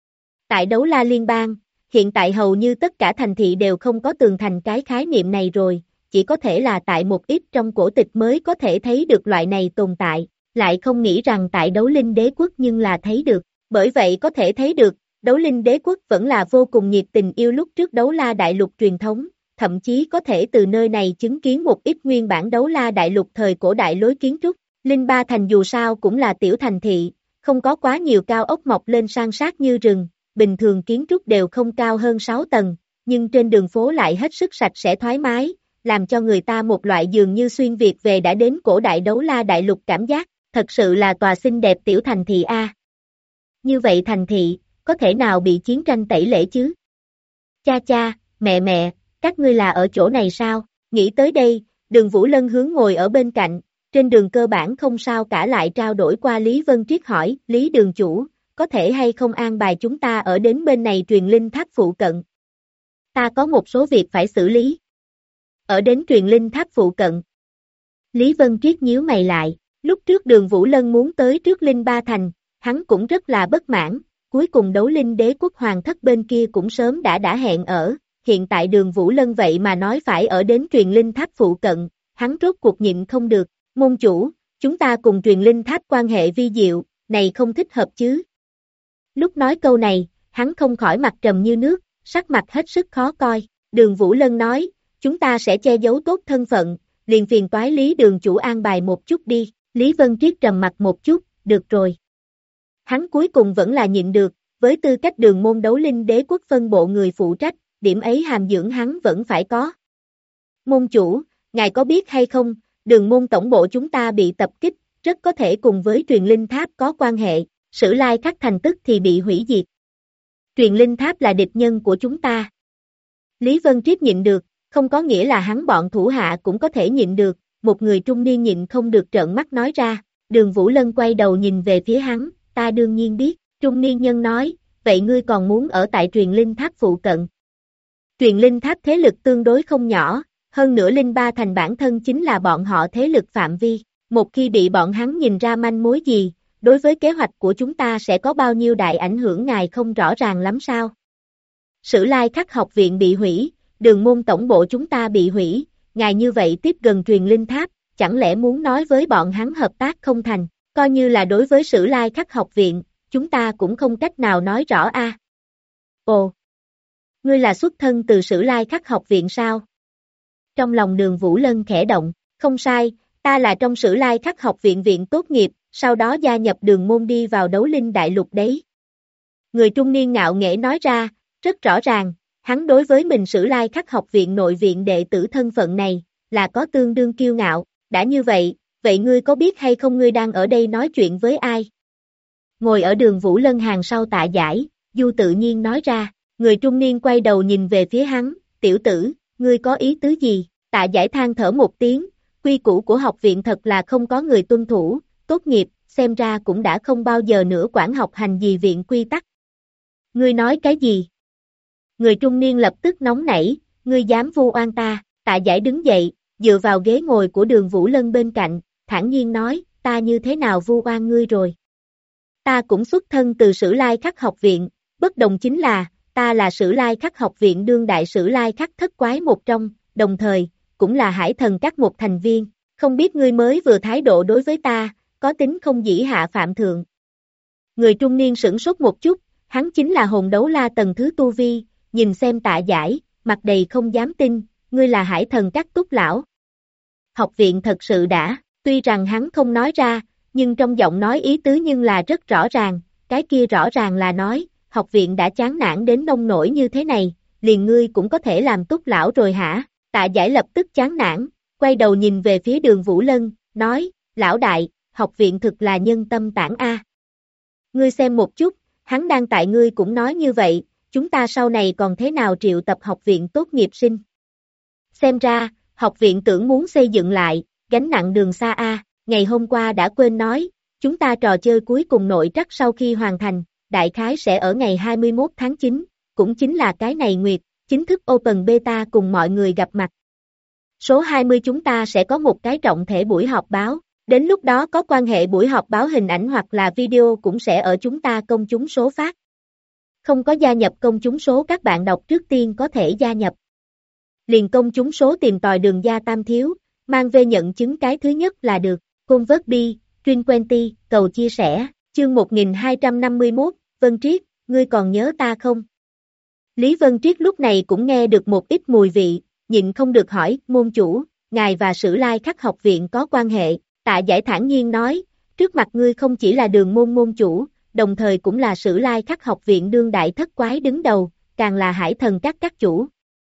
Tại Đấu La Liên bang, hiện tại hầu như tất cả thành thị đều không có tường thành cái khái niệm này rồi, chỉ có thể là tại một ít trong cổ tịch mới có thể thấy được loại này tồn tại, lại không nghĩ rằng tại Đấu Linh đế quốc nhưng là thấy được, bởi vậy có thể thấy được, Đấu Linh đế quốc vẫn là vô cùng nhiệt tình yêu lúc trước Đấu La Đại Lục truyền thống, thậm chí có thể từ nơi này chứng kiến một ít nguyên bản Đấu La Đại Lục thời cổ đại lối kiến trúc. Linh Ba Thành dù sao cũng là tiểu thành thị, không có quá nhiều cao ốc mọc lên san sát như rừng, bình thường kiến trúc đều không cao hơn 6 tầng, nhưng trên đường phố lại hết sức sạch sẽ thoải mái, làm cho người ta một loại dường như xuyên Việt về đã đến cổ đại Đấu La Đại Lục cảm giác, thật sự là tòa xinh đẹp tiểu thành thị A. Như vậy thành thị, có thể nào bị chiến tranh tẩy lễ chứ? Cha, mẹ, các ngươi là ở chỗ này sao? Nghĩ tới đây, Đường Vũ Lân hướng ngồi ở bên cạnh, trên đường cơ bản không sao cả lại trao đổi qua Lý Vân Triết hỏi, Lý đường chủ, có thể hay không an bài chúng ta ở đến bên này truyền linh tháp phụ cận? Ta có một số việc phải xử lý. Ở đến truyền linh tháp phụ cận. Lý Vân Triết nhíu mày lại, lúc trước Đường Vũ Lân muốn tới trước Linh Ba Thành, hắn cũng rất là bất mãn, cuối cùng đấu linh đế quốc hoàng thất bên kia cũng sớm đã hẹn ở, hiện tại Đường Vũ Lân vậy mà nói phải ở đến truyền linh tháp phụ cận, hắn rốt cuộc nhịn không được, môn chủ, chúng ta cùng truyền linh tháp quan hệ vi diệu, này không thích hợp chứ. Lúc nói câu này, hắn không khỏi mặt trầm như nước, sắc mặt hết sức khó coi, Đường Vũ Lân nói, chúng ta sẽ che giấu tốt thân phận, liền phiền toái Lý đường chủ an bài một chút đi, Lý Vân Triết trầm mặt một chút, được rồi. Hắn cuối cùng vẫn là nhịn được, với tư cách đường môn đấu linh đế quốc phân bộ người phụ trách, điểm ấy hàm dưỡng hắn vẫn phải có. Môn chủ, ngài có biết hay không, đường môn tổng bộ chúng ta bị tập kích, rất có thể cùng với truyền linh tháp có quan hệ, Sử Lai Khắc thành tức thì bị hủy diệt. Truyền linh tháp là địch nhân của chúng ta. Lý Vân Triết nhịn được, không có nghĩa là hắn bọn thủ hạ cũng có thể nhịn được, một người trung niên nhịn không được trợn mắt nói ra, Đường Vũ Lân quay đầu nhìn về phía hắn, ta đương nhiên biết, trung niên nhân nói, vậy ngươi còn muốn ở tại truyền linh tháp phụ cận. Truyền linh tháp thế lực tương đối không nhỏ, hơn nữa Linh Ba Thành bản thân chính là bọn họ thế lực phạm vi, một khi bị bọn hắn nhìn ra manh mối gì, đối với kế hoạch của chúng ta sẽ có bao nhiêu đại ảnh hưởng ngài không rõ ràng lắm sao. Sử Lai Khắc học viện bị hủy, đường môn tổng bộ chúng ta bị hủy, ngài như vậy tiếp gần truyền linh tháp, chẳng lẽ muốn nói với bọn hắn hợp tác không thành, coi như là đối với Sử Lai Khắc học viện, chúng ta cũng không cách nào nói rõ a. Ồ, ngươi là xuất thân từ Sử Lai Khắc học viện sao? Trong lòng Đường Vũ Lân khẽ động, không sai, ta là trong Sử Lai Khắc học viện viện tốt nghiệp, sau đó gia nhập Đường môn đi vào Đấu Linh Đại Lục đấy. Người trung niên ngạo nghễ nói ra, rất rõ ràng, hắn đối với mình Sử Lai Khắc học viện nội viện đệ tử thân phận này, là có tương đương kiêu ngạo, đã như vậy, vậy ngươi có biết hay không ngươi đang ở đây nói chuyện với ai? Ngồi ở Đường Vũ Lân hàng sau Tạ Giải, Du tự nhiên nói ra, người trung niên quay đầu nhìn về phía hắn, tiểu tử, ngươi có ý tứ gì? Tạ Giải than thở một tiếng, quy củ của học viện thật là không có người tuân thủ, tốt nghiệp, xem ra cũng đã không bao giờ nữa quản học hành gì viện quy tắc. Ngươi nói cái gì? Người trung niên lập tức nóng nảy, ngươi dám vu oan ta, Tạ Giải đứng dậy, dựa vào ghế ngồi của Đường Vũ Lân bên cạnh, thản nhiên nói, ta như thế nào vu oan ngươi rồi? Ta cũng xuất thân từ Sử Lai Khắc học viện, bất đồng chính là, ta là Sử Lai Khắc học viện đương đại Sử Lai Khắc thất quái một trong, đồng thời, cũng là Hải Thần Các một thành viên, không biết ngươi mới vừa thái độ đối với ta, có tính không dĩ hạ phạm thượng. Người trung niên sửng sốt một chút, hắn chính là hồn đấu la tầng thứ tu vi, nhìn xem Tạ Giải, mặt đầy không dám tin, ngươi là Hải Thần Các túc lão. Học viện thật sự đã, tuy rằng hắn không nói ra, nhưng trong giọng nói ý tứ nhưng là rất rõ ràng, cái kia rõ ràng là nói, học viện đã chán nản đến nông nổi như thế này, liền ngươi cũng có thể làm túc lão rồi hả? Tạ Giải lập tức chán nản, quay đầu nhìn về phía Đường Vũ Lân, nói, lão đại, học viện thực là nhân tâm tản a. Ngươi xem một chút, hắn đang tại ngươi cũng nói như vậy, chúng ta sau này còn thế nào triệu tập học viện tốt nghiệp sinh? Xem ra, học viện tưởng muốn xây dựng lại, gánh nặng đường xa a. Ngày hôm qua đã quên nói, chúng ta trò chơi cuối cùng nội trắc sau khi hoàn thành, đại khái sẽ ở ngày 21 tháng 9, cũng chính là cái này nguyệt, chính thức Open Beta cùng mọi người gặp mặt. Số 20 chúng ta sẽ có một cái trọng thể buổi họp báo, đến lúc đó có quan hệ buổi họp báo hình ảnh hoặc là video cũng sẽ ở chúng ta công chúng số phát. Không có gia nhập công chúng số các bạn đọc trước tiên có thể gia nhập. Liền công chúng số tìm tòi Đường Gia Tam Thiếu, mang về nhận chứng cái thứ nhất là được. Convert đi, Truyền Quenty, cầu chia sẻ, chương 1251, Vân Triết, ngươi còn nhớ ta không? Lý Vân Triết lúc này cũng nghe được một ít mùi vị, nhịn không được hỏi, môn chủ, ngài và Sử Lai Khắc học viện có quan hệ, Tạ Giải thản nhiên nói, trước mặt ngươi không chỉ là Đường môn môn chủ, đồng thời cũng là Sử Lai Khắc học viện đương đại thất quái đứng đầu, càng là Hải Thần các chủ.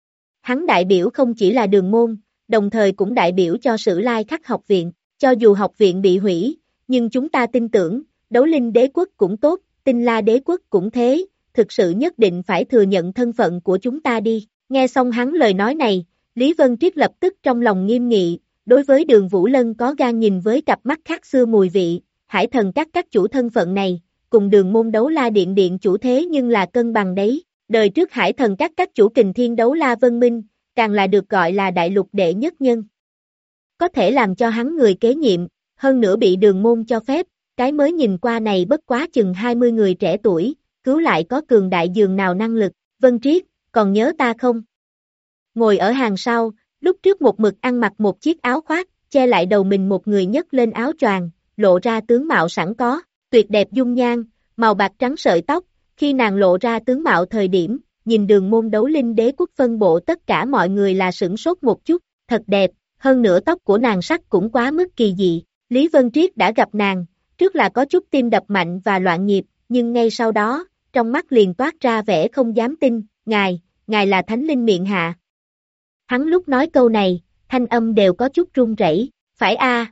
Hắn đại biểu không chỉ là Đường môn, đồng thời cũng đại biểu cho Sử Lai Khắc học viện. Cho dù học viện bị hủy, nhưng chúng ta tin tưởng, Đấu Linh Đế Quốc cũng tốt, Tinh La Đế Quốc cũng thế, thực sự nhất định phải thừa nhận thân phận của chúng ta đi. Nghe xong hắn lời nói này, Lý Vân Triết lập tức trong lòng nghiêm nghị, đối với Đường Vũ Lân có gan nhìn với cặp mắt khác xưa mùi vị, Hải Thần các chủ thân phận này, cùng Đường môn Đấu La Điện chủ thế nhưng là cân bằng đấy. Đời trước Hải Thần các chủ Kình Thiên Đấu La Vân Minh, càng là được gọi là đại lục đệ nhất nhân. Có thể làm cho hắn người kế nhiệm, hơn nữa bị Đường môn cho phép, cái mới nhìn qua này bất quá chừng 20 người trẻ tuổi, cứu lại có cường đại dường nào năng lực, Vân Triết, còn nhớ ta không? Ngồi ở hàng sau, lúc trước một mực ăn mặc một chiếc áo khoác, che lại đầu mình một người nhấc lên áo choàng, lộ ra tướng mạo sẵn có, tuyệt đẹp dung nhan, màu bạc trắng sợi tóc, khi nàng lộ ra tướng mạo thời điểm, nhìn Đường môn Đấu Linh Đế Quốc phân bộ tất cả mọi người là sửng sốt một chút, thật đẹp. Hơn nữa tóc của nàng sắc cũng quá mức kỳ dị, Lý Vân Triết đã gặp nàng, trước là có chút tim đập mạnh và loạn nhịp, nhưng ngay sau đó, trong mắt liền toát ra vẻ không dám tin, ngài là Thánh Linh miệng hạ. Hắn lúc nói câu này, thanh âm đều có chút run rẩy, phải a,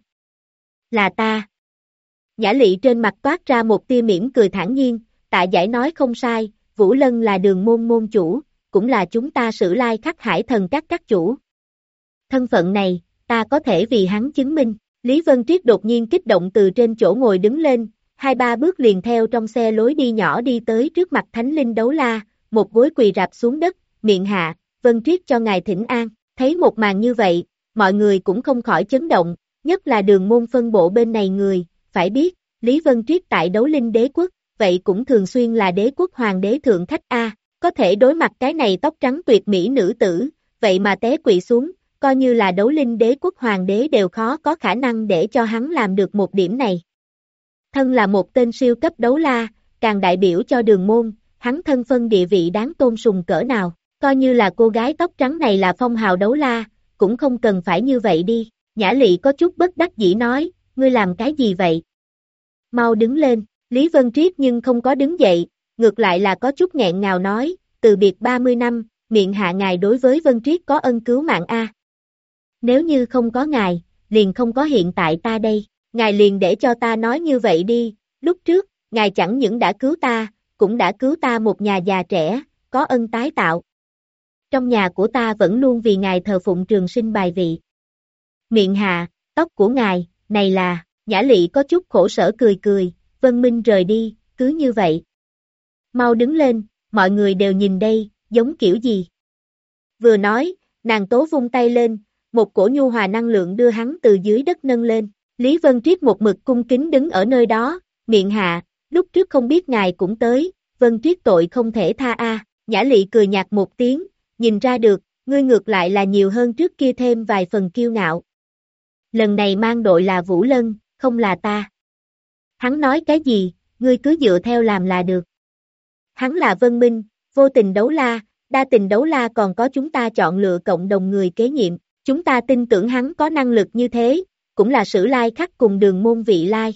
là ta. Nhã Lị trên mặt toát ra một tia mỉm cười thản nhiên, Tạ Giải nói không sai, Vũ Lân là Đường môn môn chủ, cũng là chúng ta Sử Lai Khắc Hải Thần các chủ. Thân phận này, ta có thể vì hắn chứng minh. Lý Vân Triết đột nhiên kích động từ trên chỗ ngồi đứng lên, 2-3 bước liền theo trong xe lối đi nhỏ đi tới trước mặt Thánh Linh Đấu La, một gối quỳ rạp xuống đất, miệng hạ, Vân Triết cho ngài thỉnh an. Thấy một màn như vậy, mọi người cũng không khỏi chấn động, nhất là Đường môn phân bộ bên này người, phải biết, Lý Vân Triết tại Đấu Linh Đế Quốc, vậy cũng thường xuyên là đế quốc hoàng đế thượng khách a, có thể đối mặt cái này tóc trắng tuyệt mỹ nữ tử, vậy mà té quỵ xuống. coi như là đấu linh đế quốc hoàng đế đều khó có khả năng để cho hắn làm được một điểm này. Thân là một tên siêu cấp đấu la, càng đại biểu cho đường môn, hắn thân phân địa vị đáng tôn sùng cỡ nào, coi như là cô gái tóc trắng này là phong hào đấu la, cũng không cần phải như vậy đi. Nhã Lị có chút bất đắc dĩ nói, ngươi làm cái gì vậy? Mau đứng lên, Lý Vân Triết nhưng không có đứng dậy, ngược lại là có chút nghẹn ngào nói, từ biệt 30 năm, miệng hạ ngài đối với Vân Triết có ân cứu mạng a. Nếu như không có ngài, liền không có hiện tại ta đây, ngài liền để cho ta nói như vậy đi, lúc trước, ngài chẳng những đã cứu ta, cũng đã cứu ta một nhà già trẻ, có ân tái tạo. Trong nhà của ta vẫn luôn vì ngài thờ phụng trường sinh bài vị. Miệng hạ, tóc của ngài, này là, Nhã Lị có chút khổ sở cười cười, Vân Minh rời đi, cứ như vậy. Mau đứng lên, mọi người đều nhìn đây, giống kiểu gì. Vừa nói, nàng tố vung tay lên, một cổ nhu hòa năng lượng đưa hắn từ dưới đất nâng lên. Lý Vân Triết một mực cung kính đứng ở nơi đó, miệng hạ, lúc trước không biết ngài cũng tới, Vân Triết tội không thể tha a. Nhã Lị cười nhạt một tiếng, nhìn ra được, ngươi ngược lại là nhiều hơn trước kia thêm vài phần kiêu ngạo. Lần này mang đội là Vũ Lân, không là ta. Hắn nói cái gì, ngươi cứ dựa theo làm là được. Hắn là Vân Minh, vô tình đấu la, đa tình đấu la còn có chúng ta chọn lựa cộng đồng người kế nhiệm, chúng ta tin tưởng hắn có năng lực như thế, cũng là Sử Lai Khắc cùng Đường Môn vị lai.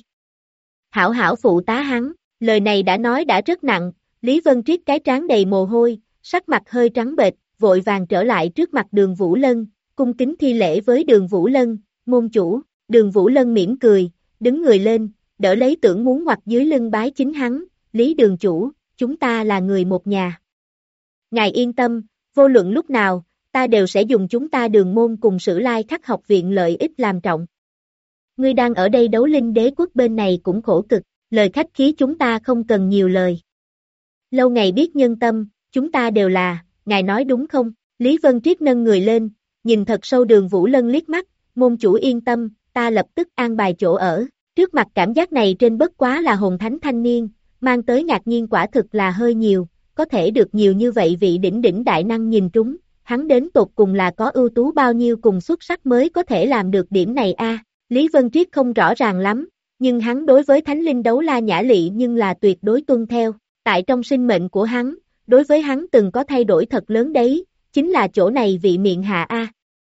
Hảo hảo phụ tá hắn, lời này đã nói đã rất nặng, Lý Vân Triết cái trán đầy mồ hôi, sắc mặt hơi trắng bệch, vội vàng trở lại trước mặt Đường Vũ Lân, cung kính thi lễ với Đường Vũ Lân, môn chủ. Đường Vũ Lân mỉm cười, đứng người lên, đỡ lấy tưởng muốn ngoặt dưới lưng bái chính hắn, Lý đường chủ, chúng ta là người một nhà. Ngài yên tâm, vô luận lúc nào, ta đều sẽ dùng chúng ta Đường môn cùng Sử Lai Khắc học viện lợi ích làm trọng. Ngươi đang ở đây đấu linh đế quốc bên này cũng khổ cực, lời khách khí chúng ta không cần nhiều lời. Lâu ngày biết nhân tâm, chúng ta đều là, ngài nói đúng không? Lý Vân Triết nâng người lên, nhìn thật sâu Đường Vũ Lân liếc mắt, môn chủ yên tâm, ta lập tức an bài chỗ ở. Trước mặt cảm giác này trên bất quá là hồn thánh thanh niên, mang tới ngạc nhiên quả thực là hơi nhiều, có thể được nhiều như vậy vị đỉnh đại năng nhìn trúng, hắn đến tột cùng là có ưu tú bao nhiêu cùng xuất sắc mới có thể làm được điểm này a. Lý Vân Triết không rõ ràng lắm, nhưng hắn đối với thánh linh đấu la Nhã Lị nhưng là tuyệt đối tuân theo, tại trong sinh mệnh của hắn, đối với hắn từng có thay đổi thật lớn đấy, chính là chỗ này vị miệng hạ a.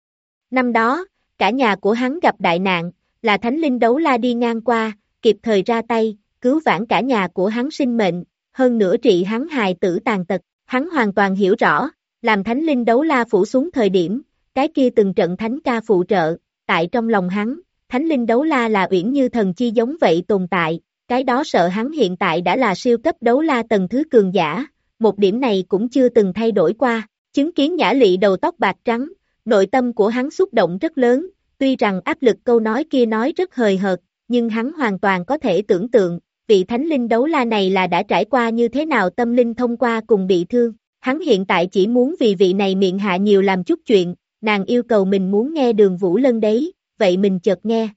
Năm đó, cả nhà của hắn gặp đại nạn, là thánh linh đấu la đi ngang qua, kịp thời ra tay, cứu vãn cả nhà của hắn sinh mệnh, hơn nữa trị hắn hài tử tàn tật, hắn hoàn toàn hiểu rõ, làm thánh linh đấu la phủ xuống thời điểm, cái kia từng trận thánh ca phụ trợ, tại trong lòng hắn, thánh linh đấu la là uyển như thần chi giống vậy tồn tại, cái đó sợ hắn hiện tại đã là siêu cấp đấu la tầng thứ cường giả, một điểm này cũng chưa từng thay đổi qua, chứng kiến Nhã Lị đầu tóc bạc trắng, nội tâm của hắn xúc động rất lớn, tuy rằng áp lực câu nói kia nói rất hời hợt, nhưng hắn hoàn toàn có thể tưởng tượng, vị thánh linh đấu la này là đã trải qua như thế nào tâm linh thông qua cùng bị thương. Hắn hiện tại chỉ muốn vì vị này miệng hạ nhiều làm chút chuyện, nàng yêu cầu mình muốn nghe Đường Vũ Lân đấy, vậy mình chợt nghe.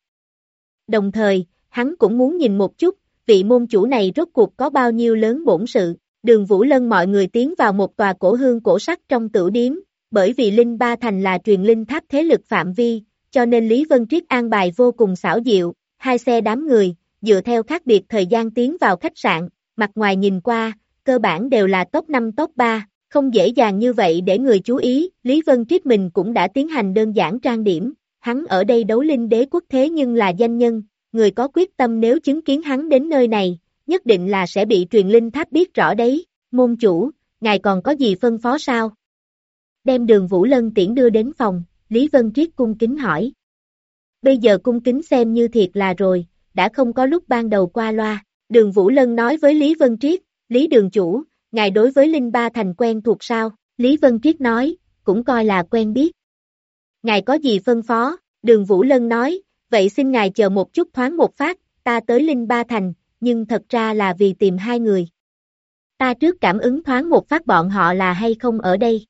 Đồng thời, hắn cũng muốn nhìn một chút, vị môn chủ này rốt cuộc có bao nhiêu lớn bổn sự. Đường Vũ Lân mọi người tiến vào một tòa cổ hương cổ sắc trong tửu điếm, bởi vì Linh Ba Thành là truyền linh tháp thế lực phạm vi, cho nên Lý Vân Triết an bài vô cùng xảo diệu, hai xe đám người, dựa theo khác biệt thời gian tiến vào khách sạn, mặt ngoài nhìn qua, cơ bản đều là top 5 top 3, không dễ dàng như vậy để người chú ý, Lý Vân Triết mình cũng đã tiến hành đơn giản trang điểm, hắn ở đây đấu linh đế quốc thế nhưng là danh nhân, người có quyết tâm nếu chứng kiến hắn đến nơi này, nhất định là sẽ bị truyền linh tháp biết rõ đấy, môn chủ, ngài còn có gì phân phó sao? Đem Đường Vũ Lân tiễn đưa đến phòng, Lý Vân Triết cung kính hỏi. Bây giờ cung kính xem như thiệt là rồi, đã không có lúc ban đầu qua loa, Đường Vũ Lân nói với Lý Vân Triết, Lý đường chủ, ngài đối với Linh Ba Thành quen thuộc sao? Lý Vân Triết nói, cũng coi là quen biết. Ngài có gì phân phó? Đường Vũ Lân nói, vậy xin ngài chờ một chút thoáng một phát, ta tới Linh Ba Thành, nhưng thật ra là vì tìm hai người. Ta trước cảm ứng thoáng một phát bọn họ là hay không ở đây.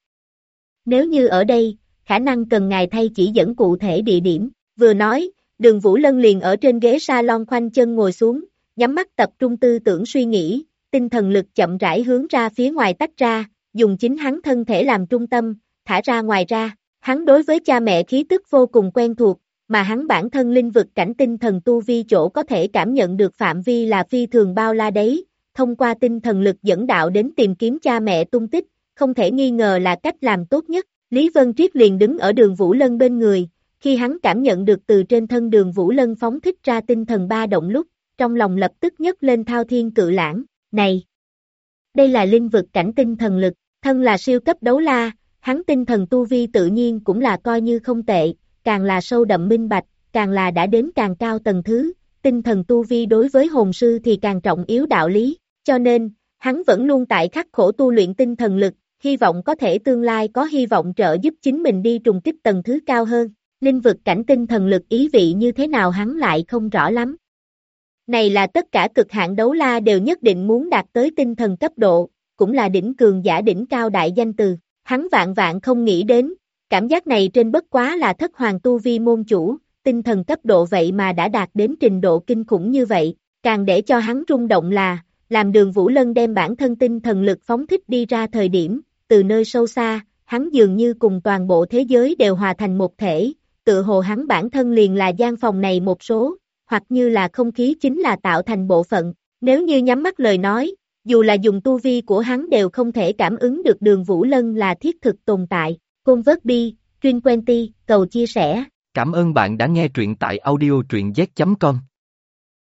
Nếu như ở đây, khả năng cần ngài thay chỉ dẫn cụ thể địa điểm. Vừa nói, Đường Vũ Lân liền ở trên ghế salon khoanh chân ngồi xuống, nhắm mắt tập trung tư tưởng suy nghĩ, tinh thần lực chậm rãi hướng ra phía ngoài tách ra, dùng chính hắn thân thể làm trung tâm, thả ra ngoài ra. Hắn đối với cha mẹ khí tức vô cùng quen thuộc, mà hắn bản thân linh vực cảnh tinh thần tu vi chỗ có thể cảm nhận được phạm vi là phi thường bao la đấy, thông qua tinh thần lực dẫn đạo đến tìm kiếm cha mẹ tung tích, không thể nghi ngờ là cách làm tốt nhất. Lý Vân Triết liền đứng ở Đường Vũ Lân bên người, khi hắn cảm nhận được từ trên thân Đường Vũ Lân phóng thích ra tinh thần ba động lúc, trong lòng lập tức nhấc lên thao thiên cự lãng, này! Đây là linh vực cảnh tinh thần lực, thân là siêu cấp đấu la, hắn tinh thần tu vi tự nhiên cũng là coi như không tệ, càng là sâu đậm minh bạch, càng là đã đến càng cao tầng thứ, tinh thần tu vi đối với hồn sư thì càng trọng yếu đạo lý, cho nên, hắn vẫn luôn tại khắc khổ tu luyện tinh thần lực, hy vọng có thể tương lai có hy vọng trợ giúp chính mình đi trùng kích tầng thứ cao hơn, linh vực cảnh tinh thần lực ý vị như thế nào hắn lại không rõ lắm. Này là tất cả cực hạn đấu la đều nhất định muốn đạt tới tinh thần cấp độ, cũng là đỉnh cường giả đỉnh cao đại danh từ, hắn vạn vạn không nghĩ đến, cảm giác này trên bất quá là thất hoàng tu vi môn chủ, tinh thần cấp độ vậy mà đã đạt đến trình độ kinh khủng như vậy, càng để cho hắn rung động là, làm Đường Vũ Lân đem bản thân tinh thần lực phóng thích đi ra thời điểm, từ nơi sâu xa, hắn dường như cùng toàn bộ thế giới đều hòa thành một thể, tự hồ hắn bản thân liền là gian phòng này một số, hoặc như là không khí chính là tạo thành bộ phận, nếu như nhắm mắt lời nói, dù là dùng tu vi của hắn đều không thể cảm ứng được Đường Vũ Lân là thiết thực tồn tại. Convert bi, Truyền Quenty, cầu chia sẻ. Cảm ơn bạn đã nghe truyện tại audio truyện z.com.